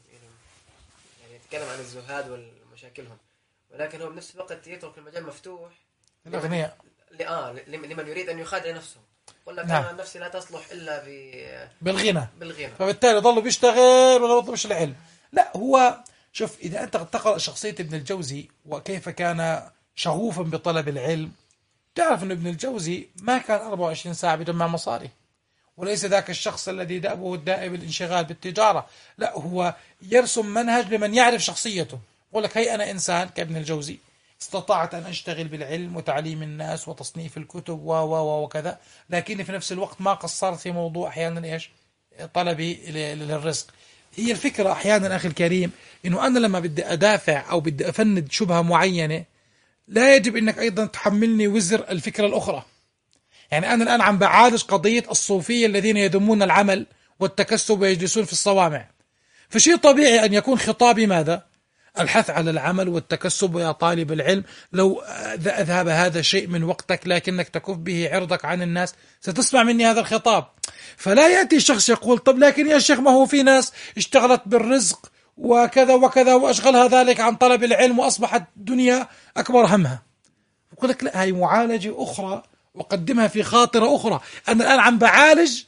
يعني يتكلم عن الزهاد ومشاكلهم، ولكن هو بنفس الوقت يترك المجال مفتوح الأغنياء آه لمن يريد أن يخادع نفسه، يقول لك نعم. أنا نفسي لا تصلح إلا بالغنى بالغنى، فبالتالي ضل بيشتغل ولا بيطلبش العلم. لا، هو شوف، إذا أنت تقرأ شخصية ابن الجوزي وكيف كان شغوفا بطلب العلم، تعرف أن ابن الجوزي ما كان أربعة وعشرين ساعة بجمع مصاري، وليس ذاك الشخص الذي دأبه الدائم الانشغال بالتجارة، لا، هو يرسم منهج لمن يعرف شخصيته. يقول لك هي أنا إنسان كابن الجوزي استطعت أن أشتغل بالعلم وتعليم الناس وتصنيف الكتب و و وكذا، لكني في نفس الوقت ما قصرت في موضوع أحيانا إيش طلبي للرزق. هي الفكرة أحيانا أخي الكريم إنه أنا لما بدي أدافع أو بدي أفند شبهة معينة لا يجب أنك أيضا تحملني وزر الفكرة الأخرى. يعني أنا الآن عم بعالج قضية الصوفية الذين يذمون العمل والتكسب ويجلسون في الصوامع، فشيء طبيعي أن يكون خطابي ماذا؟ الحث على العمل والتكسب ويا طالب العلم، لو أذهب هذا شيء من وقتك لكنك تكف به عرضك عن الناس ستسمع مني هذا الخطاب. فلا يأتي شخص يقول طب لكن يا شيخ ما هو في ناس اشتغلت بالرزق وكذا وكذا وأشغلها ذلك عن طلب العلم وأصبحت الدنيا أكبر همها. أقول لك لا، هي معالجة أخرى وقدمها في خاطرة أخرى. أنا الآن عم بعالج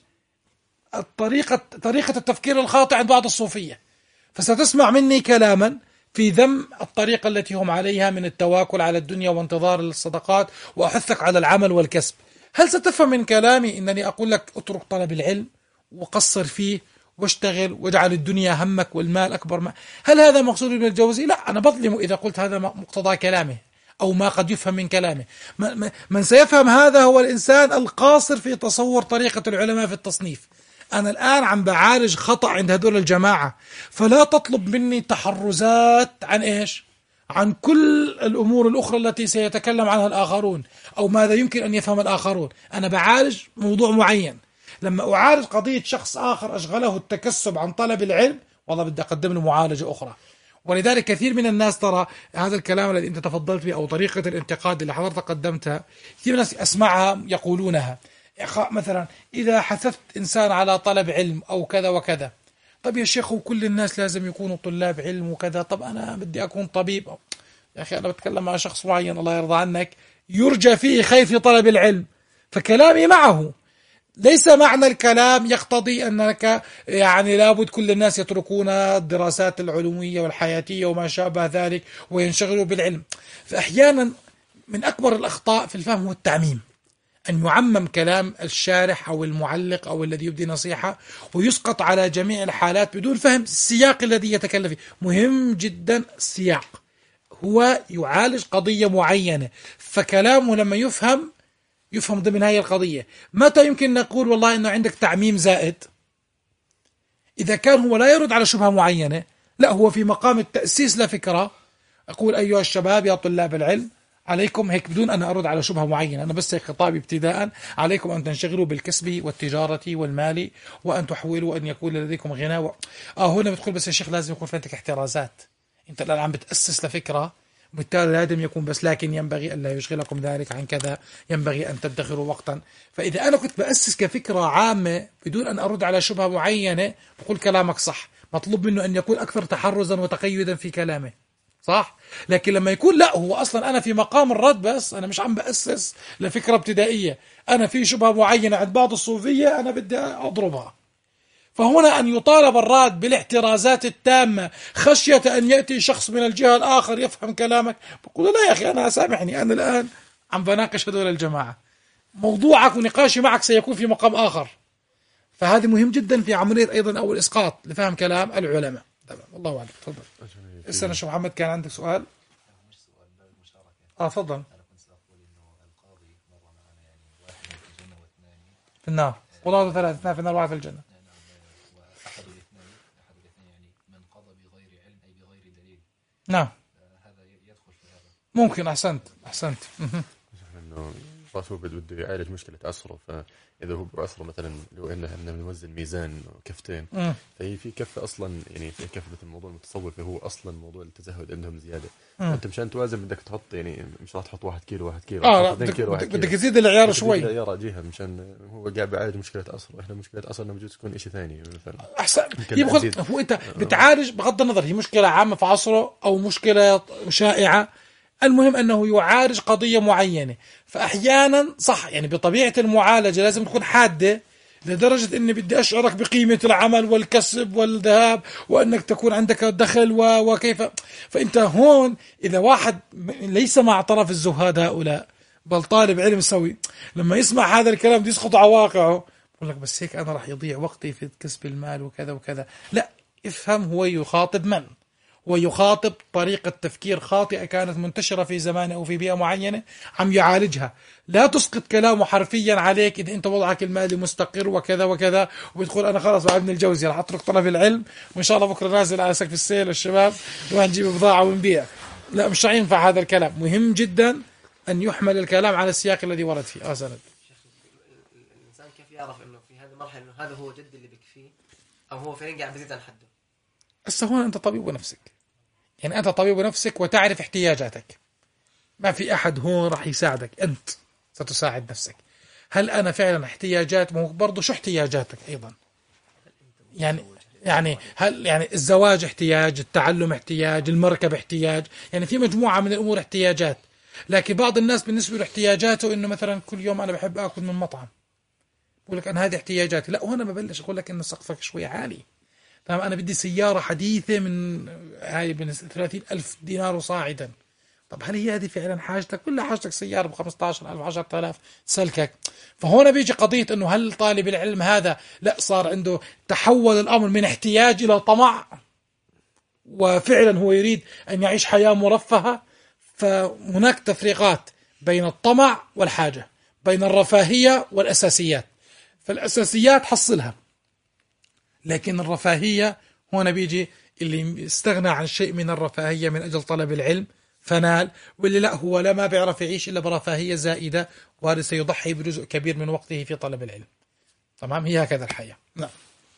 الطريقة طريقة التفكير الخاطئ عند بعض الصوفية، فستسمع مني كلاما في ذم الطريقة التي هم عليها من التواكل على الدنيا وانتظار الصدقات وأحثك على العمل والكسب. هل ستفهم من كلامي أنني أقول لك اترك طلب العلم وقصر فيه واشتغل واجعل الدنيا همك والمال أكبر ما؟ هل هذا مقصود ابن الجوزي؟ لا، أنا بظلم إذا قلت هذا مقتضى كلامه أو ما قد يفهم من كلامه. من سيفهم هذا هو الإنسان القاصر في تصور طريقة العلماء في التصنيف. أنا الآن عم بعالج خطأ عند هذول الجماعة، فلا تطلب مني تحرزات عن إيش؟ عن كل الأمور الأخرى التي سيتكلم عنها الآخرون أو ماذا يمكن أن يفهم الآخرون. أنا بعالج موضوع معين. لما أعالج قضية شخص آخر أشغله التكسب عن طلب العلم، والله بدي أقدم له معالجة أخرى. ولذلك كثير من الناس ترى هذا الكلام الذي أنت تفضلت به أو طريقة الانتقاد اللي حضرتك قدمتها، كثير من الناس أسمعها يقولونها مثلا إذا حثثت إنسان على طلب علم أو كذا وكذا، طب يا شيخ وكل الناس لازم يكونوا طلاب علم وكذا، طب أنا بدي أكون طبيب. يا أخي أنا بتكلم مع شخص معين الله يرضى عنك يرجى فيه خير في طلب العلم، فكلامي معه. ليس معنى الكلام يقتضي أنك يعني لابد كل الناس يتركون الدراسات العلومية والحياتية وما شابه ذلك وينشغلوا بالعلم. فأحيانا من أكبر الأخطاء في الفهم هو التعميم، أن يعمم كلام الشارح أو المعلق أو الذي يبدي نصيحة ويسقط على جميع الحالات بدون فهم السياق الذي يتكلم فيه. مهم جدا السياق، هو يعالج قضية معينة، فكلامه لما يفهم يفهم ضمن هذه القضية. متى يمكن نقول والله أنه عندك تعميم زائد؟ إذا كان هو لا يرد على شبهة معينة، لا، هو في مقام التأسيس لفكرة، أقول أيها الشباب يا طلاب العلم عليكم هيك بدون أن أرد على شبهة معينة، أنا بس هيك خطابي ابتداء، عليكم أن تنشغلوا بالكسب والتجارة والمال وأن تحولوا أن يكون لديكم غنى و... آه هنا بتقول بس يا شيخ لازم يكون في عندك احترازات، أنت الآن عم بتأسس لفكرة بالتالي لازم يكون بس، لكن ينبغي أن لا يشغلكم ذلك عن كذا، ينبغي أن تدخروا وقتا. فإذا أنا كنت بأسس كفكرة عامة بدون أن أرد على شبهة معينة بقول كلامك صح، مطلوب منه أن يكون أكثر تحرزا وتقيدا في كلامه. صح؟ لكن لما يكون لا، هو أصلا أنا في مقام الرد، بس أنا مش عم بأسس لفكرة ابتدائية، أنا في شبهة معينة عند بعض الصوفية أنا بدي أضربها، فهنا أن يطالب الراد بالاحترازات التامة خشية أن يأتي شخص من الجهة الآخر يفهم كلامك، بقول لا يا أخي أنا سامحني، أنا الآن عم بناقش هذول الجماعة، موضوعك ونقاشي معك سيكون في مقام آخر. فهذا مهم جدا في عملية أيضا أو الإسقاط لفهم كلام العلماء. تمام، والله أعلم. تفضل. استنى شو محمد، كان عندك سؤال؟ مش سؤال بل مشاركة. اه تفضل. أنا كنت سأقول إنه القاضي مر معنا يعني واحد في الجنة واثنان في النار، والله ثلاثة، اثنان في النار واحد في الجنة. وأحد الاثنين أحد الاثنين يعني من قضى بغير علم أي بغير دليل. نعم. هذا يدخل في هذا. ممكن. أحسنت أحسنت. انه راسه بده يعالج مشكله عصره، فاذا هو بعصره مثلا لو انه بدنا نوزن ميزان كفتين، مم. فهي في كفه اصلا، يعني في كفه مثل موضوع المتصوف هو اصلا موضوع التزهد عندهم زياده، مم. انت مشان توازن بدك تحط، يعني مش راح تحط واحد كيلو واحد كيلو، اه لا، تحط اثنين بدك, كيلو واحد بدك, كيلو، بدك تزيد العيار بدك شوي. تزيد العيار جهه، مشان هو قاعد بيعالج مشكله عصره، احنا مشكله عصرنا بجوز تكون شيء ثاني مثلا. احسن. يمكن يبغى أزيد. هو انت بتعالج بغض النظر هي مشكله عامه في عصره او مشكله شائعه، المهم انه يعالج قضيه معينه. فاحيانا صح، يعني بطبيعه المعالجه لازم تكون حاده لدرجه اني بدي اشعرك بقيمه العمل والكسب والذهاب وانك تكون عندك دخل و- وكيف. فانت هون اذا واحد ليس مع طرف الزهاد هؤلاء بل طالب علم سوي، لما يسمع هذا الكلام بده يسقط على واقعه، بقول لك بس هيك انا راح يضيع وقتي في كسب المال وكذا وكذا. لا، افهم هو يخاطب من، ويخاطب طريقة تفكير خاطئة كانت منتشرة في زمان أو في بيئة معينة عم يعالجها. لا تسقط كلامه حرفيا عليك إذا أنت وضعك المالي مستقر وكذا وكذا وبتقول أنا خلاص مع ابن الجوزي راح أترك طلب العلم وإن شاء الله بكرة نازل على سقف السيل الشباب نروح نجيب بضاعة ونبيع. لا، مش ينفع هذا الكلام. مهم جدا أن يحمل الكلام على السياق الذي ورد فيه. آه سند. الإنسان كيف يعرف إنه في هذه المرحلة إنه هذا هو جد اللي بكفيه أو هو فعلا قاعد بيزيد عن حده؟ بس هون أنت طبيب نفسك، يعني أنت طبيب نفسك وتعرف احتياجاتك. ما في أحد هون راح يساعدك، أنت ستساعد نفسك. هل أنا فعلا احتياجات؟ ما هو برضه شو احتياجاتك أيضا؟ يعني يعني هل يعني الزواج احتياج، التعلم احتياج، المركب احتياج، يعني في مجموعة من الأمور احتياجات. لكن بعض الناس بالنسبة له احتياجاته إنه مثلا كل يوم أنا بحب آكل من مطعم، بقول لك أنا هذه احتياجاتي. لا، وهنا ببلش أقول لك إن سقفك شوي عالي. تمام، أنا بدي سيارة حديثة من هاي من ثلاثين ألف دينار وصاعدا. طب هل هي هذه فعلا حاجتك ولا حاجتك سيارة بخمسة عشر ألف عشرة آلاف تسلكك؟ فهنا بيجي قضية أنه هل طالب العلم هذا لا صار عنده تحول الأمر من احتياج إلى طمع وفعلا هو يريد أن يعيش حياة مرفهة. فهناك تفريقات بين الطمع والحاجة، بين الرفاهية والأساسيات. فالأساسيات حصلها، لكن الرفاهية هنا بيجي اللي استغنى عن شيء من الرفاهية من أجل طلب العلم فنال، واللي لا هو لا ما بيعرف يعيش إلا برفاهية زائدة، وهذا سيضحي بجزء كبير من وقته في طلب العلم. تمام، هي هكذا الحياة. نعم.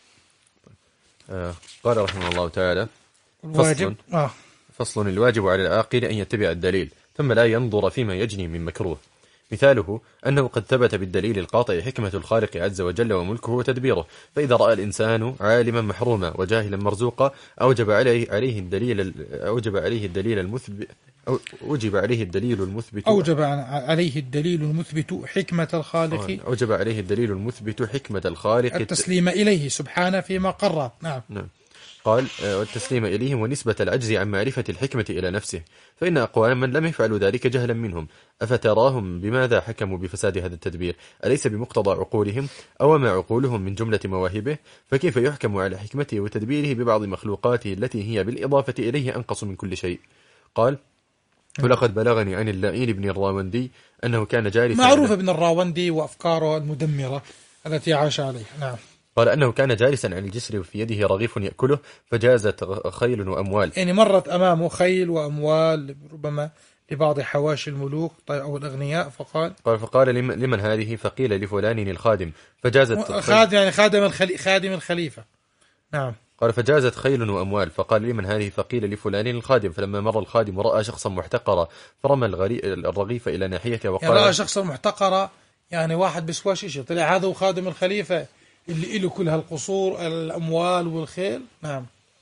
آه قال رحمه الله تعالى: الواجب فصل, آه. فصل الواجب على العاقل أن يتبع الدليل ثم لا ينظر فيما يجني من مكروه. مثاله أنه قد ثبت بالدليل القاطع حكمة الخالق عز وجل وملكه وتدبيره، فإذا رأى الإنسان عالما محروما وجاهلا مرزوقا أوجب عليه عليه الدليل أوجب عليه الدليل المثبت أوجب عليه الدليل المثبت أوجب عليه الدليل المثبت حكمة الخالق أوجب عليه الدليل المثبت حكمة الخالق التسليم إليه سبحانه فيما قرر. نعم. نعم. قال: والتسليم إليه ونسبة العجز عن معرفة الحكمة إلى نفسه، فإن أقواما لم يفعلوا ذلك جهلا منهم، أفتراهم بماذا حكموا بفساد هذا التدبير؟ أليس بمقتضى عقولهم؟ أو ما عقولهم من جملة مواهبه؟ فكيف يحكم على حكمته وتدبيره ببعض مخلوقاته التي هي بالإضافة إليه أنقص من كل شيء؟ قال: ولقد بلغني عن اللئيم بن الراوندي أنه كان جالسا، معروف ابن الراوندي وأفكاره المدمرة التي عاش عليها. نعم. قال أنه كان جالسا على الجسر وفي يده رغيف يأكله، فجازت خيل وأموال، يعني مرت أمامه خيل وأموال ربما لبعض حواشي الملوك أو الأغنياء، فقال قال فقال لمن هذه؟ فقيل لفلان الخادم، فجازت خادم يعني خادم الخلي خادم الخليفة. نعم. قال فجازت خيل وأموال، فقال لمن هذه؟ فقيل لفلان الخادم، فلما مر الخادم ورأى شخصا محتقرا فرمى الرغيف إلى ناحيته وقال، يعني رأى شخصا محتقرا يعني واحد بسواش شيء، طلع هذا هو خادم الخليفة اللي له كل هالقصور الأموال والخيل. نعم.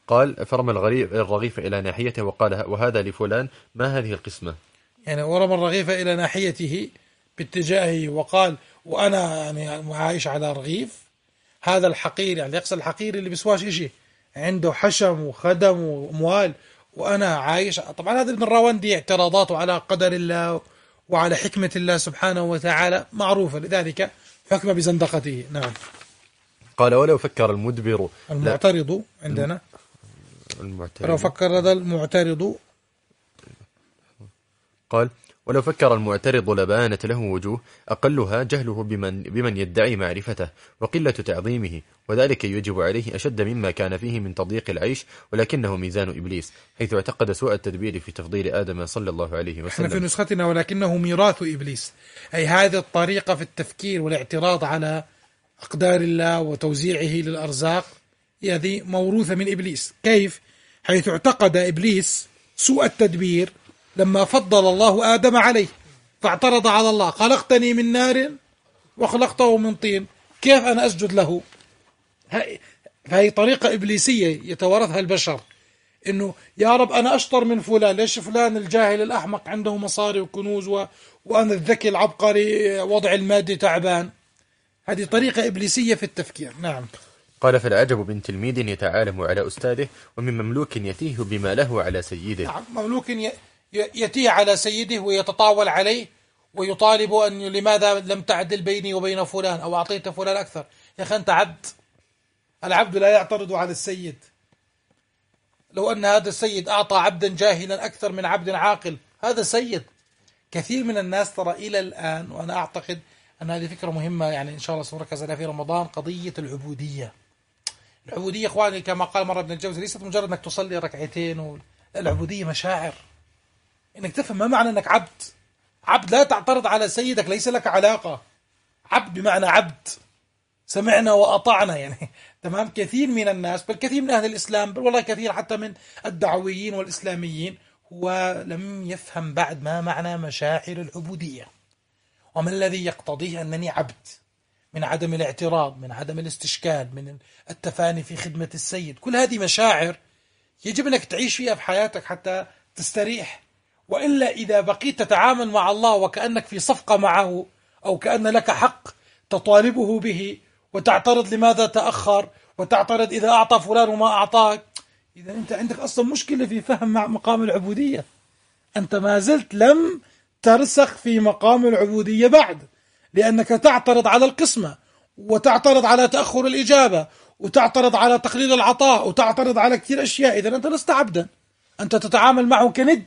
قال فرمى الغريب الرغيف إلى ناحيته وقال وهذا لفلان، ما هذه القسمة؟ يعني ورمى الرغيف إلى ناحيته باتجاهه وقال وأنا يعني عايش على رغيف. هذا الحقير، يعني يقصد الحقير اللي بيسواش إشي، عنده حشم وخدم وأموال، وأنا عايش. طبعا هذا ابن الراوندي اعتراضاته على قدر الله وعلى حكمة الله سبحانه وتعالى معروفة، لذلك حكم بزندقته. نعم. قال ولو فكر المدبر المعترض عندنا المعترض ولو فكر هذا المعترض قال ولو فكر المعترض لبانت له وجوه، أقلها جهله بمن, بمن يدعي معرفته وقلة تعظيمه، وذلك يجب عليه أشد مما كان فيه من تضييق العيش، ولكنه ميزان إبليس، حيث اعتقد سوء التدبير في تفضيل آدم صلى الله عليه وسلم. احنا في نسختنا ولكنه ميراث إبليس، أي هذه الطريقة في التفكير والاعتراض على أقدار الله وتوزيعه للأرزاق، هذه موروثة من إبليس. كيف؟ حيث اعتقد إبليس سوء التدبير لما فضل الله آدم عليه، فاعترض على الله: خلقتني من نار وخلقته من طين، كيف أنا أسجد له؟ فهي طريقة إبليسية يتوارثها البشر، إنه يا رب أنا أشطر من فلان، ليش فلان الجاهل الأحمق عنده مصاري وكنوز و... وأنا الذكي العبقري وضع المادي تعبان. هذه طريقة إبليسية في التفكير. نعم. قال فالعجب من تلميذ يتعالم على أستاذه، ومن مملوك يتيه بما له على سيده. نعم، مملوك ي... يتيه على سيده ويتطاول عليه ويطالب أن لماذا لم تعدل بيني وبين فلان أو أعطيت فلان أكثر. يا أخي أنت عبد، العبد لا يعترض على السيد. لو أن هذا السيد أعطى عبدا جاهلا أكثر من عبد عاقل، هذا سيد. كثير من الناس ترى إلى الآن، وأنا أعتقد أن هذه فكرة مهمة، يعني إن شاء الله سنركز عليها في رمضان، قضية العبودية. العبودية إخواني كما قال مرة ابن الجوزي ليست مجرد أنك تصلي ركعتين و... العبودية مشاعر، إنك تفهم ما معنى أنك عبد. عبد لا تعترض على سيدك، ليس لك علاقة. عبد بمعنى عبد، سمعنا وأطعنا يعني. تمام. كثير من الناس، بل كثير من أهل الإسلام، بل والله كثير حتى من الدعويين والإسلاميين، هو لم يفهم بعد ما معنى مشاعر العبودية، وما الذي يقتضيه أنني عبد، من عدم الاعتراض، من عدم الاستشكال، من التفاني في خدمة السيد. كل هذه مشاعر يجب أنك تعيش فيها في حياتك حتى تستريح، وإلا إذا بقيت تتعامل مع الله وكأنك في صفقة معه، أو كأن لك حق تطالبه به وتعترض لماذا تأخر، وتعترض إذا أعطى فلان وما أعطاك، إذا أنت عندك أصلا مشكلة في فهم مع مقام العبودية. أنت ما زلت لم ترسخ في مقام العبودية بعد، لأنك تعترض على القسمة، وتعترض على تأخر الإجابة، وتعترض على تقليل العطاء، وتعترض على كثير أشياء. إذا أنت لست عبدا، أنت تتعامل معه كند،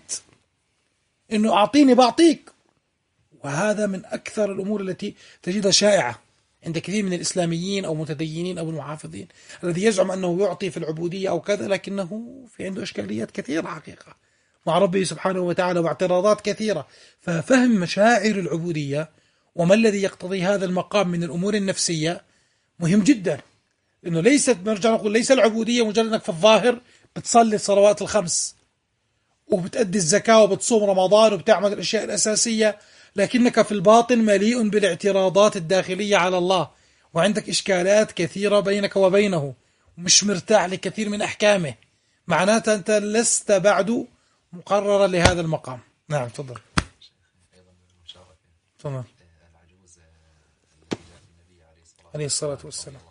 إنه أعطيني بعطيك. وهذا من أكثر الأمور التي تجدها شائعة عند كثير من الإسلاميين أو متدينين أو المحافظين، الذي يزعم أنه يعطي في العبودية أو كذا، لكنه في عنده إشكاليات كثيرة حقيقة مع ربه سبحانه وتعالى واعتراضات كثيرة. ففهم مشاعر العبودية وما الذي يقتضي هذا المقام من الأمور النفسية مهم جدا، لأنه ليست، نرجع نقول، ليس العبودية مجرد أنك في الظاهر بتصلي الصلوات الخمس وبتأدي الزكاة وبتصوم رمضان وبتعمل الأشياء الأساسية، لكنك في الباطن مليء بالاعتراضات الداخلية على الله، وعندك إشكالات كثيرة بينك وبينه، ومش مرتاح لكثير من أحكامه. معناتها أنت لست بعد مقررا لهذا المقام. نعم تفضل. أيضا من المشاركة تمام. العجوز التي جاءت النبي عليه الصلاة عليه الصلاة والسلام.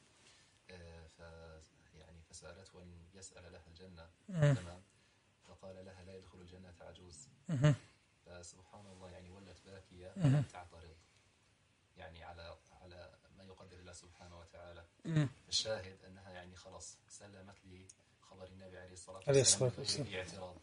ف يعني فسألته أن يسأل لها الجنة، تمام، فقال لها لا يدخل الجنة عجوز. فسبحان الله يعني ولت باكية تعترض يعني على على ما يقدر الله سبحانه وتعالى. الشاهد أنها يعني خلاص سلمت لي خبر النبي عليه الصلاة والسلام, عليه الصلاة والسلام. اعتراض.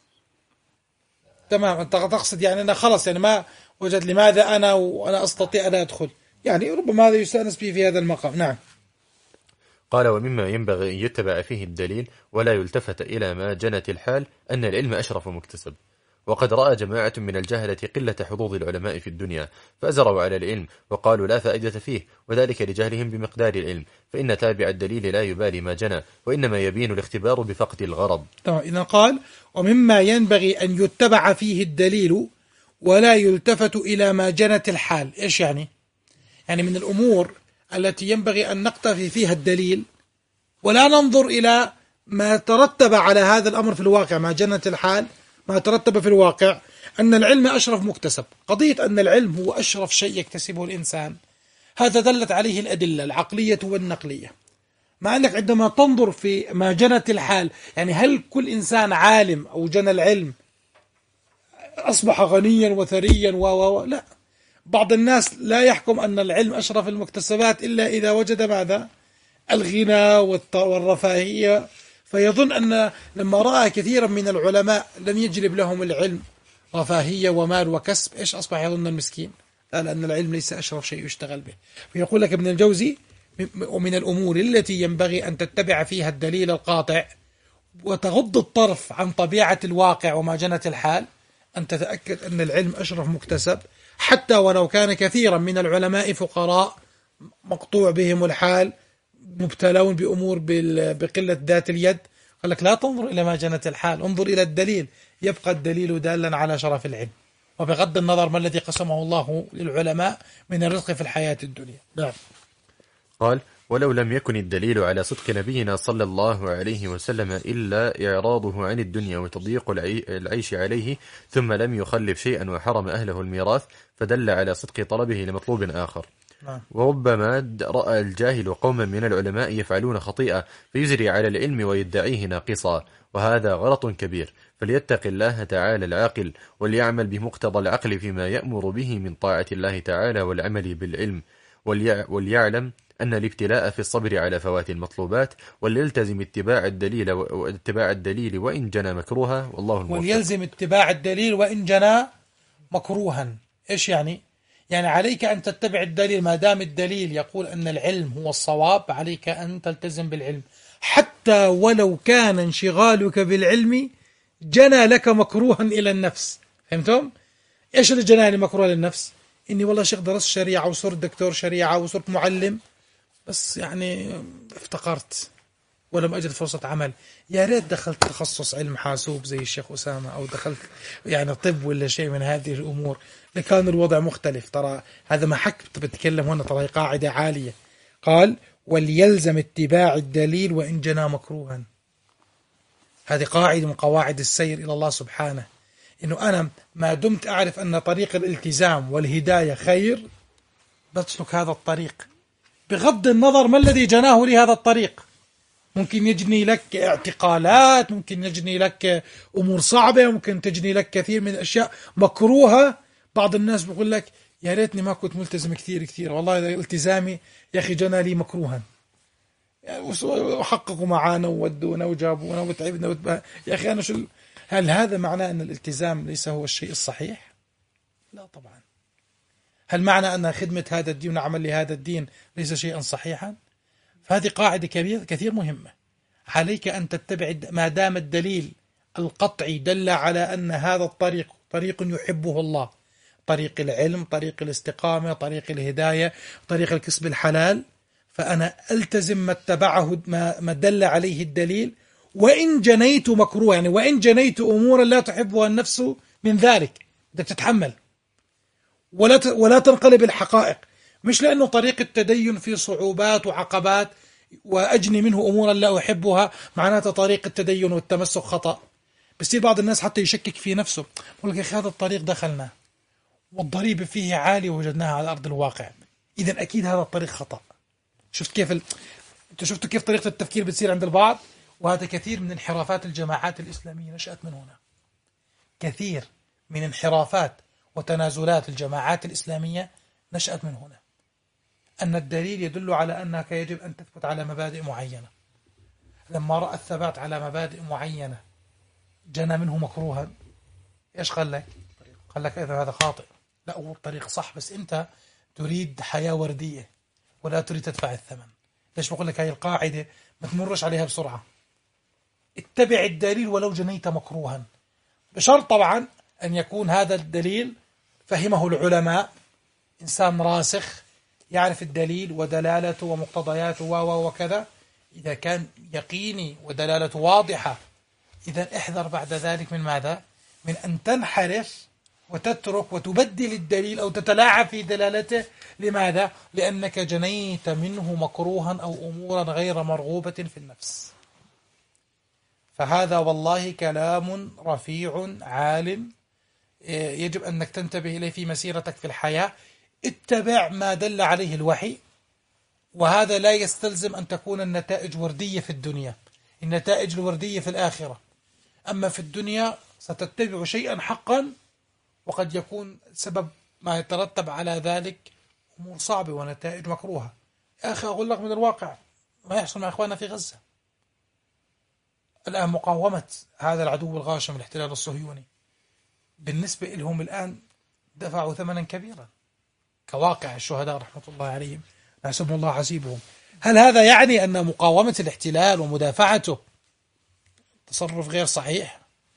تمام. أنت تقصد يعني أنا خلص، يعني ما وجد لماذا أنا وأنا أستطيع أن أدخل، يعني ربما هذا يستأنس به في هذا المقام. نعم. قال ومما ينبغي أن يتبع فيه الدليل ولا يلتفت إلى ما جنت الحال أن العلم أشرف مكتسب، وقد رأى جماعة من الجهلة قلة حظوظ العلماء في الدنيا فأزروا على العلم وقالوا لا فائدة فيه، وذلك لجهلهم بمقدار العلم، فإن تابع الدليل لا يبالي ما جنى، وإنما يبين الاختبار بفقد الغرض. تمام. إذا قال ومما ينبغي أن يتبع فيه الدليل ولا يلتفت إلى ما جنت الحال. إيش يعني؟ يعني من الأمور التي ينبغي أن نقتفي فيها الدليل ولا ننظر إلى ما ترتب على هذا الأمر في الواقع، ما جنت الحال ما ترتب في الواقع أن العلم أشرف مكتسب. قضية أن العلم هو أشرف شيء يكتسبه الإنسان، هذا دلت عليه الأدلة العقلية والنقلية. مع أنك عندما تنظر في ما جنت الحال، يعني هل كل إنسان عالم أو جنى العلم أصبح غنيا وثريا و و لا، بعض الناس لا يحكم أن العلم أشرف المكتسبات إلا إذا وجد ماذا؟ الغنى والرفاهية، فيظن أن لما رأى كثيرا من العلماء لم يجلب لهم العلم رفاهية ومال وكسب، إيش أصبح يظن المسكين؟ لا، لأن العلم ليس أشرف شيء يشتغل به. فيقول لك ابن الجوزي: ومن الأمور التي ينبغي أن تتبع فيها الدليل القاطع وتغض الطرف عن طبيعة الواقع وما جنت الحال، أن تتأكد أن العلم أشرف مكتسب، حتى ولو كان كثيرا من العلماء فقراء مقطوع بهم الحال، مبتلون بأمور بقلة ذات اليد. قال لك لا تنظر إلى ما جنت الحال، انظر إلى الدليل، يبقى الدليل دالا على شرف العلم، وبغض النظر ما الذي قسمه الله للعلماء من الرزق في الحياة الدنيا. نعم. قال: ولو لم يكن الدليل على صدق نبينا صلى الله عليه وسلم إلا إعراضه عن الدنيا وتضييق العيش عليه، ثم لم يخلف شيئا وحرم أهله الميراث، فدل على صدق طلبه لمطلوب آخر. وربما رأى الجاهل قوما من العلماء يفعلون خطيئة فيجري على العلم ويدعيه ناقصا، وهذا غلط كبير، فليتق الله تعالى العاقل، وليعمل بمقتضى العقل فيما يأمر به من طاعة الله تعالى والعمل بالعلم، وليعلم أن الابتلاء في الصبر على فوات المطلوبات، وليلتزم اتباع الدليل واتباع الدليل وإن جنى مكروها، والله الموفق. وليلزم اتباع الدليل وإن جنى مكروها. إيش يعني؟ يعني عليك أن تتبع الدليل، ما دام الدليل يقول أن العلم هو الصواب، عليك أن تلتزم بالعلم، حتى ولو كان انشغالك بالعلم جنى لك مكروها إلى النفس. فهمتم؟ إيش اللي جناني مكروه للنفس؟ إني والله شيخ درست شريعة وصرت دكتور شريعة وصرت معلم، بس يعني افتقرت ولم أجد فرصة عمل. يا ريت دخلت تخصص علم حاسوب زي الشيخ أسامة، أو دخلت يعني طب ولا شيء من هذه الأمور، لكان الوضع مختلف. ترى هذا ما حك بتكلم هنا، ترى قاعدة عالية. قال: وليلزم اتباع الدليل وإن جنى مكروها. هذه قاعدة من قواعد السير إلى الله سبحانه، إنه أنا ما دمت أعرف أن طريق الالتزام والهداية خير، بسلك هذا الطريق بغض النظر ما الذي جناه لهذا الطريق. ممكن يجني لك اعتقالات، ممكن يجني لك أمور صعبة، ممكن تجني لك كثير من الأشياء مكروهة. بعض الناس بيقول لك يا ريتني ما كنت ملتزم كثير كثير، والله التزامي يا أخي جنى لي مكروها، وحققوا معانا وودونا وجابونا وتعبنا وتبقى. يا أخي أنا شو، هل هذا معناه أن الالتزام ليس هو الشيء الصحيح؟ لا طبعا. هل معنى أن خدمة هذا الدين ونعمل لهذا الدين ليس شيئا صحيحا؟ فهذه قاعدة كبيرة كثير مهمة. عليك أن تتبع ما دام الدليل القطعي دل على أن هذا الطريق طريق يحبه الله، طريق العلم، طريق الاستقامة، طريق الهداية، طريق الكسب الحلال، فأنا ألتزم ما اتبعه ما دل عليه الدليل، وإن جنيت مكروه، يعني وإن جنيت أمورا لا تحبها النفس من ذلك، بدك تتحمل ولا ولا تنقلب الحقائق. مش لأنه طريق التدين فيه صعوبات وعقبات وأجني منه أمورا لا أحبها معناته طريق التدين والتمسك خطأ. بصير بعض الناس حتى يشكك في نفسه، يقول لك يا أخي هذا الطريق دخلنا والضريبة فيه عالية ووجدناها على أرض الواقع، إذن أكيد هذا الطريق خطأ. شفت كيف ال... أنت شفتوا كيف طريقة التفكير بتصير عند البعض؟ وهذا كثير من انحرافات الجماعات الإسلامية نشأت من هنا. كثير من انحرافات وتنازلات الجماعات الإسلامية نشأت من هنا، أن الدليل يدل على أنك يجب أن تثبت على مبادئ معينة. لما رأى الثبات على مبادئ معينة جنى منه مكروها، إيش قال لك؟ قال لك إذا هذا خاطئ. لا، هو الطريق صح، بس أنت تريد حياة وردية ولا تريد تدفع الثمن. ليش بقول لك هاي القاعدة ما تمرش عليها بسرعة؟ اتبع الدليل ولو جنيت مكروها، بشرط طبعا أن يكون هذا الدليل فهمه العلماء، إنسان راسخ يعرف الدليل ودلالته ومقتضياته و وكذا. إذا كان يقيني ودلالته واضحة، إذا احذر بعد ذلك من ماذا؟ من أن تنحرف وتترك وتبدل الدليل أو تتلاعب في دلالته. لماذا؟ لأنك جنيت منه مكروها أو أمورا غير مرغوبة في النفس. فهذا والله كلام رفيع عال يجب أنك تنتبه إليه في مسيرتك في الحياة. اتبع ما دل عليه الوحي، وهذا لا يستلزم أن تكون النتائج وردية في الدنيا، النتائج الوردية في الآخرة. أما في الدنيا ستتبع شيئا حقا، وقد يكون سبب ما يترتب على ذلك أمور صعبة ونتائج مكروهة. يا أخي أقول لك من الواقع ما يحصل مع إخواننا في غزة الآن، مقاومة هذا العدو الغاشم الاحتلال الصهيوني بالنسبة لهم الآن دفعوا ثمنا كبيرا كواقع الشهداء رحمة الله عليهم، نحسب الله حسيبهم. هل هذا يعني أن مقاومة الاحتلال ومدافعته تصرف غير صحيح،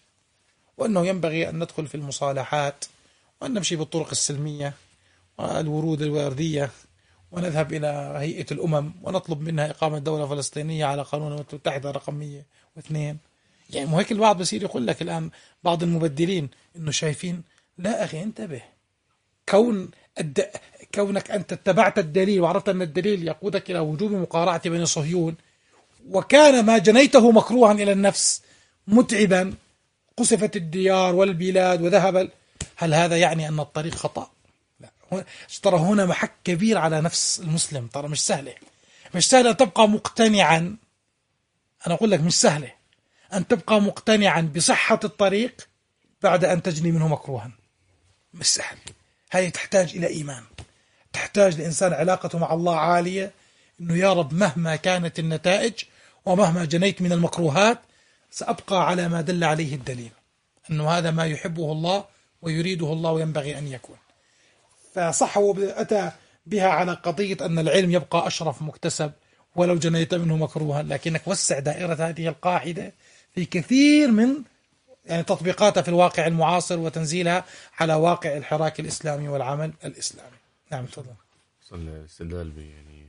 وأنه ينبغي أن ندخل في المصالحات وأن نمشي بالطرق السلمية والورود الوردية ونذهب إلى هيئة الأمم ونطلب منها إقامة دولة فلسطينية على قانون الأمم المتحدة رقم مية واثنين؟ يعني مو هيك البعض بصير يقول لك الآن بعض المبدلين إنه شايفين. لا أخي انتبه، كون الد... كونك أنت اتبعت الدليل وعرفت أن الدليل يقودك إلى وجوب مقارعة بني صهيون، وكان ما جنيته مكروها إلى النفس متعبا، قصفت الديار والبلاد وذهب، هل هذا يعني أن الطريق خطأ؟ لا، ترى هنا محك كبير على نفس المسلم. ترى مش سهلة، مش سهلة أن تبقى مقتنعا. أنا أقول لك مش سهلة أن تبقى مقتنعا بصحة الطريق بعد أن تجني منه مكروها. مش سهل، هذه تحتاج إلى إيمان، تحتاج لإنسان علاقته مع الله عالية، إنه يا رب مهما كانت النتائج ومهما جنيت من المكروهات سأبقى على ما دل عليه الدليل، أنه هذا ما يحبه الله ويريده الله وينبغي أن يكون. فصح أتى بها على قضية أن العلم يبقى أشرف مكتسب ولو جنيت منه مكروها، لكنك وسع دائرة هذه القاعدة في كثير من يعني تطبيقاتها في الواقع المعاصر وتنزيلها على واقع الحراك الإسلامي والعمل الإسلامي. نعم تفضل. الاستدلال يعني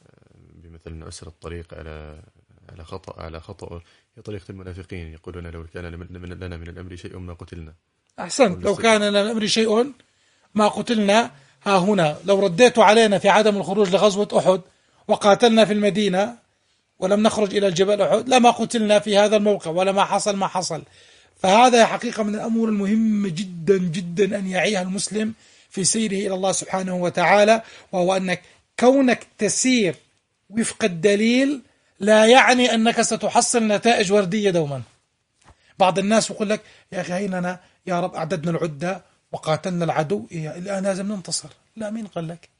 بمثل أن أسر الطريق على على خطأ على خطأ هي طريقة المنافقين، يقولون لو كان لنا من الأمر شيء ما قتلنا. أحسنت، لو كان لنا من الأمر شيء ما قتلنا. ها هنا لو رديتوا علينا في عدم الخروج لغزوة أحد وقاتلنا في المدينة ولم نخرج إلى الجبل أحد لما قتلنا في هذا الموقع ولا ما حصل ما حصل. فهذا حقيقة من الأمور المهمة جدا جدا أن يعيها المسلم في سيره إلى الله سبحانه وتعالى، وهو أنك كونك تسير وفق الدليل لا يعني أنك ستحصل نتائج وردية دوما. بعض الناس يقول لك يا أخي هيننا يا رب أعددنا العدة وقاتلنا العدو، إيه الآن لازم ننتصر. لا، مين قال لك؟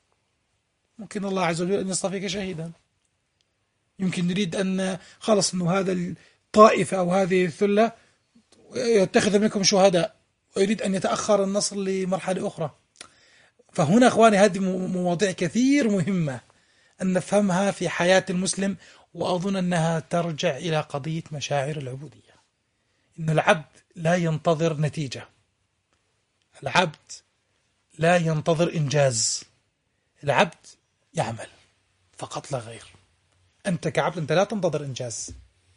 ممكن الله عز وجل أن يصطفيك شهيدا، يمكن نريد أن خلص أنه هذا الطائفة أو هذه الثلة يتخذ منكم شهداء ويريد أن يتأخر النصر لمرحلة أخرى. فهنا أخواني هذه مواضيع كثير مهمة أن نفهمها في حياة المسلم، وأظن أنها ترجع إلى قضية مشاعر العبودية. إن العبد لا ينتظر نتيجة، العبد لا ينتظر إنجاز، العبد يعمل فقط لا غير. أنت كعبد أنت لا تنتظر إنجاز.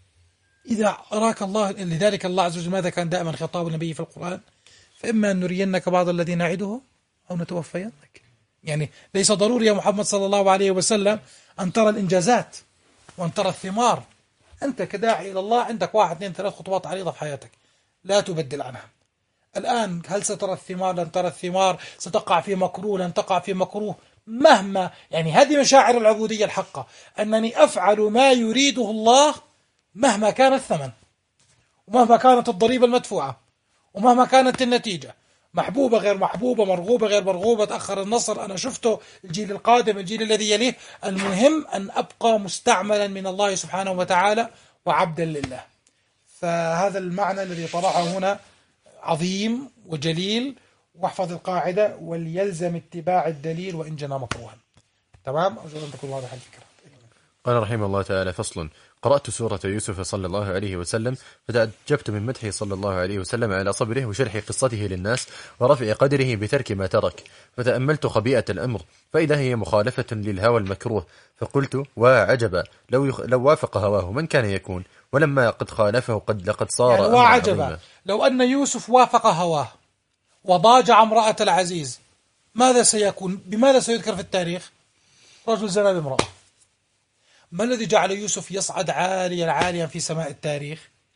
إذا أراك الله، لذلك الله عز وجل ماذا كان دائما خطاب النبي في القرآن؟ فإما أن نرينك بعض الذي نعده أو نتوفينك. يعني ليس ضروري يا محمد صلى الله عليه وسلم أن ترى الإنجازات وأن ترى الثمار. أنت كداعي إلى الله عندك واحد اثنين ثلاث خطوات عريضة في حياتك لا تبدل عنها. الآن هل سترى الثمار؟ لن ترى الثمار. ستقع في مكروه؟ لن تقع في مكروه. مهما يعني هذه مشاعر العبودية الحقة، أنني أفعل ما يريده الله مهما كان الثمن ومهما كانت الضريبة المدفوعة ومهما كانت النتيجة، محبوبة غير محبوبة، مرغوبة غير مرغوبة، تأخر النصر أنا شفته، الجيل القادم الجيل الذي يليه، المهم أن أبقى مستعملا من الله سبحانه وتعالى وعبدا لله. فهذا المعنى الذي طرحه هنا عظيم وجليل، واحفظ القاعدة وليلزم اتباع الدليل وإن جنى مكروها. تمام؟ أرجو أن تكون واضحة الفكرة. قال رحمه الله تعالى: فصل: قرأت سورة يوسف صلى الله عليه وسلم فتعجبت من مدحه صلى الله عليه وسلم على صبره وشرح قصته للناس ورفع قدره بترك ما ترك، فتأملت خبيئة الأمر فإذا هي مخالفة للهوى المكروه، فقلت وعجبا لو, يخ... لو وافق هواه من كان يكون، ولما قد خالفه قد لقد صار يعني وعجبا لو أن يوسف وافق هواه وضاجع امرأة العزيز ماذا سيكون؟ بماذا سيذكر في التاريخ؟ رجل زنى بامرأة. ما الذي جعل يوسف يصعد عاليا عاليا في سماء التاريخ؟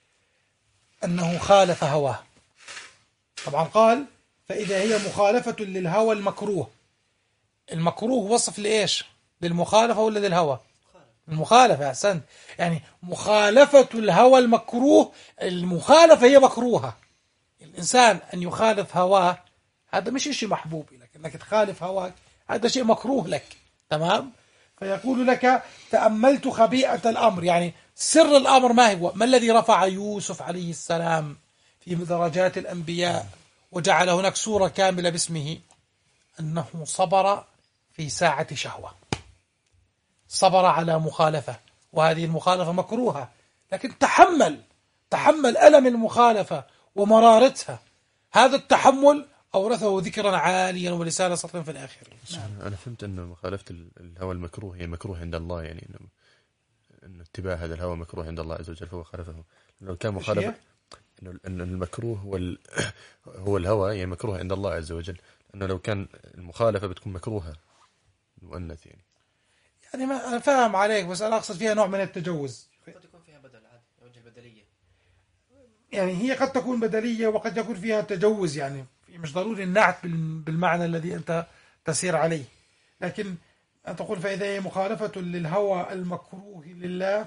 أنه خالف هواه. طبعا قال فإذا هي مخالفة للهوى المكروه. المكروه وصف لإيش؟ للمخالفة ولا للهوى؟ المخالفة. أحسنت. يعني مخالفة الهوى المكروه، المخالفة هي مكروهة. الإنسان أن يخالف هواه هذا مش شيء محبوب لك، أنك تخالف هواك هذا شيء مكروه لك. تمام؟ فيقول لك تأملت خبيئة الأمر، يعني سر الأمر ما هو؟ ما الذي رفع يوسف عليه السلام في درجات الأنبياء وجعل هناك سورة كاملة باسمه؟ أنه صبر في ساعة شهوة، صبر على مخالفة، وهذه المخالفة مكروهة، لكن تحمل تحمل ألم المخالفة ومرارتها. هذا التحمل أورثه ذكرا عاليا ولسان صدق في الآخرين. نعم. أنا فهمت أن مخالفة الهوى المكروه هي مكروه عند الله، يعني أنه أن اتباع هذا الهوى مكروه عند الله عز وجل فهو خالفه. لو كان مخالفة أنه أن المكروه هو ال... هو الهوى، يعني مكروه عند الله عز وجل، أنه لو كان المخالفة بتكون مكروهة مؤنث يعني. يعني ما أنا فاهم عليك، بس أنا أقصد فيها نوع من التجوز. قد يكون فيها بدل عادي، وجه البدلية. يعني هي قد تكون بدلية وقد يكون فيها تجوز، يعني مش ضروري النعت بالمعنى الذي أنت تسير عليه، لكن أن تقول فإذا هي مخالفة للهوى المكروه لله.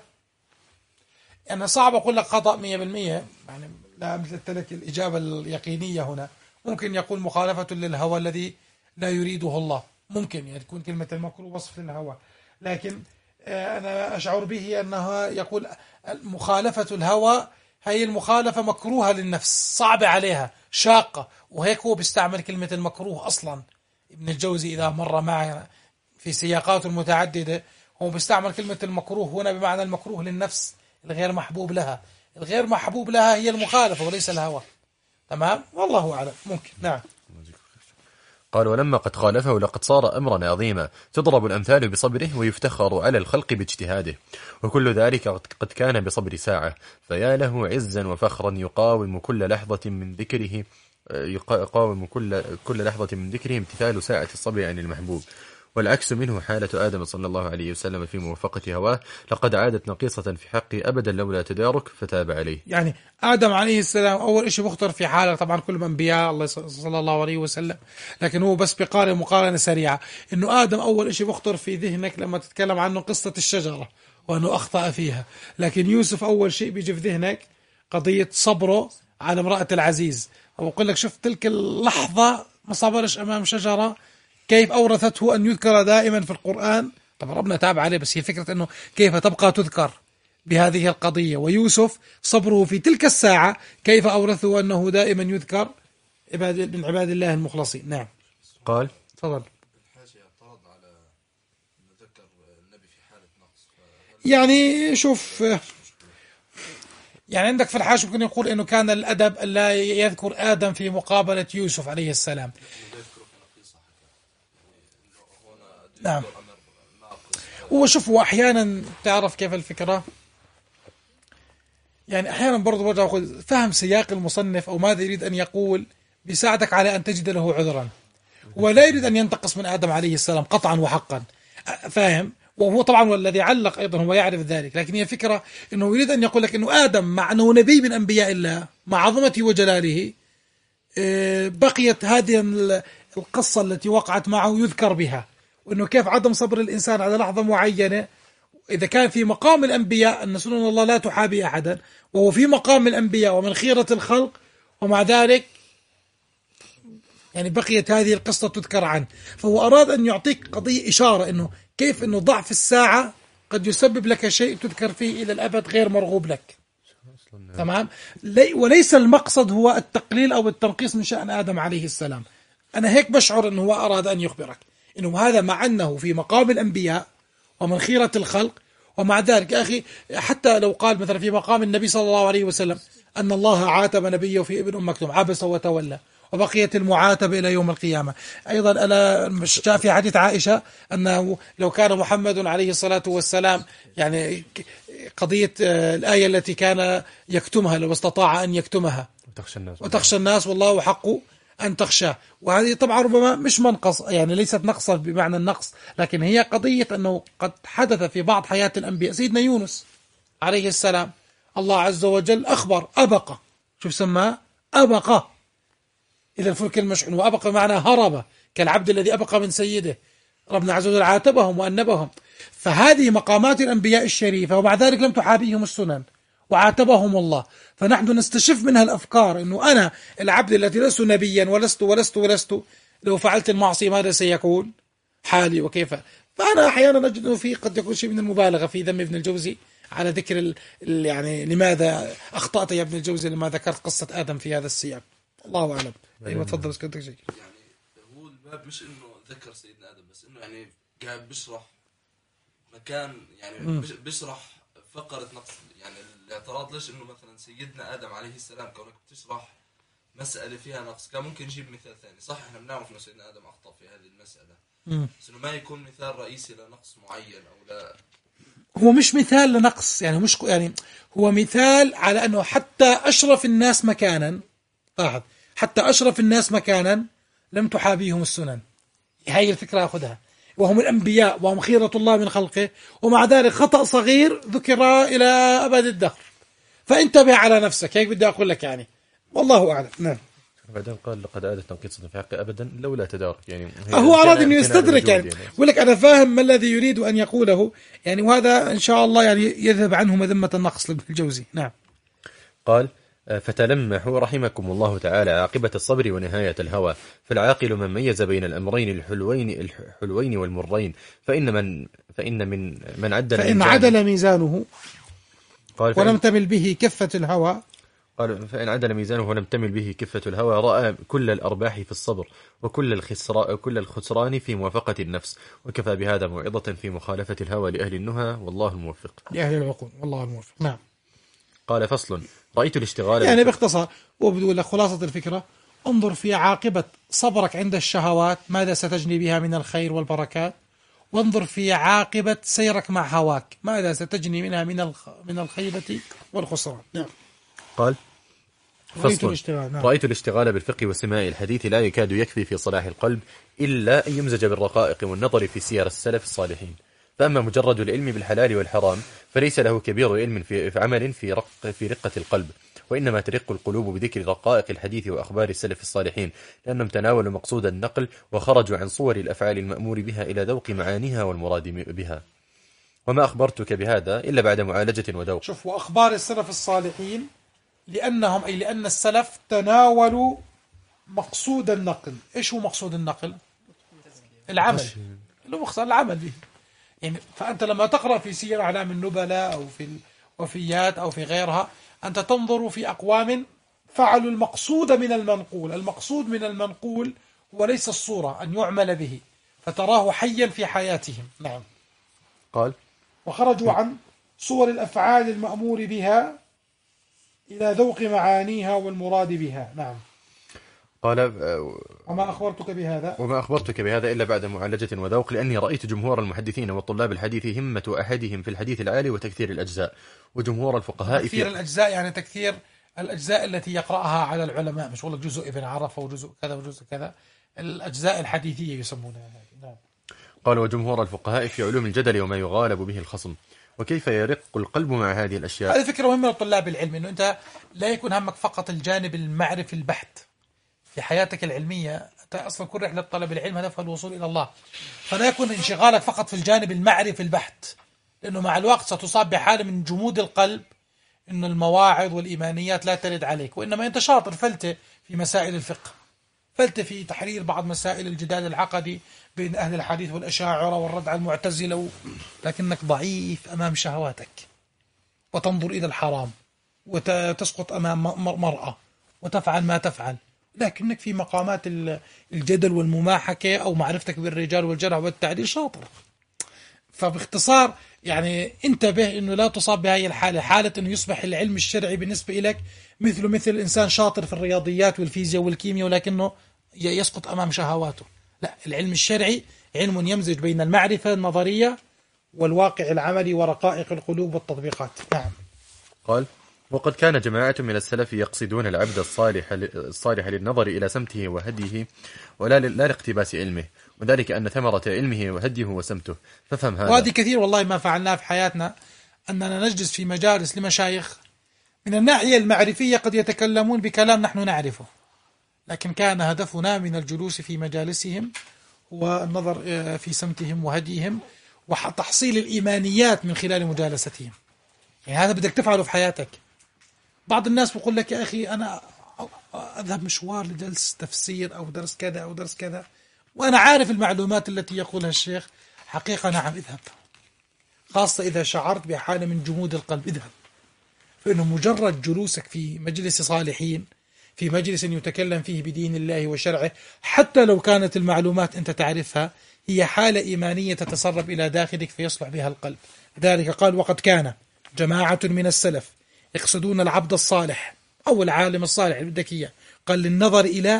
أنا صعب أقول لك خطأ مية بالمية، يعني لا أمثلت لك الإجابة اليقينية هنا. ممكن يقول مخالفة للهوى الذي لا يريده الله، ممكن يعني تكون كلمة المكروه وصف للهوى، لكن أنا أشعر به أنها يقول مخالفة الهوى هي المخالفة مكروهة للنفس، صعبة عليها، شاقة، وهيك هو بيستعمل كلمة المكروه أصلا. ابن الجوزي إذا مر معنا في سياقات متعددة هو بيستعمل كلمة المكروه هنا بمعنى المكروه للنفس الغير محبوب لها. الغير محبوب لها هي المخالفة وليس الهوى. تمام؟ والله أعلم. ممكن. نعم. قال ولما قد خالفه لقد صار أمرا عظيما تضرب الأمثال بصبره ويفتخر على الخلق باجتهاده، وكل ذلك قد كان بصبر ساعة، فيا له عزا وفخرا يقاوم كل لحظة من ذكره يقاوم كل كل لحظة من ذكره امتثال ساعة الصبر عن المحبوب. والعكس منه حالة آدم صلى الله عليه وسلم في موافقة هواه، لقد عادت نقيصة في حقه أبدا لولا تدارك فتاب عليه. يعني آدم عليه السلام أول شيء بخطر في حالة، طبعا كلهم أنبياء الله صلى الله عليه وسلم، لكن هو بس بقارن مقارنة سريعة إنه آدم أول شيء بخطر في ذهنك لما تتكلم عنه قصة الشجرة وأنه أخطأ فيها، لكن يوسف أول شيء بيجي في ذهنك قضية صبره على امرأة العزيز. وأقول لك شوف تلك اللحظة ما صبرش أمام شجرة كيف أورثته أن يذكر دائما في القرآن. طبعا ربنا تاب عليه، بس هي فكرة أنه كيف تبقى تذكر بهذه القضية. ويوسف صبره في تلك الساعة كيف أورثه أنه دائما يذكر من عباد الله المخلصين. نعم. قال تفضل. الحاجة اعترض على أن ذكر النبي في حالة نقص. يعني شوف، يعني عندك في الحاشية ممكن يقول أنه كان الأدب لا يذكر آدم في مقابلة يوسف عليه السلام. نعم. وشوفوا أحيانا تعرف كيف الفكرة، يعني أحيانا برضو برجع أقول فهم سياق المصنف أو ماذا يريد أن يقول بيساعدك على أن تجد له عذرا، ولا يريد أن ينتقص من آدم عليه السلام قطعا وحقا، فاهم؟ وهو طبعا والذي علق أيضا هو يعرف ذلك، لكن هي فكرة أنه يريد أن يقول لك أنه آدم مع أنه نبي من أنبياء الله مع عظمته وجلاله بقيت هذه القصة التي وقعت معه يذكر بها، وأنه كيف عدم صبر الإنسان على لحظة معينة إذا كان في مقام الأنبياء أن سنن الله لا تحابي أحدا، وهو في مقام الأنبياء ومن خيرة الخلق، ومع ذلك يعني بقيت هذه القصة تذكر عنه. فهو أراد أن يعطيك قضية إشارة أنه كيف أنه ضعف الساعة قد يسبب لك شيء تذكر فيه إلى الأبد غير مرغوب لك. تمام. وليس المقصد هو التقليل أو التنقيص من شأن آدم عليه السلام. أنا هيك بشعر أنه هو أراد أن يخبرك إنه هذا مع أنه في مقام الأنبياء ومن خيرة الخلق، ومع ذلك يا أخي حتى لو قال مثلا في مقام النبي صلى الله عليه وسلم أن الله عاتب نبيه في ابن أم مكتوم عبس وتولى، وبقيت المعاتبة إلى يوم القيامة. أيضا ألا مش جاء في حديث عائشة أنه لو كان محمد عليه الصلاة والسلام يعني قضية الآية التي كان يكتمها لو استطاع أن يكتمها وتخشى الناس وتخشى الناس والله حق أن تخشاه. وهذه طبعا ربما مش منقص، يعني ليست نقصا بمعنى النقص، لكن هي قضية أنه قد حدث في بعض حياة الأنبياء. سيدنا يونس عليه السلام الله عز وجل أخبر أبقى شوف سماه أبق إلى الفلك المشحون، وأبق معنى هرب كالعبد الذي أبق من سيده. ربنا عز وجل عاتبهم وأنبهم. فهذه مقامات الأنبياء الشريفة، ومع ذلك لم تحابيهم السنن وعاتبهم الله. فنحن نستشف منها الأفكار أنه أنا العبد الذي لست نبيا ولست ولست ولست لو فعلت المعصية ماذا سيكون حالي وكيف. فأنا أحيانا أجد أنه في قد يكون شيء من المبالغة في ذم ابن الجوزي على ذكر ال ال يعني لماذا أخطأت يا ابن الجوزي لما ذكرت قصة آدم في هذا السياق. الله أعلم. أيوة تفضل. بس كنت شيء يعني هو الباب مش إنه ذكر سيدنا آدم بس، إنه يعني قاعد بيشرح مكان يعني م. بيشرح فقرة نقص. يعني الاعتراض ليش إنه مثلا سيدنا آدم عليه السلام كونك بتشرح مسألة فيها نقص كان ممكن نجيب مثال ثاني. صح إحنا بنعرف إنه سيدنا آدم أخطأ في هذه المسألة، م. بس إنه ما يكون مثال رئيسي لنقص معين أو لا. هو مش مثال لنقص، يعني مش يعني هو مثال على أنه حتى أشرف الناس مكانا، لاحظ حتى أشرف الناس مكانا لم تحابيهم السنن. هاي الفكرة أخذها، وهم الأنبياء وهم خيرة الله من خلقه، ومع ذلك خطأ صغير ذكر إلى أبد الدهر. فانتبه على نفسك، هيك بدي أقول لك يعني. والله أعلم. نعم. بعدين قال لقد عادت تنقيصا في حق أبدا لولا تدارك، يعني هو أراد أن يستدرك يعني. يقول لك أنا فاهم ما الذي يريد أن يقوله يعني، وهذا إن شاء الله يعني يذهب عنه مذمة النقص لابن الجوزي. نعم. قال فتلمحوا رحمكم الله تعالى عاقبة الصبر ونهاية الهوى، فالعاقل من ميز بين الأمرين الحلوين الحلوين والمرين، فإن من فإن من من عدل فإن عدل ميزانه قال ولم تمل به كفة الهوى قال فإن عدل ميزانه ولم تمل به كفة الهوى رأى كل الأرباح في الصبر وكل الخسران كل الخسران في موافقة النفس، وكفى بهذا موعظة في مخالفة الهوى لأهل النهى والله الموفق. لأهل العقول والله الموفق. نعم. قال فصل رأيت الاشتغال يعني باختصار وبدون خلاصة الفكرة، انظر في عاقبة صبرك عند الشهوات ماذا ستجني بها من الخير والبركات، وانظر في عاقبة سيرك مع هواك ماذا ستجني منها من من الخيبة والخسران. نعم. قال رأيت الاشتغال نعم. رأيت الاشتغال بالفقه وسماع الحديث لا يكاد يكفي في صلاح القلب إلا أن يمزج بالرقائق والنظر في سير السلف الصالحين. فأما مجرد العلم بالحلال والحرام فليس له كبير علم في عمل في رق في رقة القلب، وإنما ترق القلوب بذكر رقائق الحديث وأخبار السلف الصالحين، لأنهم تناولوا مقصود النقل وخرجوا عن صور الأفعال المأمور بها إلى ذوق معانيها والمراد بها. وما أخبرتك بهذا إلا بعد معالجة وذوق. شوف، وأخبار السلف الصالحين لأنهم أي لأن السلف تناولوا مقصود النقل. إيش هو مقصود النقل؟ العمل، اللي مقصود العمل به يعني. فأنت لما تقرأ في سير أعلام النبلاء أو في الوفيات أو في غيرها أنت تنظر في أقوام فعلوا المقصود من المنقول. المقصود من المنقول هو ليس الصورة أن يعمل به، فتراه حيا في حياتهم. نعم. قال وخرجوا عن صور الأفعال المأمور بها إلى ذوق معانيها والمراد بها. نعم. قال وما أخبرتك بهذا وما أخبرتك بهذا إلا بعد معالجة وذوق، لأني رأيت جمهور المحدثين وطلاب الحديث همة أحدهم في الحديث العالي وتكثير الأجزاء، وجمهور الفقهاء تكثير في الأجزاء يعني تكثير الأجزاء التي يقرأها على العلماء، مش والله جزء ابن عرفة وجزء كذا وجزء كذا، الأجزاء الحديثية يسمونها. نعم. قال وجمهور الفقهاء في علوم الجدل وما يغالب به الخصم، وكيف يرق القلب مع هذه الأشياء. هذه فكرة مهمة لطلاب العلم، أنه أنت لا يكون همك فقط الجانب المعرفي البحت في حياتك العلمية. أنت أصلا كل رحلة طلب العلم هدفها الوصول إلى الله، فلا يكون انشغالك فقط في الجانب المعرفي البحت، لأنه مع الوقت ستصاب بحالة من جمود القلب، إن المواعظ والإيمانيات لا ترد عليك، وإنما أنت شاطر فلتة في مسائل الفقه، فلتة في تحرير بعض مسائل الجدال العقدي بين أهل الحديث والأشاعرة والرد على المعتزلة، لكنك ضعيف أمام شهواتك وتنظر إلى الحرام وتسقط أمام مرأة وتفعل ما تفعل، لكنك في مقامات الجدل والمماحكة أو معرفتك بالرجال والجرح والتعديل شاطر. فباختصار يعني انتبه أنه لا تصاب بهذه الحالة، حالة أنه يصبح العلم الشرعي بالنسبة إليك مثل مثل إنسان شاطر في الرياضيات والفيزياء والكيمياء ولكنه يسقط أمام شهواته. لا، العلم الشرعي علم يمزج بين المعرفة النظرية والواقع العملي ورقائق القلوب والتطبيقات. نعم. قال وقد كان جماعة من السلف يقصدون العبد الصالح الصالح للنظر إلى سمته وهديه ولا لا لاقتباس علمه، وذلك أن ثمرة علمه وهديه وسمته. ففهم هذا. وهذه كثير والله ما فعلناه في حياتنا، أننا نجلس في مجالس لمشايخ من الناحية المعرفية قد يتكلمون بكلام نحن نعرفه، لكن كان هدفنا من الجلوس في مجالسهم والنظر في سمتهم وهديهم وتحصيل الإيمانيات من خلال مجالستهم. يعني هذا بدك تفعله في حياتك. بعض الناس بيقول لك يا أخي أنا أذهب مشوار لجلس تفسير أو درس كذا أو درس كذا وأنا عارف المعلومات التي يقولها الشيخ. حقيقة نعم، اذهب، خاصة إذا شعرت بحالة من جمود القلب، اذهب. فإنه مجرد جلوسك في مجلس صالحين، في مجلس يتكلم فيه بدين الله وشرعه، حتى لو كانت المعلومات أنت تعرفها، هي حالة إيمانية تتسرب إلى داخلك فيصلح بها القلب. لذلك قال: وقد كان جماعة من السلف يقصدون العبد الصالح أو العالم الصالح الذكية، قال للنظر إلى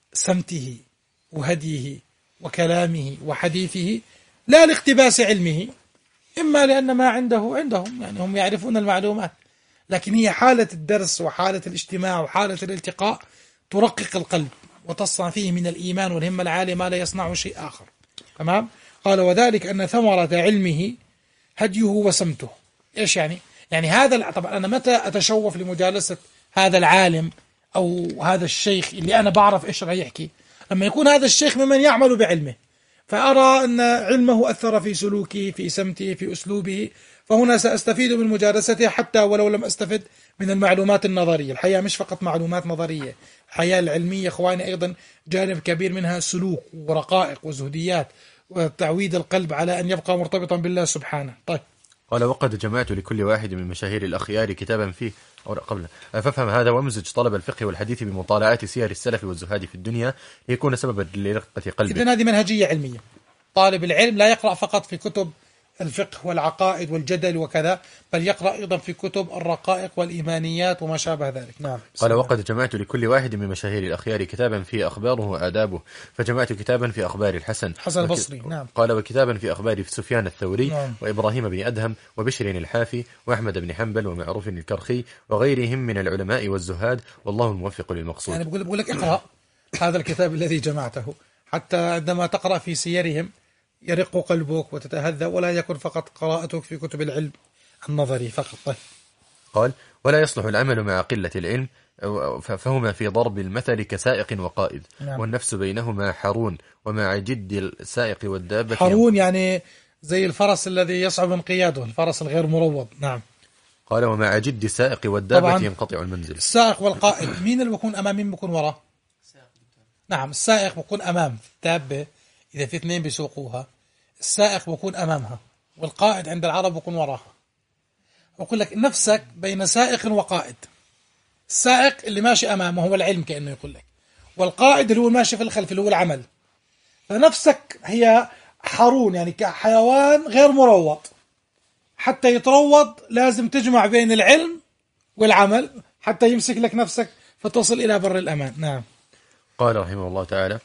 سمته وهديه وكلامه وحديثه، لا لاقتباس علمه، إما لأن ما عنده عندهم، يعني هم يعرفون المعلومات، لكن هي حالة الدرس وحالة الاجتماع وحالة الالتقاء ترقق القلب وتصنع فيه من الإيمان والهمة العالية ما لا يصنع شيء آخر. تمام؟ قال: وذلك أن ثمرة علمه هديه وسمته. إيش يعني؟ يعني هذا، طبعا أنا متى أتشوف لمجالسة هذا العالم أو هذا الشيخ اللي أنا بعرف إيش رأي يحكي؟ لما يكون هذا الشيخ ممن يعمل بعلمه، فأرى أن علمه أثر في سلوكه، في سمته، في أسلوبه، فهنا سأستفيد من مجالسته حتى ولو لم أستفد من المعلومات النظرية. الحياة مش فقط معلومات نظرية، الحياة العلمية إخواني أيضا جانب كبير منها سلوك ورقائق وزهديات وتعويد القلب على أن يبقى مرتبطا بالله سبحانه. طيب، قال: وقد جمعت لكل واحد من مشاهير الأخيار كتابا فيه أو قبل فافهم هذا وامزج طلب الفقه والحديث بمطالعة سير السلف والزهاد في الدنيا ليكون سببا لرقة قلبه. إذن هذه منهجية علمية. طالب العلم لا يقرأ فقط في كتب الفقه والعقائد والجدل وكذا، بل يقرأ أيضا في كتب الرقائق والإيمانيات وما شابه ذلك. نعم. قال: وقد جمعت لكل واحد من مشاهير الأخيار كتابا فيه أخباره وآدابه، فجمعت كتابا في أخبار الحسن حسن البصري. وك... نعم. قال: وكتابا في أخبار سفيان الثوري. نعم. وإبراهيم بن أدهم وبشر الحافي وأحمد بن حنبل ومعروف الكرخي وغيرهم من العلماء والزهاد، والله الموفق للمقصود. يعني بقول, بقول لك اقرأ هذا الكتاب الذي جمعته، حتى عندما تقرأ في سيرهم يرق قلبك وتتهذى، ولا يكون فقط قراءتك في كتب العلم النظري فقط. طيب. قال: ولا يصلح العمل مع قلة العلم، فهما في ضرب المثل كسائق وقائد. نعم. والنفس بينهما حرون، ومع جد السائق والدابة حرون يعني زي الفرس الذي يصعب انقياده، الفرس الغير مروض. نعم. قال: ومع جد السائق والدابة ينقطع المنزل. السائق والقائد مين اللي بيكون أمام مين بيكون وراه؟ نعم، السائق بيكون أمام الدابة إذا في اثنين بيسوقوها، السائق بيكون أمامها، والقائد عند العرب بيكون وراها. أقول لك نفسك بين سائق وقائد. السائق اللي ماشي أمامه هو العلم كأنه يقول لك، والقائد اللي هو ماشي في الخلف اللي هو العمل. فنفسك هي حرون، يعني كحيوان غير مروض. حتى يتروض لازم تجمع بين العلم والعمل حتى يمسك لك نفسك فتصل إلى بر الأمان. نعم. قال رحمه الله تعالى: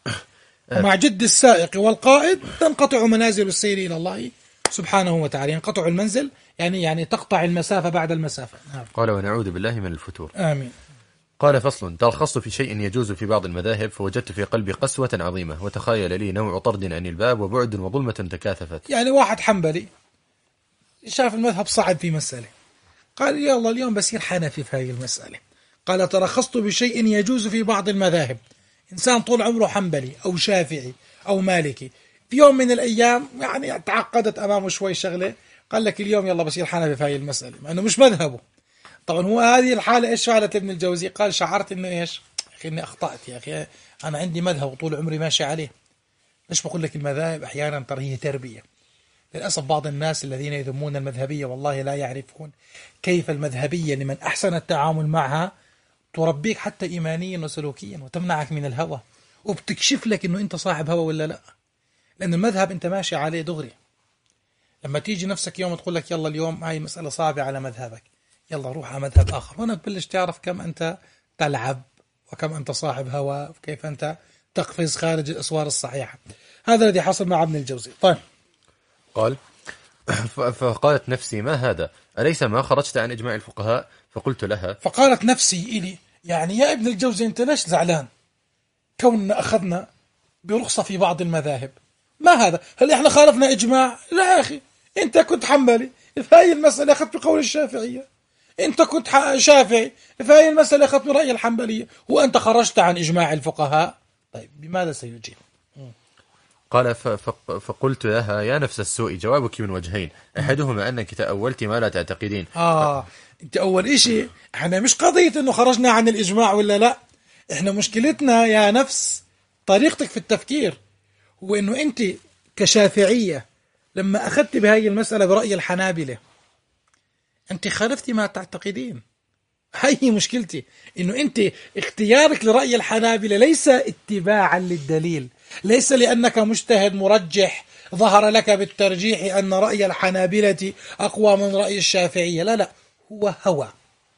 ومع جد السائق والقائد تنقطع منازل السير إلى الله سبحانه وتعالى. ينقطع المنزل يعني يعني تقطع المسافة بعد المسافة. نعم. قال: ونعوذ بالله من الفتور. آمين. قال: فصل: ترخصت في شيء يجوز في بعض المذاهب، فوجدت في قلبي قسوة عظيمة، وتخيل لي نوع طرد عن الباب وبعد وظلمة تكاثفت. يعني واحد حنبلي شاف المذهب صعب في مسألة، قال: يلا اليوم بصير حنفي في هذه المسألة. قال: ترخصت بشيء يجوز في بعض المذاهب. إنسان طول عمره حنبلي أو شافعي أو مالكي، في يوم من الأيام يعني تعقدت أمامه شوي شغلة، قال لك اليوم يلا بصير حنفي في هذه المسألة، مع أنه مش مذهبه. طبعا هو هذه الحالة إيش فعلت ابن الجوزي؟ قال: شعرت إنه إيش يا أخي إني أخطأت، يا أخي أنا عندي مذهب وطول عمري ماشي عليه. ليش بقول لك المذاهب أحيانا ترى هي تربية. للأسف بعض الناس الذين يذمون المذهبية والله لا يعرفون كيف المذهبية لمن أحسن التعامل معها تربيك حتى إيمانيا وسلوكيا، وتمنعك من الهوى، وبتكشف لك إنه أنت صاحب هوى ولا لا. لأن المذهب أنت ماشي عليه دغري. لما تيجي نفسك يوم تقول لك يلا اليوم هاي مسألة صعبة على مذهبك، يلا روح على مذهب آخر، هنا تبلش تعرف كم أنت تلعب وكم أنت صاحب هوى وكيف أنت تقفز خارج الأسوار الصحيحة. هذا الذي حصل مع ابن الجوزي. طيب. قال: فقالت نفسي: ما هذا؟ أليس ما خرجت عن إجماع الفقهاء؟ فقلت لها: فقالت نفسي إلي، يعني يا ابن الجوزي أنت ليش زعلان كوننا أخذنا برخصة في بعض المذاهب؟ ما هذا؟ هل إحنا خالفنا إجماع؟ لا يا أخي، أنت كنت حنبلي في هاي المسألة أخذت بقول الشافعية، أنت كنت شافعي، فهي المسألة أخذت من رأي الحنبلية، وأنت خرجت عن إجماع الفقهاء. طيب بماذا سيجيب؟ قال ف- ف- فقلت لها يا نفس السوء، جوابك من وجهين، أحدهما أنك تأولت ما لا تعتقدين. آه أنت أول إشي إحنا مش قضية إنه خرجنا عن الإجماع ولا لا، إحنا مشكلتنا يا نفس طريقتك في التفكير، هو إنه أنت كشافعية لما أخذت بهاي المسألة برأي الحنابلة أنت خالفتي ما تعتقدين. هاي مشكلتي، إنه أنت اختيارك لرأي الحنابلة ليس اتباعا للدليل، ليس لأنك مجتهد مرجح ظهر لك بالترجيح أن رأي الحنابلة أقوى من رأي الشافعية، لا لا، هو هوى،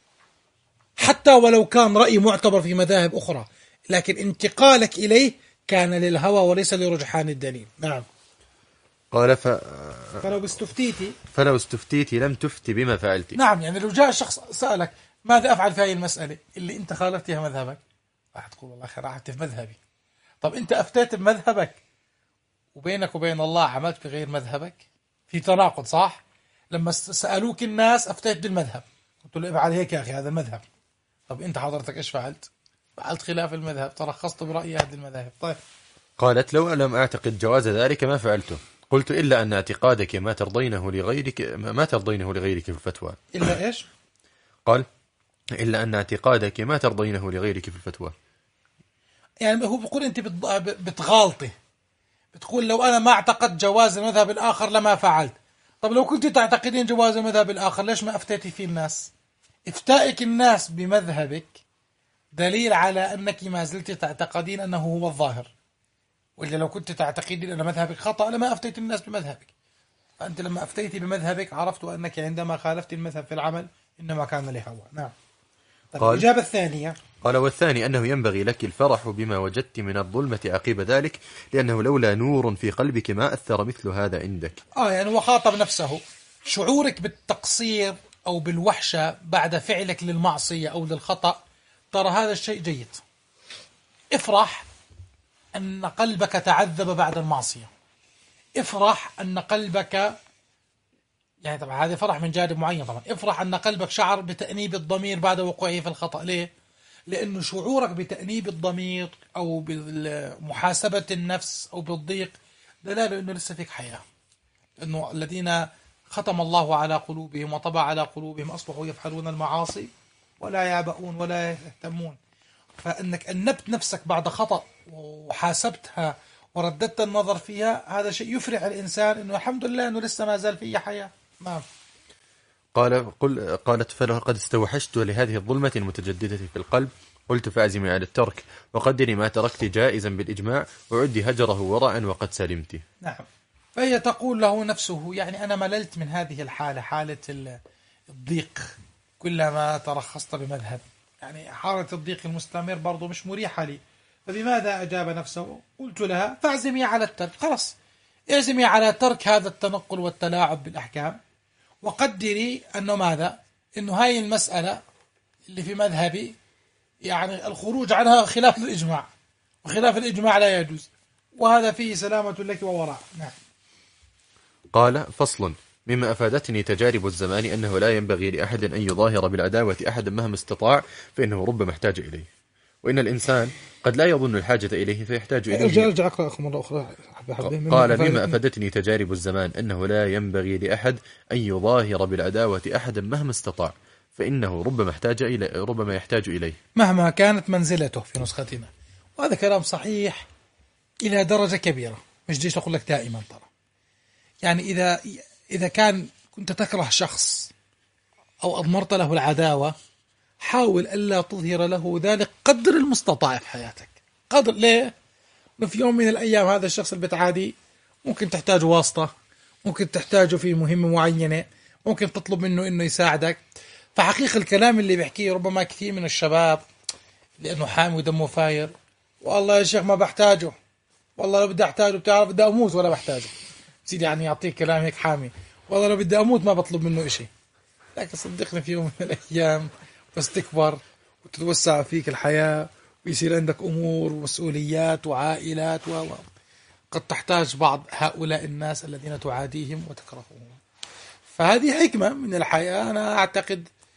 حتى ولو كان رأي معتبر في مذاهب أخرى، لكن انتقالك إليه كان للهوى وليس لرجحان الدليل. نعم. قال ف... فلو استفتيتي فلو استفتيت لم تفتي بما فعلت. نعم، يعني لو جاء شخص سألك ماذا أفعل في هذه المسألة اللي أنت خالفتها مذهبك، راح تقول والله خير راحت في مذهبي. طب أنت أفتيت بمذهبك وبينك وبين الله عملت بغير مذهبك، في تناقض صح؟ لما سألوك الناس أفتيت بالمذهب، قلت له افعل هيك يا أخي هذا المذهب. طب أنت حضرتك إيش فعلت؟ فعلت خلاف المذهب، ترخصت برأي أحد المذاهب. طيب. قالت لو لم أعتقد جواز ذلك ما فعلته. قلت إلا أن اعتقادك ما ترضينه لغيرك ما ترضينه لغيرك في الفتوى. إلا إيش؟ قال إلا أن اعتقادك ما ترضينه لغيرك في الفتوى. يعني هو بيقول أنت بتغالطي، بتقول لو أنا ما اعتقد جواز المذهب الآخر لما فعلت. طب لو كنت تعتقدين جواز المذهب الآخر ليش ما أفتيتي فيه الناس؟ إفتائك الناس بمذهبك دليل على أنك ما زلت تعتقدين أنه هو الظاهر، وإلا لو كنت تعتقدين أن مذهبك خطأ لما أفتيت الناس بمذهبك. فأنت لما أفتيتي بمذهبك عرفت أنك عندما خالفت المذهب في العمل إنما كان لهوى. نعم. طيب قال الإجابة الثانية. قال والثاني أنه ينبغي لك الفرح بما وجدت من الظلمة عقيب ذلك، لأنه لولا نور في قلبك ما أثر مثل هذا عندك. آه يعني وخاطب نفسه، شعورك بالتقصير أو بالوحشة بعد فعلك للمعصية أو للخطأ، ترى هذا الشيء جيد. افرح أن قلبك تعذب بعد المعصية، افرح أن قلبك، يعني طبعا هذا فرح من جانب معين، طبعا افرح أن قلبك شعر بتأنيب الضمير بعد وقوعه في الخطأ. ليه؟ لأنه شعورك بتأنيب الضمير أو بمحاسبة النفس أو بالضيق دلالة أنه لسه فيك حياة، أنه الذين ختم الله على قلوبهم وطبع على قلوبهم أصبحوا يفعلون المعاصي ولا يعبؤون ولا يهتمون. فأنك أنبت نفسك بعد خطأ وحاسبتها ورددت النظر فيها، هذا شيء يفرح الإنسان أنه الحمد لله أنه لسه ما زال فيه حياة. نعم. قال قل قالت فلقد استوحشت لهذه الظلمة المتجددة في القلب، قلت فأعزمي على الترك وقدري ما تركت جائزا بالإجماع وعدي هجره ورعا وقد سلمت. نعم. فهي تقول له نفسه يعني أنا مللت من هذه الحالة، حالة الضيق كلما ترخصت بمذهب، يعني حالة الضيق المستمر برضو مش مريحة لي. فبماذا أجاب نفسه؟ قلت لها فاعزمي على الترك، خلاص اعزمي على ترك هذا التنقل والتلاعب بالأحكام، وقدري أنه ماذا؟ أنه هاي المسألة اللي في مذهبي يعني الخروج عنها خلاف الإجماع، وخلاف الإجماع لا يجوز، وهذا فيه سلامة لك ووراء. نعم. قال فصل مما أفادتني تجارب الزمان أنه لا ينبغي لأحد أن يظاهر بالعداوة أحدا مهما استطاع، فإنه ربما احتاج إليه، وإن الإنسان قد لا يظن الحاجة إليه فيحتاج إليه. ارجع ارجع أقرأ مرة أخرى. قال مما أفادتني تجارب الزمان أنه لا ينبغي لأحد أن يظاهر بالعداوة أحدا مهما استطاع، فإنه ربما احتاج إليه ربما يحتاج إليه مهما كانت منزلته في نسختنا. وهذا كلام صحيح إلى درجة كبيرة، مش ديش أقول لك دائما ترى. يعني إذا إذا كان كنت تكره شخص أو أضمرت له العداوة، حاول ألا تظهر له ذلك قدر المستطاع في حياتك. قدر ليه؟ في يوم من الأيام هذا الشخص اللي بتعادي ممكن تحتاج واسطة، ممكن تحتاجه في مهمة معينة، ممكن تطلب منه إنه يساعدك. فحقيقة الكلام اللي بيحكيه ربما كثير من الشباب لأنه حامي ودمه فاير، والله يا شيخ ما بحتاجه، والله لو بدي أحتاجه بتعرف بدي أموت ولا بحتاجه، سيدي يعني يعطيك كلام هيك حامي، والله لو بدي أموت ما بطلب منه إشي. لكن صدقني في يوم من الأيام بس تكبر وتتوسع فيك الحياة ويصير عندك أمور ومسؤوليات وعائلات و قد تحتاج بعض هؤلاء الناس الذين تعاديهم وتكرههم. فهذه حكمة من الحياة، أنا أعتقد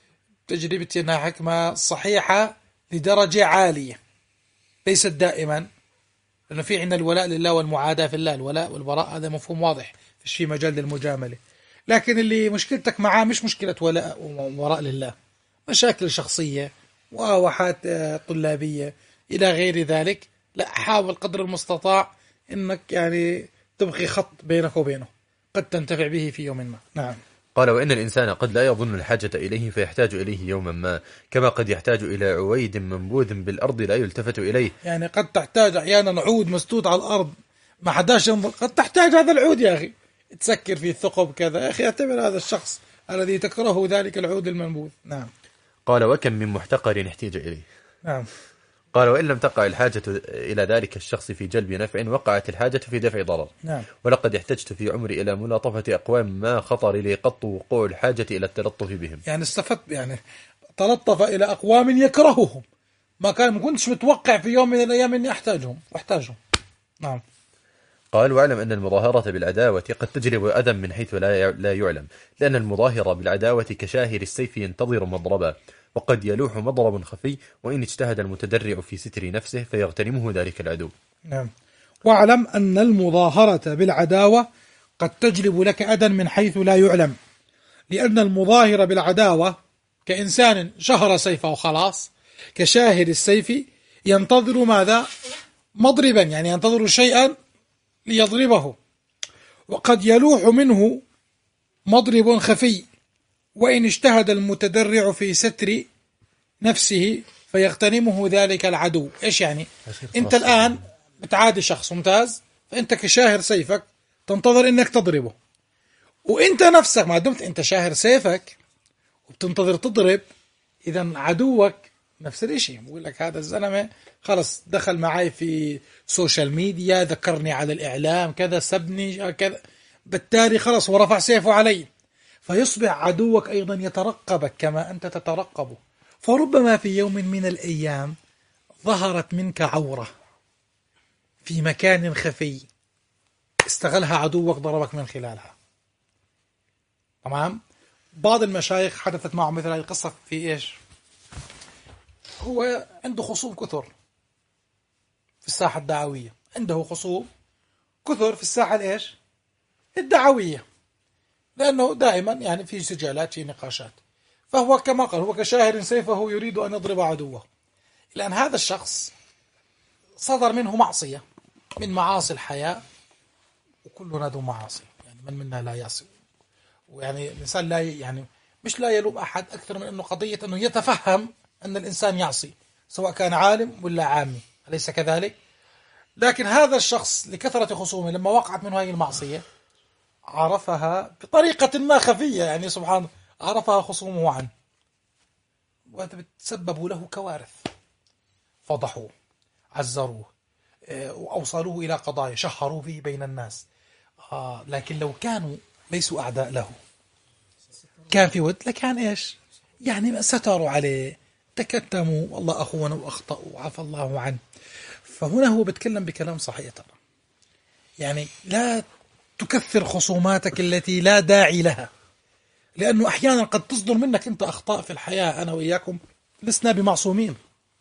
تجربتي أنها حكمة صحيحة لدرجة عالية، ليست دائما، لأنه في عندنا الولاء لله والمعاداة في الله، الولاء والبراء هذا مفهوم واضح، فيش في مجال للمجاملة. لكن اللي مشكلتك معاه مش مشكلة ولاء وبراء لله، مشاكل شخصية وواحات طلابية إلى غير ذلك، لا، حاول قدر المستطاع أنك يعني تبقي خط بينك وبينه، قد تنتفع به في يوم ما. نعم. قال: وإن الإنسان قد لا يظن الحاجة إليه فيحتاج إليه يوما ما، كما قد يحتاج إلى عويد منبوذ بالأرض لا يلتفت إليه. يعني قد تحتاج أحيانا عود مسدود على الأرض ما حداش ينظر، قد تحتاج هذا العود يا أخي، تسكر في الثقب كذا، يا أخي اعتبر هذا الشخص الذي تكرهه ذلك العود المنبوذ. نعم. قال: وكم من محتقر احتيج إليه. نعم. قال: وإن لم تقع الحاجة إلى ذلك الشخص في جلب نفع، وقعت الحاجة في دفع ضرر. نعم. ولقد احتجت في عمري إلى ملاطفة أقوام ما خطر لي قط وقوع الحاجة إلى التلطف بهم. يعني استفدت، يعني تلطف إلى أقوام يكرههم، ما كان ما كنتش متوقع في يوم من الأيام أني أحتاجهم واحتاجهم. نعم. قال: واعلم أن المظاهرة بالعداوة قد تجلب أذى من حيث لا لا يعلم، لأن المظاهر بالعداوة كشاهر السيف ينتظر مضربا، وقد يلوح مضرب خفي، وإن اجتهد المتدرع في ستر نفسه فيغتنمه ذلك العدو. نعم. واعلم أن المظاهرة بالعداوة قد تجلب لك أذى من حيث لا يعلم، لأن المظاهر بالعداوة كإنسان شهر سيفه وخلاص، كشاهر السيف ينتظر ماذا؟ مضربا، يعني ينتظر شيئا ليضربه، وقد يلوح منه مضرب خفي، وإن اجتهد المتدرع في ستر نفسه فيغتنمه ذلك العدو. إيش يعني؟ أنت الآن بتعادي شخص ممتاز، فأنت كشاهر سيفك تنتظر إنك تضربه، وأنت نفسك ما دمت أنت شاهر سيفك وبتنتظر تضرب، إذا عدوك نفس الشيء، بقول لك هذا الزلمة خلص دخل معي في سوشيال ميديا، ذكرني على الإعلام كذا، سبني كذا، بالتالي خلص ورفع سيفه علي، فيصبح عدوك أيضا يترقبك كما أنت تترقبه. فربما في يوم من الأيام ظهرت منك عورة في مكان خفي، استغلها عدوك ضربك من خلالها. تمام. بعض المشايخ حدثت معه مثل هذه القصة في إيش؟ هو عنده خصوم كثر في الساحة الدعوية، عنده خصوم كثر في الساحة الإيش؟ الدعوية، لأنه دائما يعني في سجالات، في نقاشات، فهو كما قال هو كشاهر سيفه يريد أن يضرب عدوه. لأن هذا الشخص صدر منه معصية من معاصي الحياة، وكلنا ذو معاصي، يعني من منا لا يعصي، ويعني الإنسان لا يعني مش لا يلوم أحد أكثر من أنه قضية أنه يتفهم أن الإنسان يعصي سواء كان عالم ولا عامي، أليس كذلك؟ لكن هذا الشخص لكثرة خصومه لما وقعت منه هذه المعصية عرفها بطريقة ما خفية، يعني سبحان عرفها خصومه عنه، وتسببوا له كوارث، فضحوه، عزروه، وأوصلوه إلى قضايا، شهروا فيه بين الناس. آه لكن لو كانوا ليسوا أعداء له كان في ود لكان إيش؟ يعني ستروا عليه، تكتموا، والله أخونا وأخطأوا وعفى الله عنه. فهنا هو بيتكلم بكلام صحيح ترى، يعني لا تكثر خصوماتك التي لا داعي لها، لأنه أحيانا قد تصدر منك أنت أخطاء في الحياة، أنا وإياكم لسنا بمعصومين،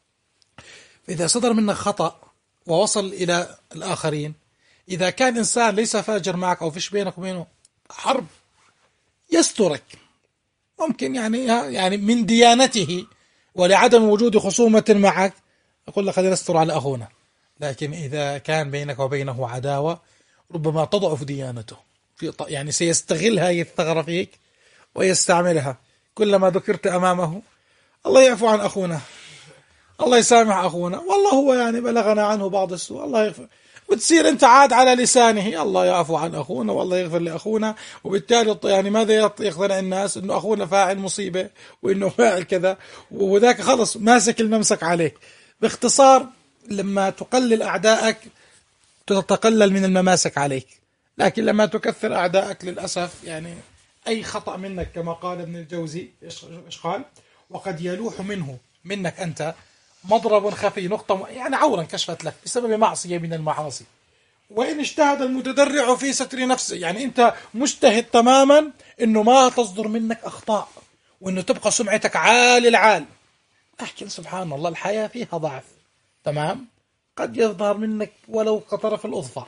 فإذا صدر منك خطأ ووصل إلى الآخرين، إذا كان إنسان ليس فاجر معك أو فيش بينك وبينه حرب يسترك، ممكن يعني يعني من ديانته ولعدم وجود خصومة معك يقول لك خلينا نستر على أخونا. لكن إذا كان بينك وبينه عداوة ربما تضعف ديانته، في يعني سيستغل هذه الثغرة فيك ويستعملها. كلما ذكرت أمامه الله يعفو عن أخونا، الله يسامح أخونا، والله هو يعني بلغنا عنه بعض السوء، الله يغفر، وتصير أنت عاد على لسانه الله يعفو عن أخونا والله يغفر لأخونا، وبالتالي يعني ماذا يقتنع الناس؟ إنه أخونا فاعل مصيبة وإنه فاعل كذا، وذاك خلص ماسك الممسك عليك. باختصار لما تقلل أعدائك تتقلل من المماسك عليك، لكن لما تكثر أعدائك للأسف يعني أي خطأ منك كما قال ابن الجوزي إيش قال؟ وقد يلوح منه منك أنت مضرب خفي، نقطة يعني عورا كشفت لك بسبب معصية من المعاصي، وإن اجتهد المتدرع في ستر نفسه، يعني أنت مجتهد تماما إنه ما تصدر منك أخطاء وأنه تبقى سمعتك عال العال. لكن سبحان الله الحياة فيها ضعف، تمام؟ قد يظهر منك ولو كطرف الأظفار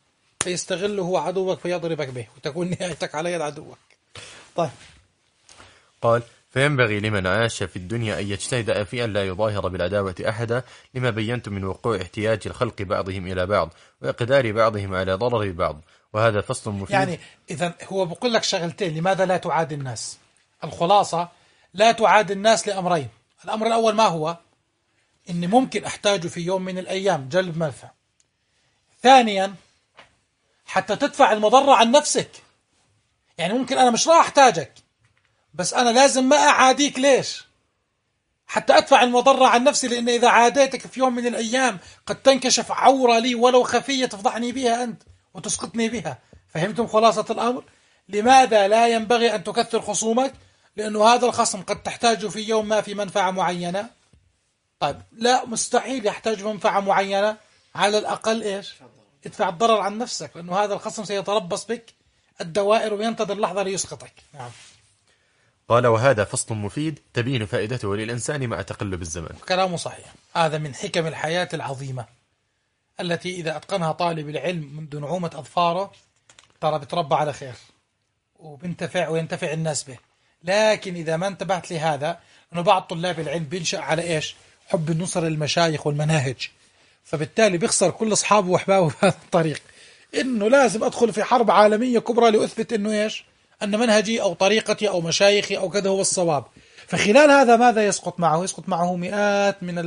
فيستغله عدوك فيضربك به وتكون نهايتك على يد عدوك. طيب. قال: فينبغي لمن عاش في الدنيا أن يجتهد في أن لا يظاهر بالعداوة أحدا، لما بينت من وقوع احتياج الخلق بعضهم إلى بعض وإقدار بعضهم على ضرر بعض، وهذا فصل مفيد. يعني إذا هو بقول لك شغلتين، لماذا لا تعادي الناس؟ الخلاصة لا تعادي الناس لأمرين. الأمر الأول ما هو؟ إني ممكن أحتاج في يوم من الأيام جلب منفعة. ثانيا حتى تدفع المضرة عن نفسك، يعني ممكن أنا مش راح أحتاجك بس أنا لازم ما أعاديك. ليش؟ حتى أدفع المضرة عن نفسي، لأن إذا عاديتك في يوم من الأيام قد تنكشف عورة لي ولو خفية تفضحني بها أنت وتسقطني بها. فهمتم خلاصة الأمر؟ لماذا لا ينبغي أن تكثر خصومك؟ لأنه هذا الخصم قد تحتاج في يوم ما في منفعة معينة. طيب لا، مستحيل يحتاج منفعة معينة، على الأقل إيش؟ ادفع الضرر عن نفسك، لأنه هذا الخصم سيتربص بك الدوائر وينتظر لحظة ليسقطك. نعم. قال: وهذا فصل مفيد تبين فائدته للإنسان مع تقلب الزمان. كلامه صحيح. هذا من حكم الحياة العظيمة التي إذا أتقنها طالب العلم منذ نعومة أظفاره ترى بتربى على خير وبنتفع وينتفع الناس به. لكن إذا ما انتبهت لهذا، أنه بعض طلاب العلم بينشأ على إيش؟ حب النصر للمشايخ والمناهج، فبالتالي بيخسر كل أصحابه وأحبابه في هذا الطريق. إنه لازم أدخل في حرب عالمية كبرى لأثبت إنه إيش؟ أن منهجي أو طريقتي أو مشايخي أو كذا هو الصواب. فخلال هذا ماذا يسقط معه؟ يسقط معه مئات من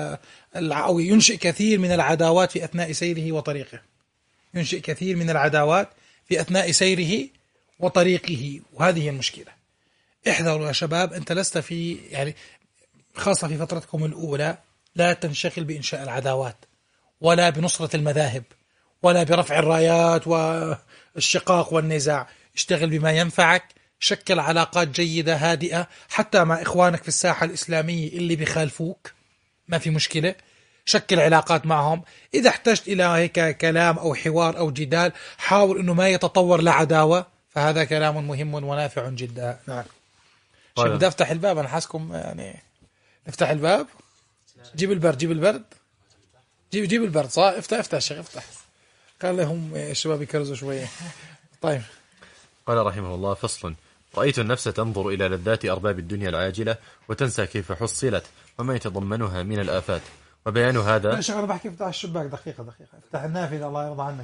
ال أو ينشئ كثير من العداوات في أثناء سيره وطريقه. ينشئ كثير من العداوات في أثناء سيره وطريقه، وهذه المشكلة. احذروا يا شباب، أنت لست في يعني خاصة في فترتكم الأولى لا تنشغل بإنشاء العداوات ولا بنصرة المذاهب ولا برفع الرايات والشقاق والنزاع. اشتغل بما ينفعك، شكل علاقات جيدة هادئة حتى مع إخوانك في الساحة الإسلامية اللي بيخالفوك، ما في مشكلة، شكل علاقات معهم. إذا احتجت إلى هيك كلام أو حوار أو جدال حاول أنه ما يتطور لعداوة، فهذا كلام مهم ونافع جدا. نعم. شو بدي أفتح الباب؟ أنا حاسكم يعني نفتح الباب. جيب البرد، جيب البرد، جيب جيب البرد. صح، افتح افتح الشيخ افتح. قال لهم الشباب يكرزوا شوية. طيب. قال رحمه الله: فصل: رأيت النفس تنظر إلى لذات أرباب الدنيا العاجلة وتنسى كيف حصلت وما يتضمنها من الآفات، وبيان هذا. يا شيخ أنا بحكي افتح الشباك. دقيقة دقيقة، افتح النافذة الله يرضى عنك.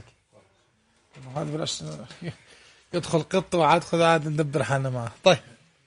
هذا بلاش يدخل قط وعاد خذ عاد ندبر حالنا معه. طيب.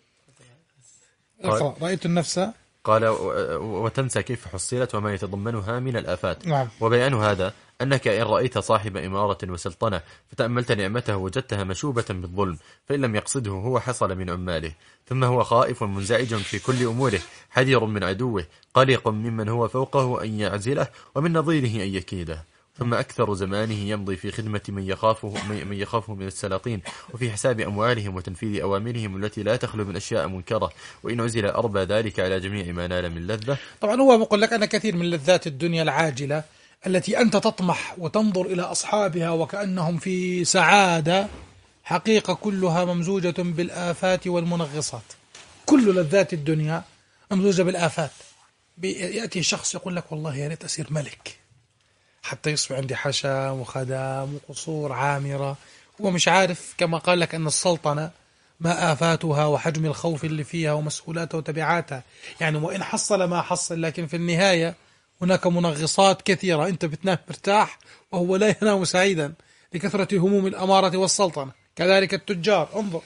اقرأ. رأيت النفس. قال: وتنسى كيف حصلت وما يتضمنها من الآفات. نعم. وبيان هذا أنك إن رأيت صاحب إمارة وسلطنة فتأملت نعمته وجدتها مشوبة بالظلم، فإن لم يقصده هو حصل من عماله، ثم هو خائف منزعج في كل أموره، حذر من عدوه، قلق ممن هو فوقه أن يعزله، ومن نظيره أن يكيده، ثم أكثر زمانه يمضي في خدمة من يخافه من يخافه من السلاطين، وفي حساب أموالهم وتنفيذ أوامرهم التي لا تخلو من أشياء منكرة، وإن عزل أربى ذلك على جميع ما نال من لذة. طبعا هو بقول لك أن كثير من لذات الدنيا العاجلة التي أنت تطمح وتنظر إلى أصحابها وكأنهم في سعادة، حقيقة كلها ممزوجة بالآفات والمنغصات. كل لذات الدنيا ممزوجة بالآفات. يأتي شخص يقول لك والله يا ريت أصير ملك حتى يصبح عندي حشم وخدام وقصور عامرة. هو مش عارف كما قال لك أن السلطنة ما آفاتها وحجم الخوف اللي فيها ومسؤولاتها وتبعاتها. يعني وإن حصل ما حصل، لكن في النهاية هناك منغصات كثيرة. أنت بتنام مرتاح وهو لا ينام سعيدا لكثرة هموم الأمارة والسلطنة. كذلك التجار. انظر.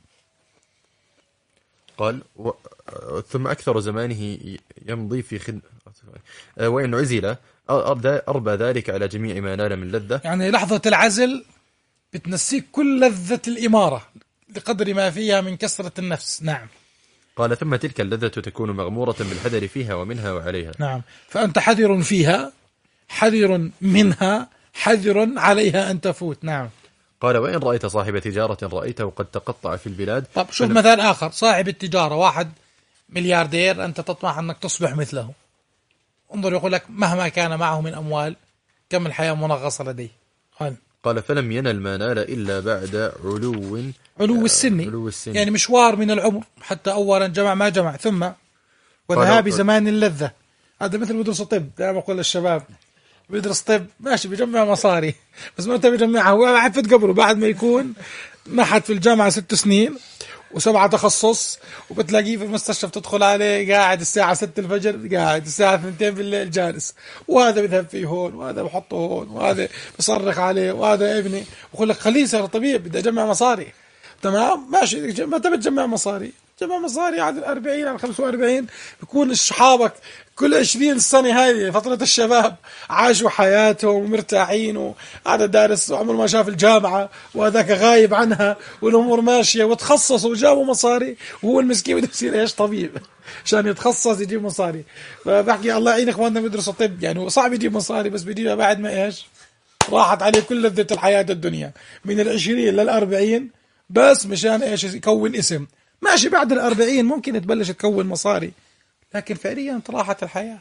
قال: و... ثم أكثر زمانه يمضي في خدمة، وإن عزل أربى ذلك على جميع ما نال من لذة. يعني لحظة العزل بتنسيك كل لذة الإمارة لقدر ما فيها من كسرة النفس. نعم. قال: ثم تلك اللذة تكون مغمورة بالحذر فيها ومنها وعليها. نعم. فأنت حذر فيها، حذر منها، حذر عليها أن تفوت. نعم. قال: وإن رأيت صاحب تجارة رأيته قد تقطع في البلاد. طب شوف فل... مثال آخر. صاحب التجارة واحد ملياردير، أنت تطمح أنك تصبح مثله. انظر، يقول لك مهما كان معه من أموال كم الحياة منغصة لديه. قال: قال فلم ينل ما نال إلا بعد علو علو السن، علو السن. يعني مشوار من العمر حتى أولا جمع ما جمع، ثم وذهاب زمان اللذة. هذا مثل بدرس طب، دائما أقول للشباب بيدرس طب ماشي بيجمع مصاري، بس ما انت بيجمعها هو قاعد في قبره بعد ما يكون نحت في الجامعة ست سنين وسبعة تخصص، وبتلاقيه في المستشفى بتدخل عليه قاعد الساعة ستة الفجر، قاعد الساعة اثنتين بالليل جالس، وهذا بيذهب فيه هون وهذا بحطه هون وهذا بصرخ عليه وهذا ابني، ويقول لك خليه يصير طبيب بدي اجمع مصاري. تمام ماشي، ما تبي تجمع مصاري، جمع مصاري على الأربعين على الخمسة وأربعين بيكون أصحابك كل عشرين سنة، هذه فترة الشباب عاشوا حياتهم ومرتاحين، وهذا دارس وعمر ما شاف الجامعة وهذاك غايب عنها والأمور ماشية، وتخصصوا وجابوا مصاري، وهو المسكين بده يصير إيش طبيب عشان يتخصص يجيب مصاري. فبحكي الله يعين إخواننا بيدرسوا طب، يعني صعب يجيب مصاري بس بيجيبها بعد ما إيش راحت عليه كل لذة الحياة الدنيا من العشرين للأربعين، بس مشان إيش يكون اسم. ماشي بعد الأربعين ممكن تبلش تكون مصاري، لكن فعليا راحت الحياة،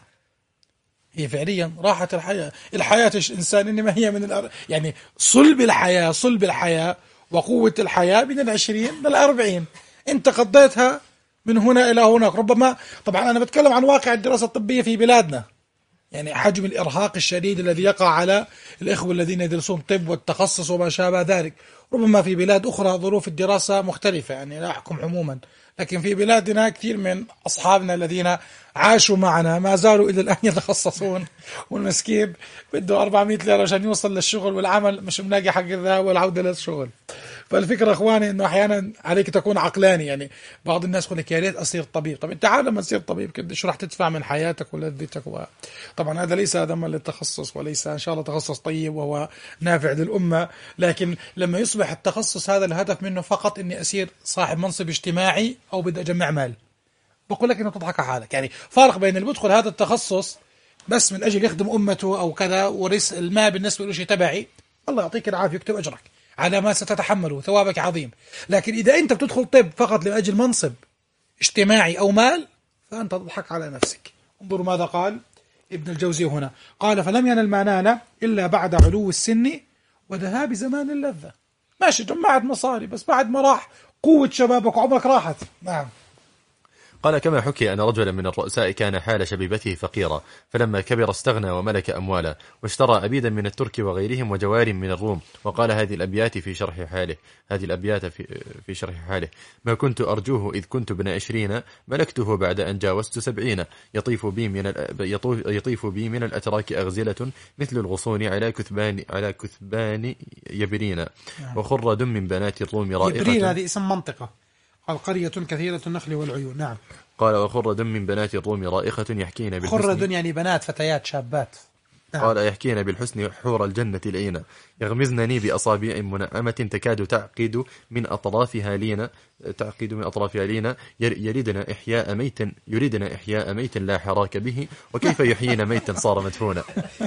هي فعليا راحت الحياة. الحياة الإنسان إنما هي من الأر... يعني صلب الحياة صلب الحياة وقوة الحياة من العشرين للأربعين، أنت قضيتها من هنا إلى هناك. ربما طبعا أنا بتكلم عن واقع الدراسة الطبية في بلادنا، يعني حجم الإرهاق الشديد الذي يقع على الإخوة الذين يدرسون طب والتخصص وما شابه ذلك. ربما في بلاد أخرى ظروف الدراسة مختلفة، يعني لا أحكم عموما، لكن في بلادنا كثير من أصحابنا الذين عاشوا معنا ما زالوا إلى الآن يتخصصون، والمسكين بده أربعمائة ليرة عشان يوصل للشغل والعمل مش ملاقي حق الذهاب والعودة للشغل. فالفكرة إخواني إنه أحيانا عليك تكون عقلاني، يعني بعض الناس يقول لك يا ريت أصير طبيب. طب أنت عالم ما تصير طبيب كده شو راح تدفع من حياتك ولذتك و... طبعا هذا ليس ذما للتخصص، وليس إن شاء الله تخصص طيب وهو نافع للأمة، لكن لما يصبح التخصص هذا الهدف منه فقط إني أصير صاحب منصب اجتماعي أو بدي أجمع مال، بقول لك إنه تضحك على حالك. يعني فرق بين اللي بدخل هذا التخصص بس من أجل يخدم أمته أو كذا ورث المال بالنسبة له شيء تبعي، الله يعطيك العافية يكتب أجرك على ما ستتحمله، ثوابك عظيم. لكن إذا أنت بتدخل طب فقط لأجل منصب اجتماعي أو مال فأنت تضحك على نفسك. انظروا ماذا قال ابن الجوزي هنا، قال فلم ينل ما نال إلا بعد علو السن وذهاب زمان اللذة. ماشي جمعت مصاري بس بعد ما راح قوة شبابك وعمرك راحت. نعم. قال كما حكي أن رجلا من الرؤساء كان حال شبيبته فقيرا، فلما كبر استغنى وملك أموالا، واشترى أبيدا من الترك وغيرهم وجوار من الروم، وقال هذه الأبيات في شرح حاله هذه الأبيات في, في شرح حاله ما كنت أرجوه إذ كنت ابن عشرين، ملكته بعد أن جاوزت سبعين، يطيف بي من يطيف بي من الأتراك أغزلة مثل الغصون على كثبان على كثبان يبرين، وخر دم من بنات الروم رائقة. يبرين هذه اسم منطقة، قال قرية كثيرة النخل والعيون. نعم. قال وخر دم من بنات الروم رائقة يحكين بالحسن. خر دم يعني بنات فتيات شابات. نعم. قال يحكين بالحسن حور الجنة العين، يغمزنني بأصابع منعمة تكاد تعقد من أطرافها لينا تعقد من أطرافها لينا يريدنا إحياء ميت يريدنا إحياء ميت لا حراك به، وكيف يحيينا ميتا صار مدفونا.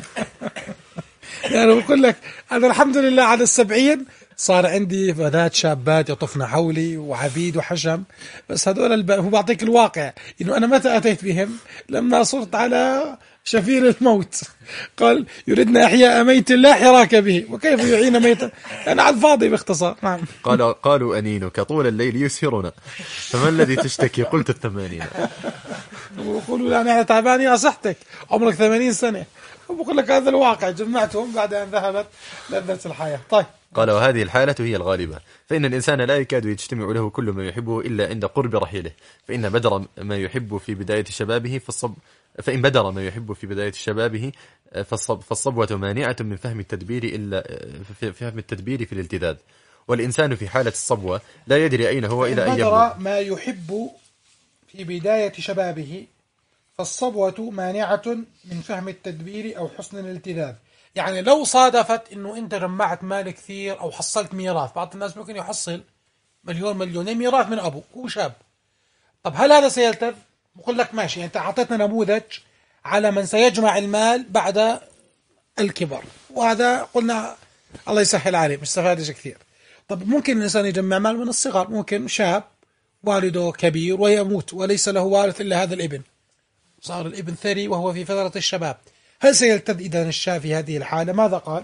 يعني بقول لك أنا الحمد لله على السبعين صار عندي فتيات شابات يطفن حولي وعبيد وحشم، بس هذول الب... هو بعطيك الواقع إنه أنا متى أتيت بهم؟ لما صرت على شفير الموت. قال يريدنا إحياء ميت لا حراك به، وكيف يحيينا ميتا؟ أنا على الفاضي باختصار. نعم. قال قالوا أنينك طول الليل يسهرنا، فما الذي تشتكي؟ قلت الثمانين. ويقولوا لا أنا تعبان يا صحتك عمرك ثمانين سنة، وبقول لك هذا الواقع جمعتهم بعد أن ذهبت لذة الحياة. طيب. قال وهذه الحالة هي الغالبة، فإن الإنسان لا يكاد يجتمع له كل ما يحبه إلا عند قرب رحيله، فإن بدر ما يحب في بداية شبابه فالصب فإن بدر ما يحب في بداية شبابه فالصب فالصبوة مانعة من فهم التدبير إلا في فهم التدبير في الالتذاذ، والإنسان في حالة الصبوة لا يدري أين هو إلى أن يبلغ. بدر ما يحب في بداية شبابه فالصبوة مانعة من فهم التدبير أو حسن الالتذاذ. يعني لو صادفت إنه أنت جمعت مال كثير أو حصلت ميراث، بعض الناس ممكن يحصل مليون مليونين ميراث من أبوه هو شاب، طب هل هذا سيلتذ؟ بقول لك ماشي، أنت أعطيتنا نموذج على من سيجمع المال بعد الكبر، وهذا قلنا الله يسهل عليه مش استفادش كثير. طب ممكن الإنسان يجمع مال من الصغر، ممكن شاب والده كبير ويموت وليس له وارث إلا هذا الابن، صار الابن ثري وهو في فترة الشباب، هل سيلتذ إذن الشاب في هذه الحالة؟ ماذا قال؟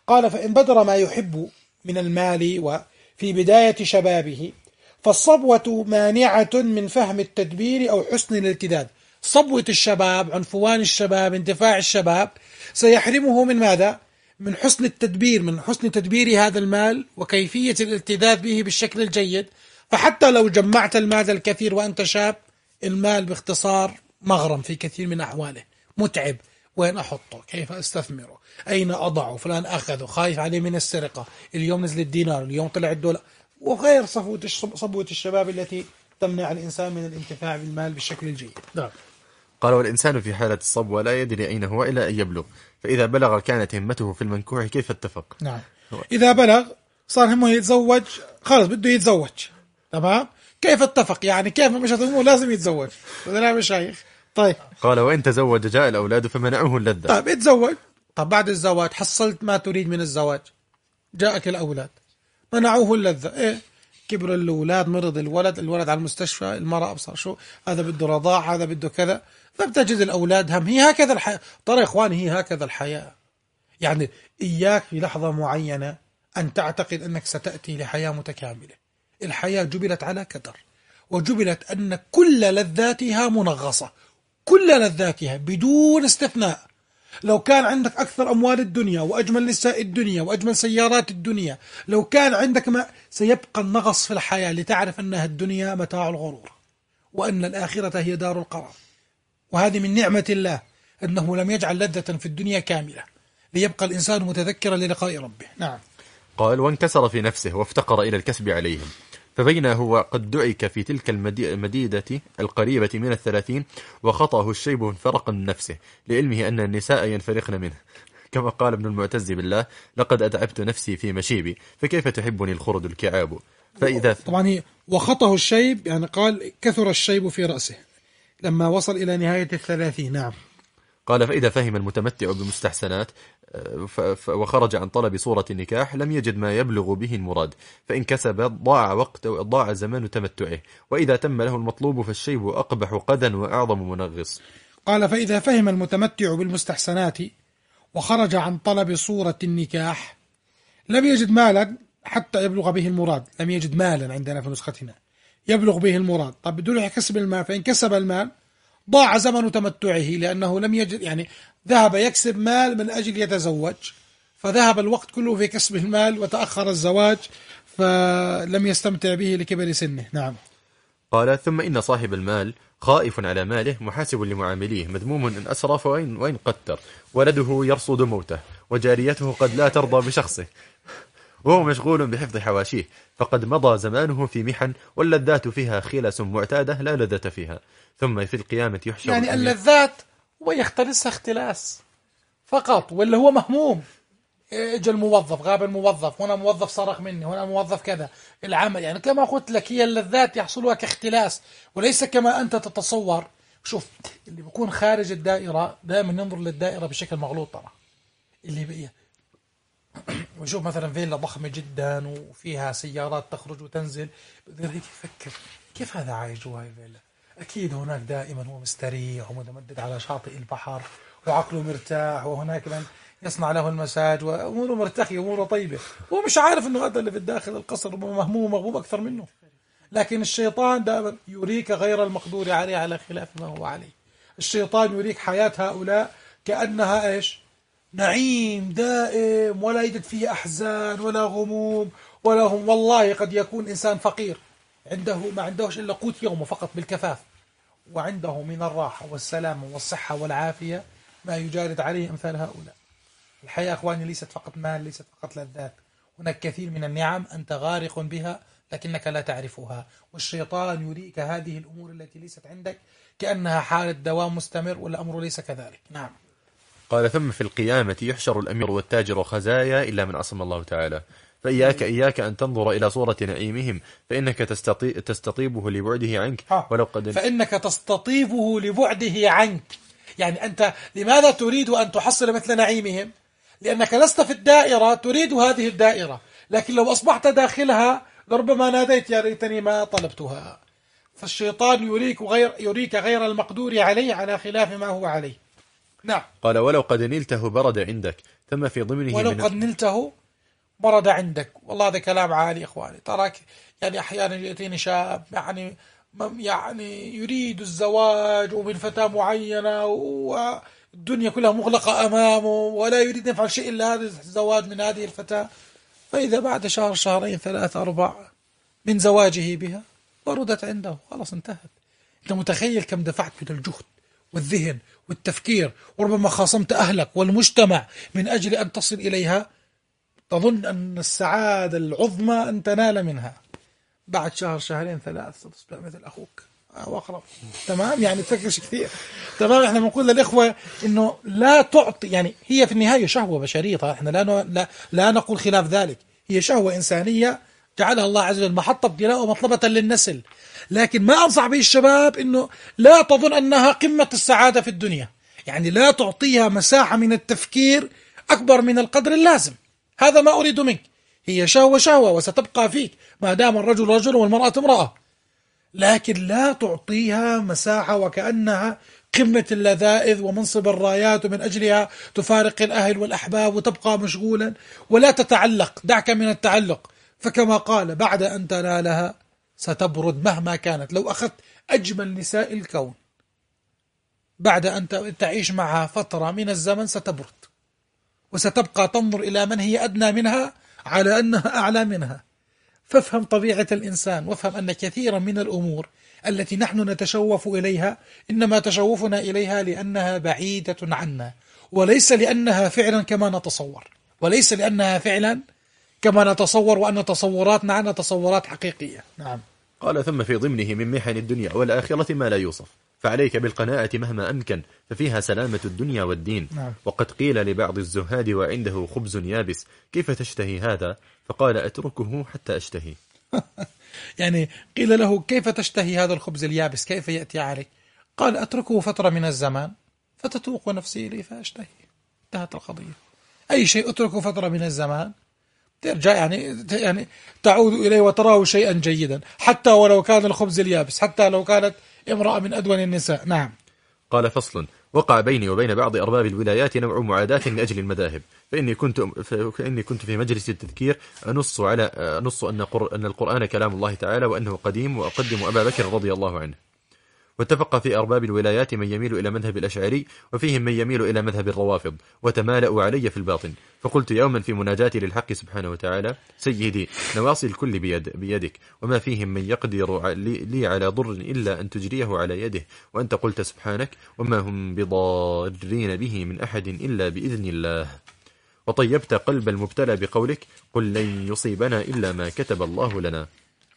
قال فإن بدر ما يحب من المال وفي بداية شبابه فالصبوة مانعة من فهم التدبير أو حسن الالتداد. صبوة الشباب، عنفوان الشباب، اندفاع الشباب سيحرمه من ماذا؟ من حسن التدبير، من حسن تدبير هذا المال وكيفية الالتداد به بالشكل الجيد. فحتى لو جمعت المال الكثير وأنت شاب، المال باختصار مغرم في كثير من أحواله، متعب. وين أحطه؟ كيف أستثمره؟ أين أضعه؟ فلان أخذه، خايف عليه من السرقة، اليوم نزل الدينار، اليوم طلع الدولار، وغير صفوة صبوة الشباب التي تمنع الإنسان من الانتفاع بالمال بالشكل الجيد. نعم. قال والإنسان في حالة الصبوة لا يدري أين هو إلى أن يبلغ، فإذا بلغ كانت همته في المنكوح كيف اتفق. نعم. إذا بلغ صار همه يتزوج، خلاص بده يتزوج، تمام. كيف اتفق؟ يعني كيف مش همه لازم يتزوج؟ لا مشايخ. طيب. قال وإن تزوج جاء الأولاد فمنعوه اللذة. طيب اتزوج، طب بعد الزواج حصلت ما تريد من الزواج، جاءك الأولاد منعوه اللذة. إيه؟ كبر الأولاد، مرض الولد، الولد على المستشفى، المرأة أبصر شو هذا بده رضاع، هذا بده كذا، فبتجد الأولاد هم. هي هكذا الحياة ترى يا إخواني، هي هكذا الحياة. يعني إياك في لحظة معينة أن تعتقد أنك ستأتي لحياة متكاملة. الحياة جبلت على كدر، وجبلت أن كل لذاتها منغصة، كل لذاتها بدون استثناء. لو كان عندك أكثر أموال الدنيا وأجمل نساء الدنيا وأجمل سيارات الدنيا، لو كان عندك ما، سيبقى النغص في الحياة لتعرف أنها الدنيا متاع الغرور وأن الآخرة هي دار القرار. وهذه من نعمة الله أنه لم يجعل لذة في الدنيا كاملة، ليبقى الإنسان متذكرا للقاء ربه. نعم. قال وانكسر في نفسه وافتقر إلى الكسب عليهم، فبينما هو قد دعك في تلك المديدة القريبة من الثلاثين وخطأه الشيب انفرق من نفسه لعلمه أن النساء ينفرقن منه، كما قال ابن المعتز بالله لقد أتعبت نفسي في مشيبي فكيف تحبني الخرد الكعاب. فإذا طبعا هي وخطأه الشيب، يعني قال كثر الشيب في رأسه لما وصل إلى نهاية الثلاثين. نعم. قال فإذا فهم المتمتع بمستحسنات وخرج عن طلب صورة النكاح لم يجد ما يبلغ به المراد، فإن كسب ضاع وقت ضاع زمان تمتعه، وإذا تم له المطلوب فالشيب أقبح قدا وأعظم منغص. قال فإذا فهم المتمتع بالمستحسنات وخرج عن طلب صورة النكاح لم يجد مالا حتى يبلغ به المراد. لم يجد مالا عندنا في نسختنا يبلغ به المراد. طب بدون يكسب المال، فإن كسب المال ضاع زمن تمتعه، لأنه لم يجد، يعني ذهب يكسب مال من أجل يتزوج، فذهب الوقت كله في كسب المال وتأخر الزواج فلم يستمتع به لكبر سنه. نعم. قال ثم إن صاحب المال خائف على ماله محاسب لمعامليه مذموم إن أسرف وإن, وإن قتر، ولده يرصد موته وجاريته قد لا ترضى بشخصه وهو مشغول بحفظ حواشيه، فقد مضى زمانه في محن واللذات فيها خلس معتادة لا لذة فيها. ثم في القيامة يحشر يعني اللذات ويختلسها اختلاس فقط، ولا هو مهموم. اجى الموظف، غاب الموظف، هنا موظف سرق مني، هنا موظف كذا، العمل. يعني كما قلت لك هي اللذات يحصلها كاختلاس وليس كما أنت تتصور. شوف اللي بيكون خارج الدائرة دائما ينظر للدائرة بشكل مغلوط ترى. اللي بقى ويشوف مثلا فيلا ضخمة جدا وفيها سيارات تخرج وتنزل، بقدر هيك يفكر كيف هذا عايش جوا هاي الفيلا. أكيد هناك دائما هو مستريح ومتمدد على شاطئ البحر وعقله مرتاح، وهناك من يصنع له المساج وأموره مرتخية وأموره طيبة، هو مش عارف أنه هذا اللي في الداخل القصر مهموم ومغموم أكثر منه. لكن الشيطان دائما يريك غير المقدور عليه على خلاف ما هو عليه. الشيطان يريك حياة هؤلاء كأنها إيش؟ نعيم دائم ولا يجد فيه أحزان ولا غموم ولا هم. والله قد يكون إنسان فقير عنده ما عندهش إلا قوت يومه فقط بالكفاف، وعنده من الراحة والسلامة والصحة والعافية ما يجارد عليه أمثال هؤلاء. الحياة أخواني ليست فقط مال، ليست فقط لذات، هناك كثير من النعم أنت غارق بها لكنك لا تعرفها، والشيطان يريك هذه الأمور التي ليست عندك كأنها حالة دوام مستمر، والأمر ليس كذلك. نعم. قال ثم في القيامة يحشر الأمير والتاجر خزايا إلا من عصم الله تعالى، فإياك إياك أن تنظر إلى صورة نعيمهم فإنك تستطي... تستطيبه لبعده عنك ولو قد فإنك تستطيبه لبعده عنك. يعني أنت لماذا تريد أن تحصل مثل نعيمهم؟ لأنك لست في الدائرة تريد هذه الدائرة، لكن لو أصبحت داخلها لربما ناديت يا ليتني ما طلبتها. فالشيطان يريك غير يريك غير المقدور عليه على خلاف ما هو عليه. نعم. قال ولو قد نلته برد عندك، ثم في ضمنه ولو من قد نلته برد عندك. والله هذا كلام عالي إخواني. تراك يعني أحيانا يأتيني شاب يعني يعني يريد الزواج ومن فتاة معينة والدنيا كلها مغلقة أمامه ولا يريد أن يفعل شيء إلا هذا الزواج من هذه الفتاة، فإذا بعد شهر شهرين ثلاثة أربعة من زواجه بها بردت عنده، خلاص انتهت. أنت متخيل كم دفعت من الجهد والذهن والتفكير، وربما خاصمت أهلك والمجتمع من أجل أن تصل إليها، تظن أن السعادة العظمى أن تنال منها، بعد شهر شهرين ثلاث ستصبح مثل أخوك وأقرب. تمام، يعني تفكرش كثير. تمام، احنا بنقول للإخوة إنه لا تعطي، يعني هي في النهاية شهوة بشرية، احنا لا لا, لا نقول خلاف ذلك، هي شهوة إنسانية جعلها الله عز وجل محطة ابتلاء ومطلبة للنسل. لكن ما أنصح به الشباب إنه لا تظن أنها قمة السعادة في الدنيا، يعني لا تعطيها مساحة من التفكير أكبر من القدر اللازم. هذا ما أريد منك. هي شهوة شهوة وستبقى فيك ما دام الرجل رجل والمرأة امرأة، لكن لا تعطيها مساحة وكأنها قمة اللذائذ ومنصب الرايات ومن أجلها تفارق الأهل والأحباب وتبقى مشغولا ولا تتعلق. دعك من التعلق، فكما قال بعد أن تنالها ستبرد مهما كانت. لو أخذت أجمل نساء الكون بعد أن تعيش معها فترة من الزمن ستبرد، وستبقى تنظر إلى من هي أدنى منها على أنها أعلى منها. فافهم طبيعة الإنسان، وافهم أن كثيرا من الأمور التي نحن نتشوف إليها إنما تشوفنا إليها لأنها بعيدة عنا، وليس لأنها فعلا كما نتصور، وليس لأنها فعلا كما نتصور وأن تصوراتنا عنها تصورات حقيقية. نعم. قال ثم في ضمنه من محن الدنيا والآخرة ما لا يوصف، فعليك بالقناعة مهما أمكن، ففيها سلامة الدنيا والدين. نعم. وقد قيل لبعض الزهاد وعنده خبز يابس كيف تشتهي هذا؟ فقال أتركه حتى أشتهي. يعني قيل له كيف تشتهي هذا الخبز اليابس، كيف يأتي عليك؟ قال أتركه فترة من الزمان فتتوق نفسي إليه فأشتهي. انتهت القضية. أي شيء أتركه فترة من الزمان ترجع يعني يعني تعود إليه وتراه شيئا جيدا، حتى ولو كان الخبز اليابس، حتى لو كانت امرأة من أدون النساء. نعم. قال فصل: وقع بيني وبين بعض أرباب الولايات نوع معاداة لأجل المذاهب، فإني كنت فإني كنت في مجلس التذكير أنص على أنص أن أن القرآن كلام الله تعالى وأنه قديم، وأقدم أبا بكر رضي الله عنه. واتفق في أرباب الولايات من يميل إلى مذهب الأشعري، وفيهم من يميل إلى مذهب الروافض، وتمالأوا علي في الباطن. فقلت يوما في مناجاتي للحق سبحانه وتعالى: سيدي، نواصي الكل بيد بيدك، وما فيهم من يقدر لي على ضر إلا أن تجريه على يده، وأنت قلت سبحانك: وما هم بضارين به من أحد إلا بإذن الله. وطيبت قلب المبتلى بقولك: قل لن يصيبنا إلا ما كتب الله لنا.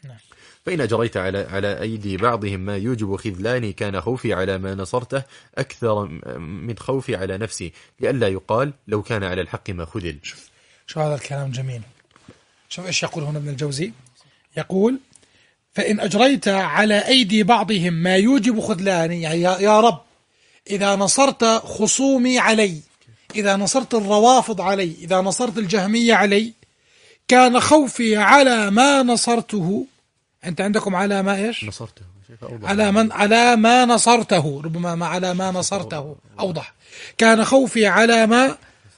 فإن أجريت على على أيدي بعضهم ما يوجب خذلاني كان خوفي على ما نصرته أكثر من خوفي على نفسي، لئلا يقال لو كان على الحق ما خذل. شوف شو هذا الكلام جميل. شوف إيش يقول هنا ابن الجوزي، يقول: فإن أجريت على أيدي بعضهم ما يوجب خذلاني، يعني يا رب إذا نصرت خصومي علي، إذا نصرت الروافض علي، إذا نصرت الجهمية علي، كان خوفي على ما نصرته. أنت عندكم على ما إيش؟ نصرته. على من على ما نصرته، ربما ما على ما نصرته أوضح. كان خوفي على ما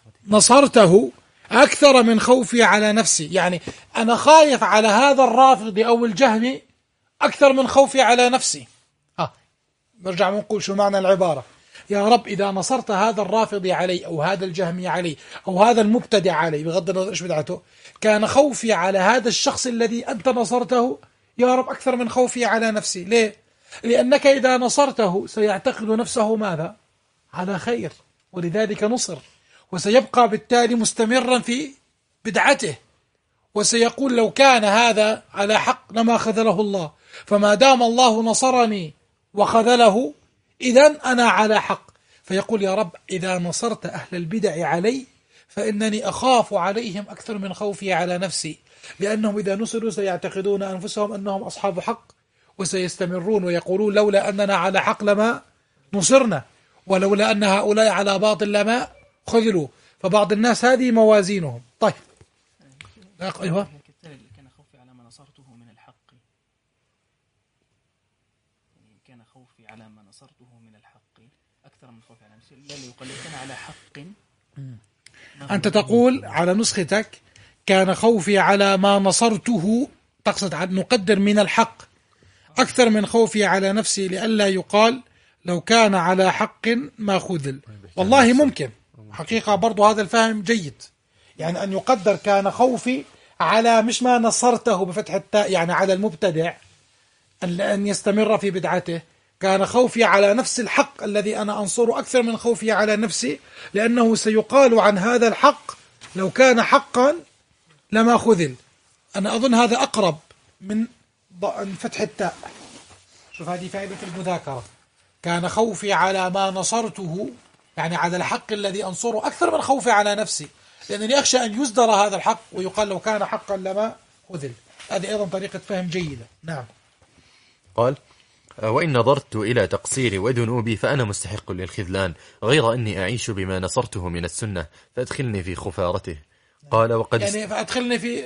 نصرته أكثر من خوفي على نفسي، يعني أنا خايف على هذا الرافض أو الجهمي أكثر من خوفي على نفسي. ها نرجع ونقول شو معنى العبارة: يا رب إذا نصرت هذا الرافض علي أو هذا الجهمي علي أو هذا المبتدع علي بغض النظر إيش بدعته، كان خوفي على هذا الشخص الذي أنت نصرته يا رب أكثر من خوفي على نفسي. ليه؟ لأنك إذا نصرته سيعتقد نفسه ماذا؟ على خير، ولذلك نصر، وسيبقى بالتالي مستمرا في بدعته، وسيقول لو كان هذا على حق لما خذله الله، فما دام الله نصرني وخذله إذن أنا على حق. فيقول يا رب إذا نصرت أهل البدع علي فإنني أخاف عليهم أكثر من خوفي على نفسي، لأنهم إذا نصروا سيعتقدون أنفسهم أنهم أصحاب حق، وسيستمرون ويقولون لولا أننا على حق لما نصرنا، ولولا أن هؤلاء على باطل لما خذلوا. فبعض الناس هذه موازينهم. طيب أيوة. كان خوفي على ما نصرته من الحق، كان خوفي على ما نصرته من الحق أكثر من خوفي على نفسي. الله يقال لو كان على حق. أنت تقول على نسختك كان خوفي على ما نصرته، تقصد عن نقدر من الحق أكثر من خوفي على نفسي لئلا يقال لو كان على حق ما خذل. والله ممكن حقيقة برضو هذا الفهم جيد، يعني أن يقدر كان خوفي على مش ما نصرته بفتح التاء يعني على المبتدع أن يستمر في بدعته، كان خوفي على نفس الحق الذي أنا أنصره أكثر من خوفي على نفسي، لأنه سيقال عن هذا الحق لو كان حقا لما خذل. أنا أظن هذا أقرب من فتح التاء. شوف هذه فائدة المذاكرة. كان خوفي على ما نصرته يعني على الحق الذي أنصره أكثر من خوفي على نفسي، لأنني أخشى أن يصدر هذا الحق ويقال لو كان حقا لما خذل. هذه أيضا طريقة فهم جيدة. نعم. قال: وإن نظرت إلى تقصيري وذنوبي فأنا مستحق للخذلان، غير أني أعيش بما نصرته من السنة فأدخلني في خفارته. قال: وقد يعني فأدخلني في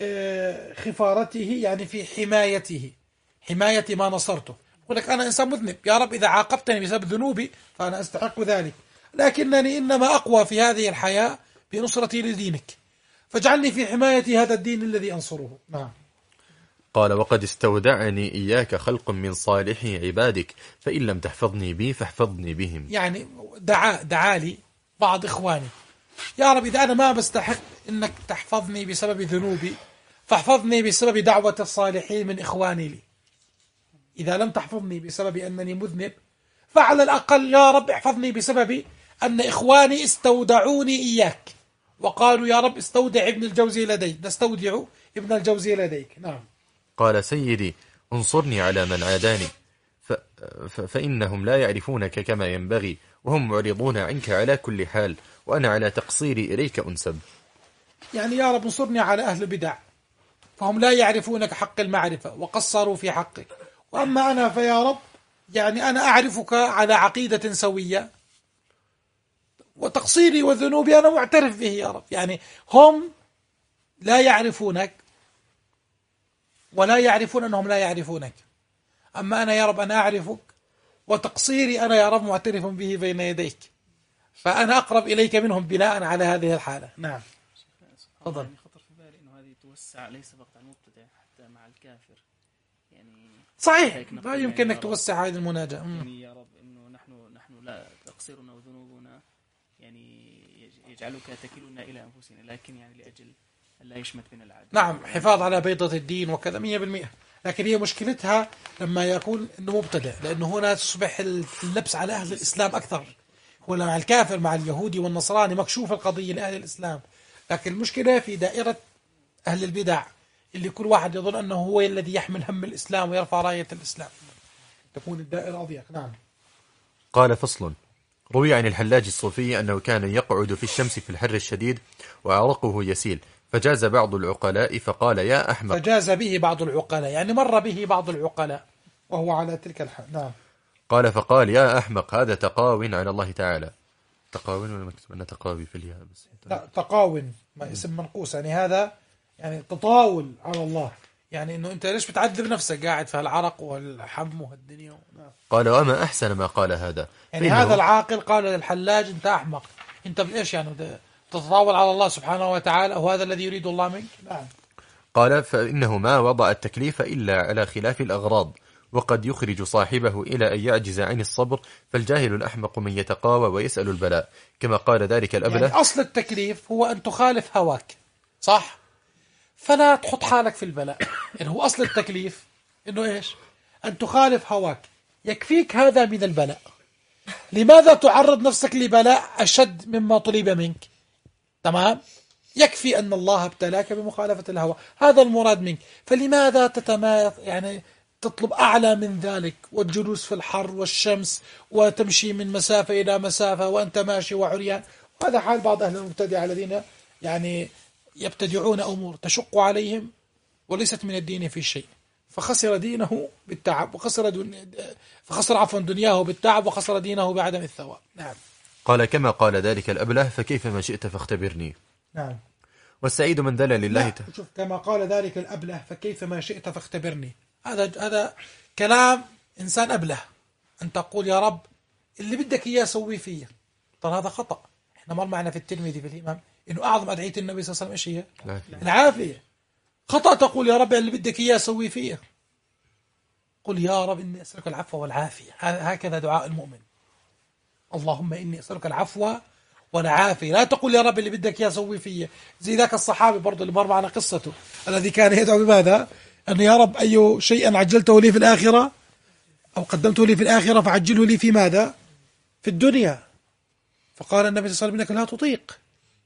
خفارته يعني في حمايته، حماية ما نصرته. يقول لك أنا إنسان مذنب، يا رب إذا عاقبتني بسبب ذنوبي فأنا أستحق ذلك، لكنني إنما أقوى في هذه الحياة بنصرتي لدينك، فاجعلني في حماية هذا الدين الذي أنصره. نعم. قال: وقد استودعني إياك خلق من صالحي عبادك، فإن لم تحفظني بي فاحفظني بهم. يعني دعا, دعا لي بعض إخواني، يا رب إذا أنا ما بستحق إنك تحفظني بسبب ذنوبي فاحفظني بسبب دعوة الصالحين من إخواني لي. إذا لم تحفظني بسبب أنني مذنب فعلى الأقل يا رب احفظني بسبب أن إخواني استودعوني إياك، وقالوا يا رب استودع ابن الجوزي لديك، نستودع ابن الجوزي لديك. نعم. قال: سيدي انصرني على من عاداني، ف... ف... فإنهم لا يعرفونك كما ينبغي، وهم معرضون عنك على كل حال، وأنا على تقصيري إليك أنسب. يعني يا رب انصرني على أهل البدع، فهم لا يعرفونك حق المعرفة وقصروا في حقك، وأما أنا فيا رب يعني أنا أعرفك على عقيدة سوية، وتقصيري وذنوبي أنا معترف به يا رب. يعني هم لا يعرفونك ولا يعرفون أنهم لا يعرفونك، أما أنا يا رب أنا أعرفك، وتقصيري أنا يا رب معترف به بين يديك، فأنا أقرب إليك منهم بناء على هذه الحالة. نعم. تفضل. يعني خطر في بالي إنه هذه توسع ليس فقط على المبتدع حتى مع الكافر. يعني صحيح لا يمكن أنك توسع هذه المناجاة. يعني يا رب إنه نحن نحن لا تقصيرنا وذنوبنا يعني يجعلك تكلنا إلى أنفسنا، لكن يعني لأجل لا يشمت بنا العدل. نعم، حفاظ على بيضة الدين وكذا مية بالمئة. لكن هي مشكلتها لما يكون أنه مبتدع، لأنه هنا تصبح اللبس على أهل الإسلام أكثر. هو مع الكافر مع اليهودي والنصراني مكشوف القضية لأهل الإسلام، لكن المشكلة في دائرة أهل البدع اللي كل واحد يظن أنه هو الذي يحمل هم الإسلام ويرفع راية الإسلام، تكون الدائرة أضيق. نعم. قال: فصل. روي عن الحلاج الصوفي أنه كان يقعد في الشمس في الحر الشديد وعرقه يسيل، فجاز بعض العقلاء فقال: يا أحمق. فجاز به بعض العقلاء يعني مر به بعض العقلاء وهو على تلك الحال. نعم. قال: فقال: يا أحمق، هذا تقاو على الله تعالى. تقاون ولا مكتوب أنه تقاوي في الياء؟ بس لا، تقاون ما اسم منقوص، يعني هذا يعني تطاول على الله، يعني انه انت ليش بتعذب نفسك قاعد في العرق والحم والدنيا. قال: وما أحسن ما قال هذا. يعني هذا العاقل قال للحلاج انت أحمق، انت بايش يعني تتطاول على الله سبحانه وتعالى، وهذا الذي يريد الله منك. نعم. قال: فإنه ما وضع التكليف إلا على خلاف الأغراض، وقد يخرج صاحبه إلى أن يعجز عن الصبر، فالجاهل الأحمق من يتقاوى ويسأل البلاء، كما قال ذلك الأبله. يعني أصل التكليف هو أن تخالف هواك، صح؟ فلا تحط حالك في البلاء. يعني هو أصل التكليف إنه إيش؟ أن تخالف هواك، يكفيك هذا من البلاء. لماذا تعرض نفسك لبلاء أشد مما طلب منك؟ تمام؟ يكفي أن الله ابتلاك بمخالفة الهوى، هذا المراد منك، فلماذا تتمايز يعني تطلب أعلى من ذلك، والجلوس في الحر والشمس وتمشي من مسافة إلى مسافة وأنت ماشي وعريان؟ وهذا حال بعض أهل المبتدع الذين يعني يبتدعون أمور تشق عليهم وليست من الدين في شيء، فخسر دينه بالتعب وخسر دن... فخسر عفوا دنياه بالتعب وخسر دينه بعدم الثواب. نعم. قال: كما قال ذلك الأبله: فكيف ما شئت فاختبرني. نعم. والسعيد من دل لله تعالى. شوف، كما قال ذلك الأبله فكيف ما شئت فاختبرني، هذا هذا كلام إنسان أبله، أن تقول يا رب اللي بدك إياه سوي فيه، ترى هذا خطأ. احنا مر معنا في الترمذي في الإمام إنه أعظم أدعية النبي صلى الله عليه وسلم إيش هي؟ العافية. العافية. خطأ تقول يا رب اللي بدك إياه سوي فيه. قل يا رب إني أسألك العفو والعافية. هكذا دعاء المؤمن. اللهم إني أسألك العفو والعافية. لا تقول يا رب اللي بدك إياه سوي فيه. زي ذاك الصحابي برضو اللي مر معنا قصته الذي كان يدعو بماذا؟ أن يا رب أي شيء عجلته لي في الآخرة أو قدمته لي في الآخرة فعجله لي في ماذا؟ في الدنيا. فقال النبي صلى الله عليه وسلم إنك لا تطيق.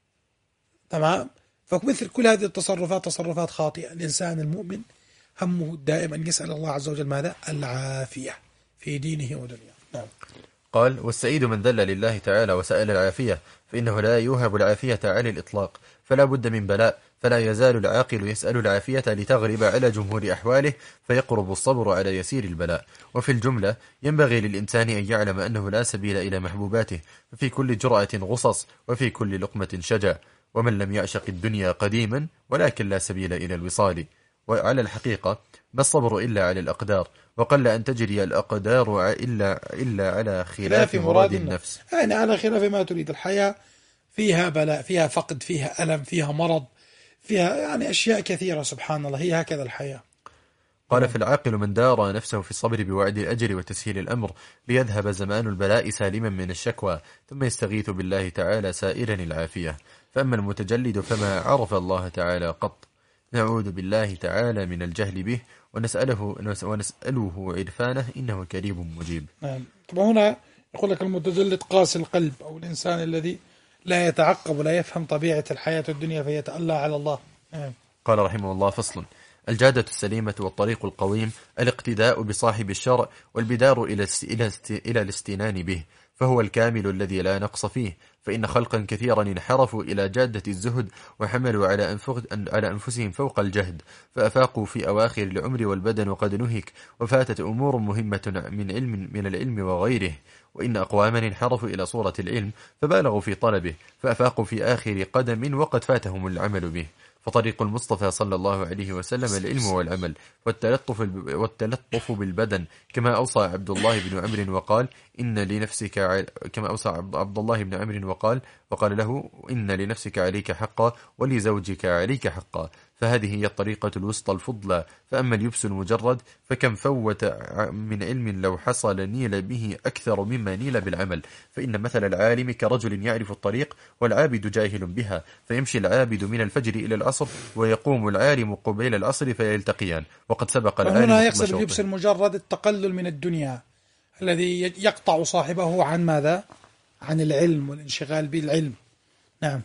تمام. فمثل كل هذه التصرفات تصرفات خاطئة. الإنسان المؤمن همه دائما أن يسأل الله عز وجل ماذا؟ العافية في دينه ودنياه. نعم. قال والسعيد من ذل لله تعالى وسأل العافية، فإنه لا يوهب العافية على الإطلاق، فلا بد من بلاء، فلا يزال العاقل يسأل العافية لتغلب على جمهور أحواله، فيقرب الصبر على يسير البلاء. وفي الجملة ينبغي للإنسان أن يعلم أنه لا سبيل إلى محبوباته، ففي كل جرأة غصص، وفي كل لقمة شجا، ومن لم يعشق الدنيا قديما ولكن لا سبيل إلى الوصال. وعلى الحقيقة ما الصبر إلا على الأقدار، وقل أن تجري الأقدار إلا, إلا على خلاف مراد النفس. يعني على خلاف ما تريد. الحياة فيها بلاء، فيها فقد، فيها ألم، فيها مرض، فيها يعني أشياء كثيرة. سبحان الله، هي هكذا الحياة. قال فالعاقل من دار نفسه في الصبر بوعد الأجر وتسهيل الأمر ليذهب زمان البلاء سالما من الشكوى، ثم يستغيث بالله تعالى سائلا العافية. فأما المتجلد فما عرف الله تعالى قط. نعوذ بالله تعالى من الجهل به ونسأله, ونسأله عرفانه إنه كريم مجيب. نعم. طبعا هنا يقول لك المتجلد قاسي القلب، أو الإنسان الذي لا يتعقب ولا يفهم طبيعة الحياة الدنيا فيتألى على الله. نعم. قال رحمه الله فصل. الجادة السليمة والطريق القويم الاقتداء بصاحب الشرع والبدار إلى إلى الاستنان به، فهو الكامل الذي لا نقص فيه. فإن خلقا كثيرا انحرفوا إلى جادة الزهد وحملوا على على أنفسهم فوق الجهد، فأفاقوا في أواخر العمر والبدن وقد نهك، وفاتت أمور مهمة من علم من العلم وغيره. وإن أقواما انحرفوا إلى صورة العلم فبالغوا في طلبه، فأفاقوا في آخر قدم وقد فاتهم العمل به. فطريق المصطفى صلى الله عليه وسلم العلم والعمل والتلطف والتلطف بالبدن، كما أوصى عبد الله بن عمرو وقال إن لنفسك ع... كما أوصى عبد الله بن عمرو وقال وقال له إن لنفسك عليك حقا ولزوجك عليك حقا. فهذه هي الطريقة الوسطى الفضلى. فأما اليبس المجرد فكم فوت من علم لو حصل نيل به أكثر مما نيل بالعمل. فإن مثل العالم كرجل يعرف الطريق والعابد جاهل بها، فيمشي العابد من الفجر إلى العصر ويقوم العالم قبيل العصر فيلتقيان، وقد سبق العالم. هنا يقصد اليبس المجرد التقلل من الدنيا الذي يقطع صاحبه عن ماذا؟ عن العلم والانشغال بالعلم. نعم.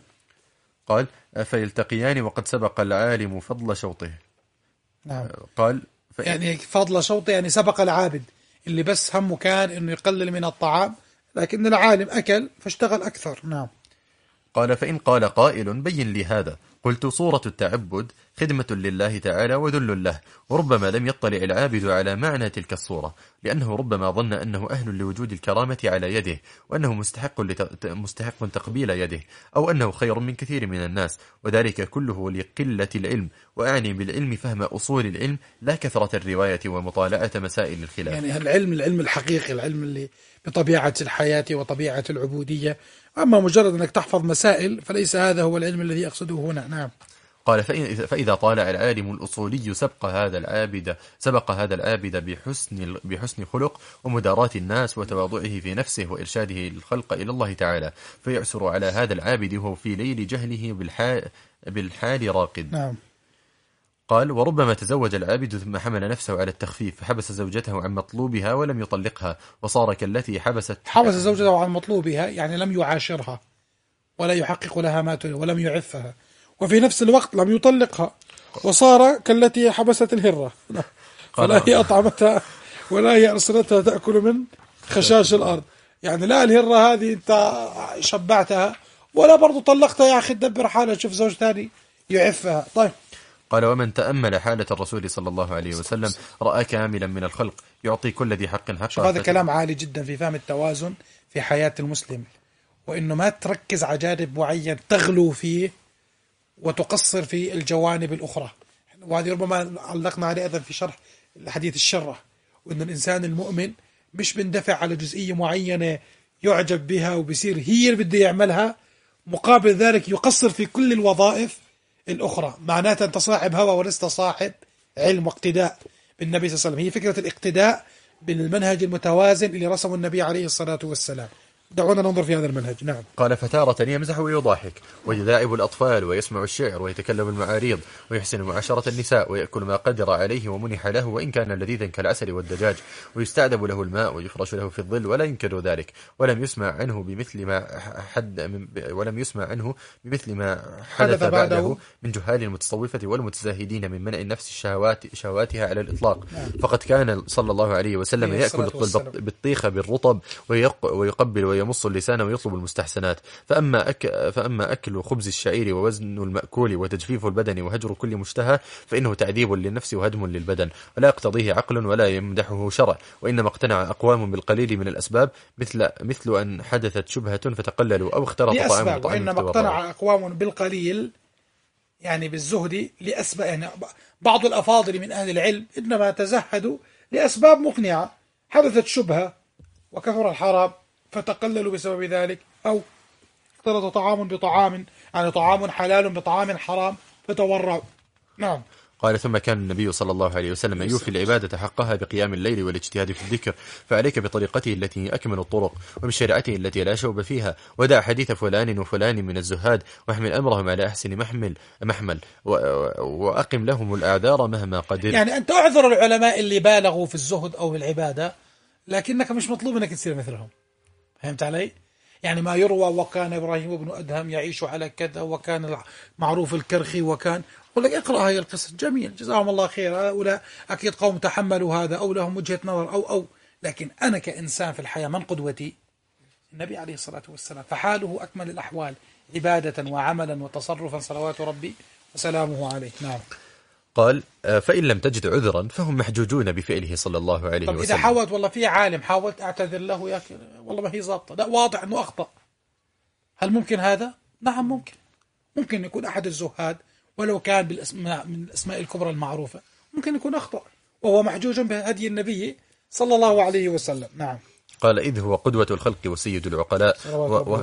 قال فيلتقيان وقد سبق العالم فضل شوطه. نعم. قال ف... يعني فضل شوطه يعني سبق العابد اللي بس همه كان انه يقلل من الطعام، لكن العالم أكل فاشتغل أكثر. نعم. قال فإن قال قائل بين لي هذا، قلت صورة التعبد خدمة لله تعالى وذل له، وربما لم يطلع العابد على معنى تلك الصورة، لأنه ربما ظن أنه أهل لوجود الكرامة على يده، وأنه مستحق, لت... مستحق تقبيل يده، أو أنه خير من كثير من الناس، وذلك كله لقلة العلم. وأعني بالعلم فهم أصول العلم لا كثرة الرواية ومطالعة مسائل الخلاف. يعني العلم العلم الحقيقي، العلم اللي بطبيعة الحياة وطبيعة العبودية. أما مجرد أنك تحفظ مسائل فليس هذا هو العلم الذي يقصده هنا. نعم. قال فإذا طالع العالم الأصولي سبق هذا العابد سبق هذا العابد بحسن بحسن خلق ومداراة الناس وتواضعه في نفسه وإرشاده الخلق إلى الله تعالى، فيعسر على هذا العابد وهو في ليل جهله بالحال, بالحال راقد. نعم. قال وربما تزوج العابد ثم حمل نفسه على التخفيف فحبس زوجته عن مطلوبها ولم يطلقها، وصار كالتي حبست حبس زوجته عن مطلوبها، يعني لم يعاشرها ولا يحقق لها ما تريد ولم يعفها، وفي نفس الوقت لم يطلقها، وصار كالتي حبست الهرة فلا هي أطعمتها ولا هي أرسلتها تأكل من خشاش الأرض. يعني لا الهرة هذه أنت شبعتها ولا برضو طلقتها، يا أخي تدبر حالها شوف زوج ثاني يعفها. طيب. قال ومن تأمل حالة الرسول صلى الله عليه وسلم رأى كاملا من الخلق يعطي كل ذي حق حقه. هذا كلام عالي جدا في فهم التوازن في حياة المسلم، وإنه ما تركز على جانب معين تغلو فيه وتقصر في الجوانب الأخرى. وهذه ربما علقنا عليه أيضا في شرح الحديث الشرة، وإن الإنسان المؤمن مش بندفع على جزئية معينة يعجب بها وبيصير هي اللي بده يعملها، مقابل ذلك يقصر في كل الوظائف الأخرى. معناتها أنت صاحب هوى ولست صاحب علم واقتداء بالنبي صلى الله عليه وسلم. هي فكرة الاقتداء بالمنهج المتوازن اللي رسمه النبي عليه الصلاة والسلام. دعونا ننظر في هذا المنهج. نعم. قال فتارة يمزح ويضاحك ويداعب الأطفال ويسمع الشعر ويتكلم المعاريض ويحسن معاشرة النساء ويأكل ما قدر عليه ومنح له وإن كان لذيذا كالعسل والدجاج ويستعذب له الماء ويفرش له في الظل ولا ينكر ذلك. ولم يسمع عنه بمثل ما حد ولم يسمع عنه بمثل ما حدث بعده من جهال المتصوفة والمتزاهدين من منع النفس الشهوات شهواتها على الإطلاق. فقد كان صلى الله عليه وسلم يأكل بالطيخ بالرطب ويقبل ويمص اللسان ويطلب المستحسنات. فأما, أك فأما أكل خبز الشعير ووزن المأكول وتجفيف البدن وهجر كل مشتهى فإنه تعذيب للنفس وهدم للبدن ولا يقتضيه عقل ولا يمدحه شرع. وإنما اقتنع أقوام بالقليل من الأسباب مثل مثل أن حدثت شبهة فتقللوا أو اختلط طعام طعام. وإنما اقتنع أقوام بالقليل يعني بالزهد لأسباب، يعني بعض الأفاضل من أهل العلم إنما تزهدوا لأسباب مقنعة، حدثت شبهة وكثر الحرام فتقللوا بسبب ذلك، أو اختلط طعام بطعام، يعني طعام حلال بطعام حرام فتورعوا. نعم. قال ثم كان النبي صلى الله عليه وسلم يوفي العبادة حقها بقيام الليل والاجتهاد في الذكر، فعليك بطريقته التي أكمل الطرق وبشريعته التي لا شوب فيها، ودع حديث فلان وفلان من الزهاد واحمل أمرهم على أحسن محمل محمل وأقم لهم الأعذار مهما قدر. يعني أنت أعذر العلماء اللي بالغوا في الزهد أو العبادة، لكنك مش مطلوب أنك تصير مثلهم. فهمت علي؟ يعني ما يروى وكان إبراهيم بن أدهم يعيش على كذا وكان معروف الكرخي وكان، يقول لك اقرأ هاي القصة جميل جزاهم الله خير، هؤلاء أكيد قوم تحملوا هذا أو لهم وجهة نظر أو أو لكن أنا كإنسان في الحياة من قدوتي؟ النبي عليه الصلاة والسلام، فحاله أكمل الأحوال عبادة وعملا وتصرفا صلوات ربي وسلامه عليه. نعم. قال فإن لم تجد عذرا فهم محجوجون بفعله صلى الله عليه وسلم. إذا حاولت والله في عالم حاولت أعتذر له يا والله ما هي ضابطة، لا واضح أنه أخطأ، هل ممكن هذا؟ نعم ممكن. ممكن يكون أحد الزهاد ولو كان بالاسماء من الأسماء الكبرى المعروفة ممكن يكون أخطأ وهو محجوج بهدي النبي صلى الله عليه وسلم. نعم. قال إذ هو قدوة الخلق وسيد العقلاء و... و...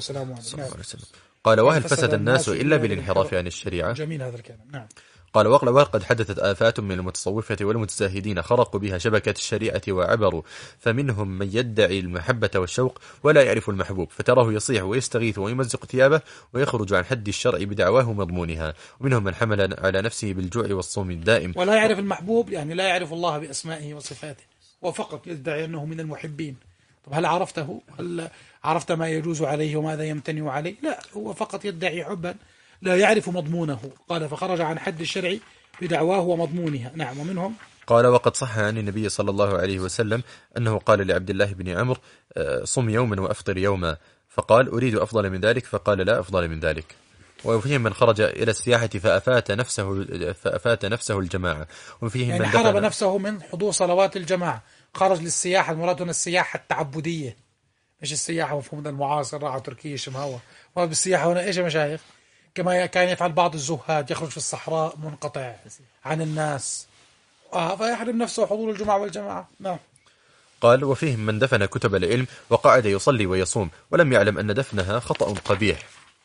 قال وهل فسد الناس إلا بالانحراف عن الشريعة. جميل هذا الكلام. نعم. قال وقد حدثت آفات من المتصوفة والمتزاهدين خرقوا بها شبكة الشريعة وعبروا، فمنهم من يدعي المحبة والشوق ولا يعرف المحبوب، فتراه يصيح ويستغيث ويمزق ثيابه ويخرج عن حد الشرع بدعواه مضمونها، ومنهم من حمل على نفسه بالجوع والصوم الدائم. ولا يعرف المحبوب يعني لا يعرف الله بأسمائه وصفاته وفقط يدعي أنه من المحبين. طب هل عرفته؟ هل عرفت ما يجوز عليه وماذا يمتنع عليه؟ لا، هو فقط يدعي حبا لا يعرف مضمونه. قال فخرج عن حد الشرع بدعواه ومضمونها. نعم. ومنهم قال وقد صح عن النبي صلى الله عليه وسلم أنه قال لعبد الله بن عمرو صم يوما وأفطر يوما، فقال أريد أفضل من ذلك، فقال لا أفضل من ذلك. وفيهم من خرج إلى السياحة فأفات نفسه فأفات نفسه الجماعة، وفيهم يعني من حرب نفسه من حضور صلوات الجماعة، خرج للسياحة. المراد هنا السياحة التعبدية مش السياحة مفهوم المعاصر راحة تركيا شمهوة. والسياحة هنا إيش يا مشايخ؟ كما كان يفعل بعض الزهاد، يخرج في الصحراء منقطع عن الناس آه فيحرم نفسه حضور الجمعة والجماعة. نعم. قال وفيهم من دفن كتب العلم وقعد يصلي ويصوم ولم يعلم أن دفنها خطأ قبيح،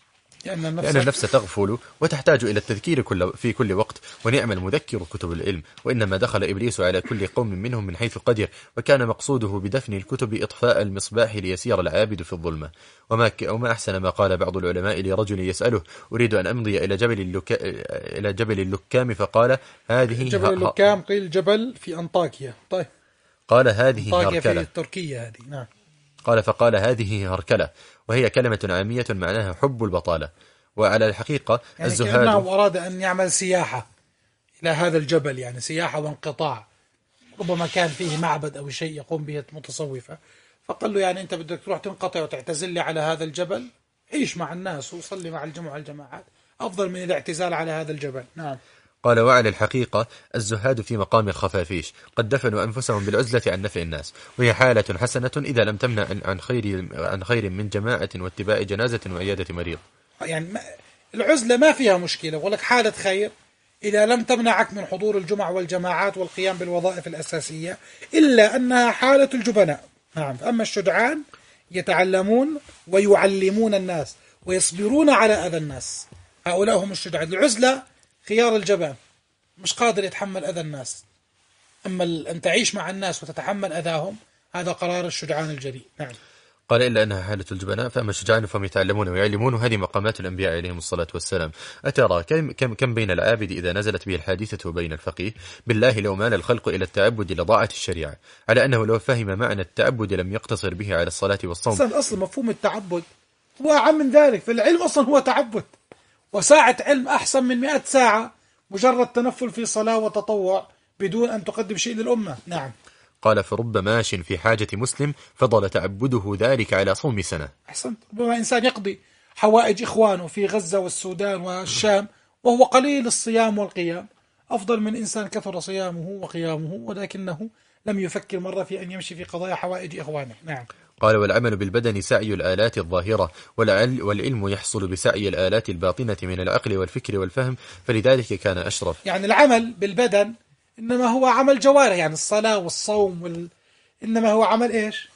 لأن النفس, لأن النفس تغفل وتحتاج إلى التذكير كل في كل وقت، ونعم المذكر كتب العلم. وإنما دخل إبليس على كل قوم منهم من حيث قدر، وكان مقصوده بدفن الكتب إطفاء المصباح ليسير العابد في الظلمة. وما, وما أحسن ما قال بعض العلماء لرجل يسأله أريد أن أمضي إلى جبل اللك... إلى جبل اللكام، فقال هذه جبل اللكام قيل جبل في أنطاكيا. طيب. قال هذه هركلة في تركيا هذه. نعم. قال فقال هذه هركلة، وهي كلمة عامية معناها حب البطالة. وعلى الحقيقة يعني الزهاد كأنه أراد أن يعمل سياحة إلى هذا الجبل، يعني سياحة وانقطاع، ربما كان فيه معبد أو شيء يقوم به متصوفة، فقال له يعني أنت بدك تروح تنقطع وتعتزل لي على هذا الجبل، عيش مع الناس وصلي مع الجمعة والجماعات أفضل من الاعتزال على هذا الجبل. نعم. قال وعلى الحقيقة الزهاد في مقام الخفافيش قد دفنوا أنفسهم بالعزلة عن نفع الناس، وهي حالة حسنة إذا لم تمنع عن خير عن خير من جماعة واتباع جنازة وعيادة مريض. يعني العزلة ما فيها مشكلة، ولك حالة خير إذا لم تمنعك من حضور الجمع والجماعات والقيام بالوظائف الأساسية، إلا أنها حالة الجبناء. نعم. أما الشجعان يتعلمون ويعلمون الناس ويصبرون على أذى الناس. هؤلاء هم الشجعان. العزلة خيار الجبان، مش قادر يتحمل أذى الناس. أما أن تعيش مع الناس وتتحمل أذاهم هذا قرار الشجعان الجريء. نعم. قال إلا أنها حالة الجبناء، فأما الشجعان فهم يتعلمون ويعلمون، وهذه مقامات الأنبياء عليهم الصلاة والسلام. أترى كم, كم, كم بين العابد إذا نزلت به الحادثة وبين الفقيه؟ بالله لو مال الخلق إلى التعبد لضاعت الشريعة، على أنه لو فهم معنى التعبد لم يقتصر به على الصلاة والصوم. أصلا أصل مفهوم التعبد هو أعم من ذلك، فالعلم أصلا هو تعبد، وساعة علم أحسن من مئة ساعة مجرد تنفل في صلاة وتطوع بدون أن تقدم شيء للأمة. نعم. قال فرب ماش في حاجة مسلم فضل تعبده ذلك على صوم سنة. أحسنت. ربما إنسان يقضي حوائج إخوانه في غزة والسودان والشام وهو قليل الصيام والقيام، أفضل من إنسان كثر صيامه وقيامه ولكنه لم يفكر مرة في أن يمشي في قضايا حوائج إخوانه. نعم. قال والعمل بالبدن سعي الآلات الظاهرة، والعلم يحصل بسعي الآلات الباطنة من العقل والفكر والفهم، فلذلك كان أشرف. يعني العمل بالبدن إنما هو عمل جوارح، يعني الصلاة والصوم وال... إنما هو عمل إيش؟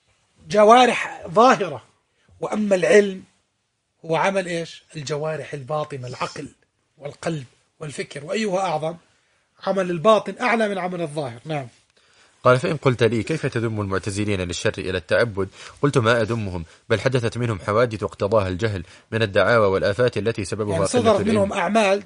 جوارح ظاهرة. وأما العلم هو عمل إيش؟ الجوارح الباطنة، العقل والقلب والفكر. وأيها أعظم؟ عمل الباطن أعلى من عمل الظاهر. نعم. قال فإن قلت لي كيف تذم المعتزلين للشر إلى التعبد؟ قلت ما أذمهم، بل حدثت منهم حوادث واقتضاها الجهل من الدعاوى والآفات التي سببها يعني قلة صدرت العلم. منهم أعمال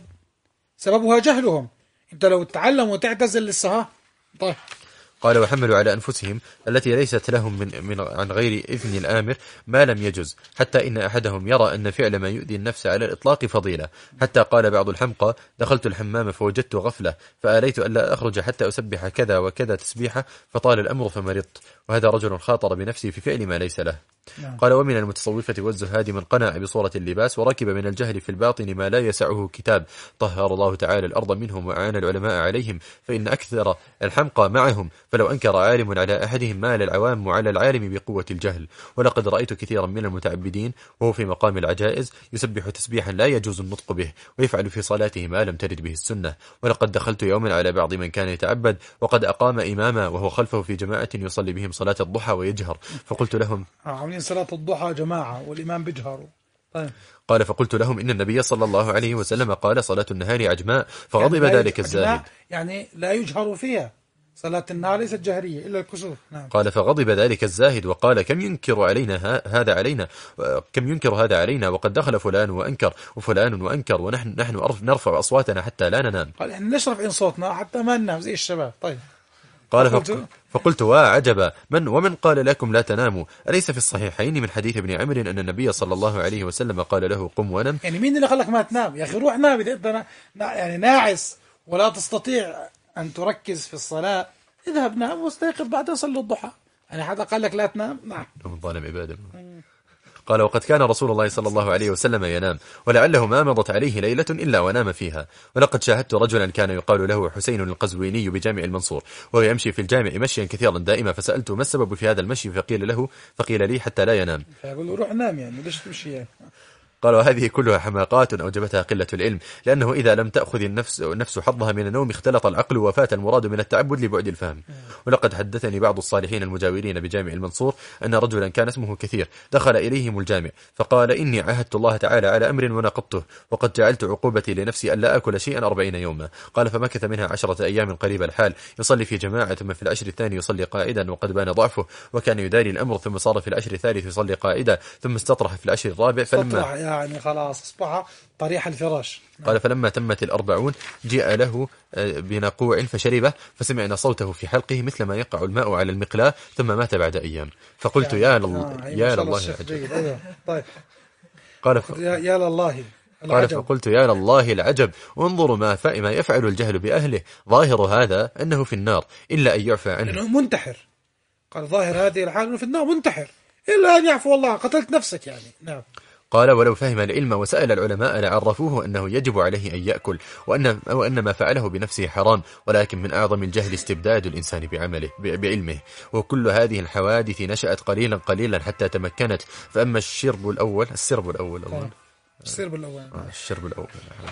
سببها جهلهم. أنت لو تتعلم وتعتزل لسه. طيب. قال وحملوا على أنفسهم التي ليست لهم من, من عن غير إذن الآمر ما لم يجز، حتى إن أحدهم يرى أن فعل ما يؤذي النفس على الإطلاق فضيلة، حتى قال بعض الحمقى دخلت الحمام فوجدت غفلة فآليت ألا أخرج حتى أسبح كذا وكذا تسبيحة فطال الأمر فمرضت. وهذا رجل خاطر بنفسه في فعل ما ليس له. نعم. قال ومن المتصوفة والزهاد من قنع بصورة اللباس وركب من الجهل في الباطن ما لا يسعه كتاب، طهر الله تعالى الأرض منهم وأعان العلماء عليهم، فإن أكثر الحمقى معهم، فلو أنكر عالم على أحدهم مال العوام على العالم بقوة الجهل. ولقد رأيت كثيرا من المتعبدين وهو في مقام العجائز يسبح تسبيحا لا يجوز النطق به ويفعل في صلاته ما لم ترد به السنة. ولقد دخلت يوما على بعض من كان يتعبد وقد أقام إماما وهو خلفه في جماعة يصلي بهم صلاة الضحى ويجهر، فقلت لهم عاملين صلاة الضحى جماعة والإمام بيجهروا. طيب. قال فقلت لهم إن النبي صلى الله عليه وسلم قال صلاة النهار عجماء، فغضب يعني ذلك الزاهد. يعني لا يجهر فيها، صلاة النهار ليست جهرية إلا الكسوف. نعم. قال فغضب ذلك الزاهد وقال كم ينكر علينا هذا علينا كم ينكر هذا علينا وقد دخل فلان وأنكر وفلان وأنكر ونحن نحن نرفع أصواتنا حتى لا ننام. قال يعني نشرف إن صوتنا حتى ما ننام زي الشباب. طيب. قال فقلت, فقلت وعجبا من ومن قال لكم لا تناموا؟ أليس في الصحيحين من حديث ابن عمرو أن النبي صلى الله عليه وسلم قال له قم ونم؟ يعني مين اللي خلك ما تنام يا أخي؟ روح نام إذا أنت يعني ناعس ولا تستطيع أن تركز في الصلاة، اذهب نام واستيقظ بعدين صلي الضحى. يعني حدا قال لك لا تنام؟ نعم. ظالم عباده. قال وقد كان رسول الله صلى الله عليه وسلم ينام ولعله ما مضت عليه ليلة إلا ونام فيها. ولقد شاهدت رجلا كان يقال له حسين القزويني بجامع المنصور وهو يمشي في الجامع مشيا كثيرا دائما، فسألته ما السبب في هذا المشي فقيل له فقيل لي حتى لا ينام. فيقول له روح نام، يعني ليش تمشي يعني؟ قال وهذه كلها حماقات أوجبتها قلة العلم، لأنه إذا لم تأخذ النفس النفس حظها من النوم اختلط العقل وفات المراد من التعبد لبعد الفهم. ولقد حدثني بعض الصالحين المجاورين بجامع المنصور أن رجلا كان اسمه كثير دخل إليهم الجامع فقال إني عاهدت الله تعالى على أمر ونقضته وقد جعلت عقوبتي لنفسي ألا أكل شيئا أربعين يوما. قال فمكث منها عشرة أيام قريب الحال يصلي في جماعة، ثم في العشر الثاني يصلي قائدا وقد بان ضعفه وكان يداري الأمر، ثم صار في العشر الثالث يصلي قائدا، ثم استطرح في العشر الرابع فلما يعني خلاص أصبح طريح الفراش. قال فلما تمت الأربعون جاء له بنقوع فشربه فسمعنا صوته في حلقه مثل ما يقع الماء على المقلاة ثم مات بعد أيام. فقلت يا لله يا لله العجب. طيب. قال ف... يا لله قال فقلت يا لله العجب، انظروا ما ما يفعل الجهل بأهله، ظاهر هذا أنه في النار إلا أن يعفى عنه. إنه منتحر. قال ظاهر هذه الحال أنه في النار منتحر إلا أن يعفو الله، قتلت نفسك يعني. نعم. قال ولو فهم العلم وسأل العلماء لعرفوه أنه يجب عليه أن يأكل وأن, وأن ما فعله بنفسه حرام، ولكن من أعظم الجهل استبداد الإنسان بعمله بعلمه. وكل هذه الحوادث نشأت قليلا قليلا حتى تمكنت. فأما الشرب الأول السرب الأول أولا السرب الأول آه الشرب الأول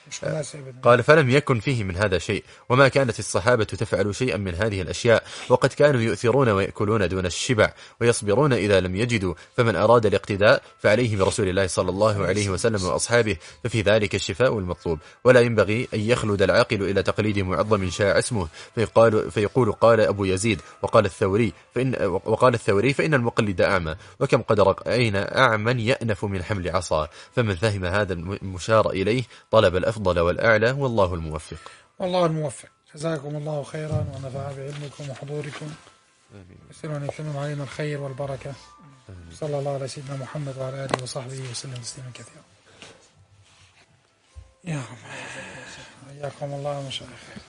مش مناسب أبدا. قال فلم يكن فيه من هذا شيء، وما كانت الصحابة تفعل شيئا من هذه الأشياء، وقد كانوا يؤثرون ويأكلون دون الشبع ويصبرون إذا لم يجدوا، فمن أراد الاقتداء فعليه برسول الله صلى الله عليه وسلم وأصحابه، ففي ذلك الشفاء المطلوب. ولا ينبغي أن يخلد العاقل إلى تقليد معظم شاع اسمه فيقال, فيقول قال أبو يزيد وقال الثوري فإن, وقال الثوري فإن المقلد أعمى، وكم قد رأينا أعمى يأنف من حمل عصا، فمن فهم هذا المشار إليه طلب الأفضل والأعلى، والله الموفق. والله الموفق. جزاكم الله خيرا ونفع بعلمكم وحضوركم، يسر أن يتمم علينا الخير والبركة. صلى الله على سيدنا محمد وعلى آله وصحبه وسلم تسليما كثيرا. يا رب حياكم الله يا مشايخ.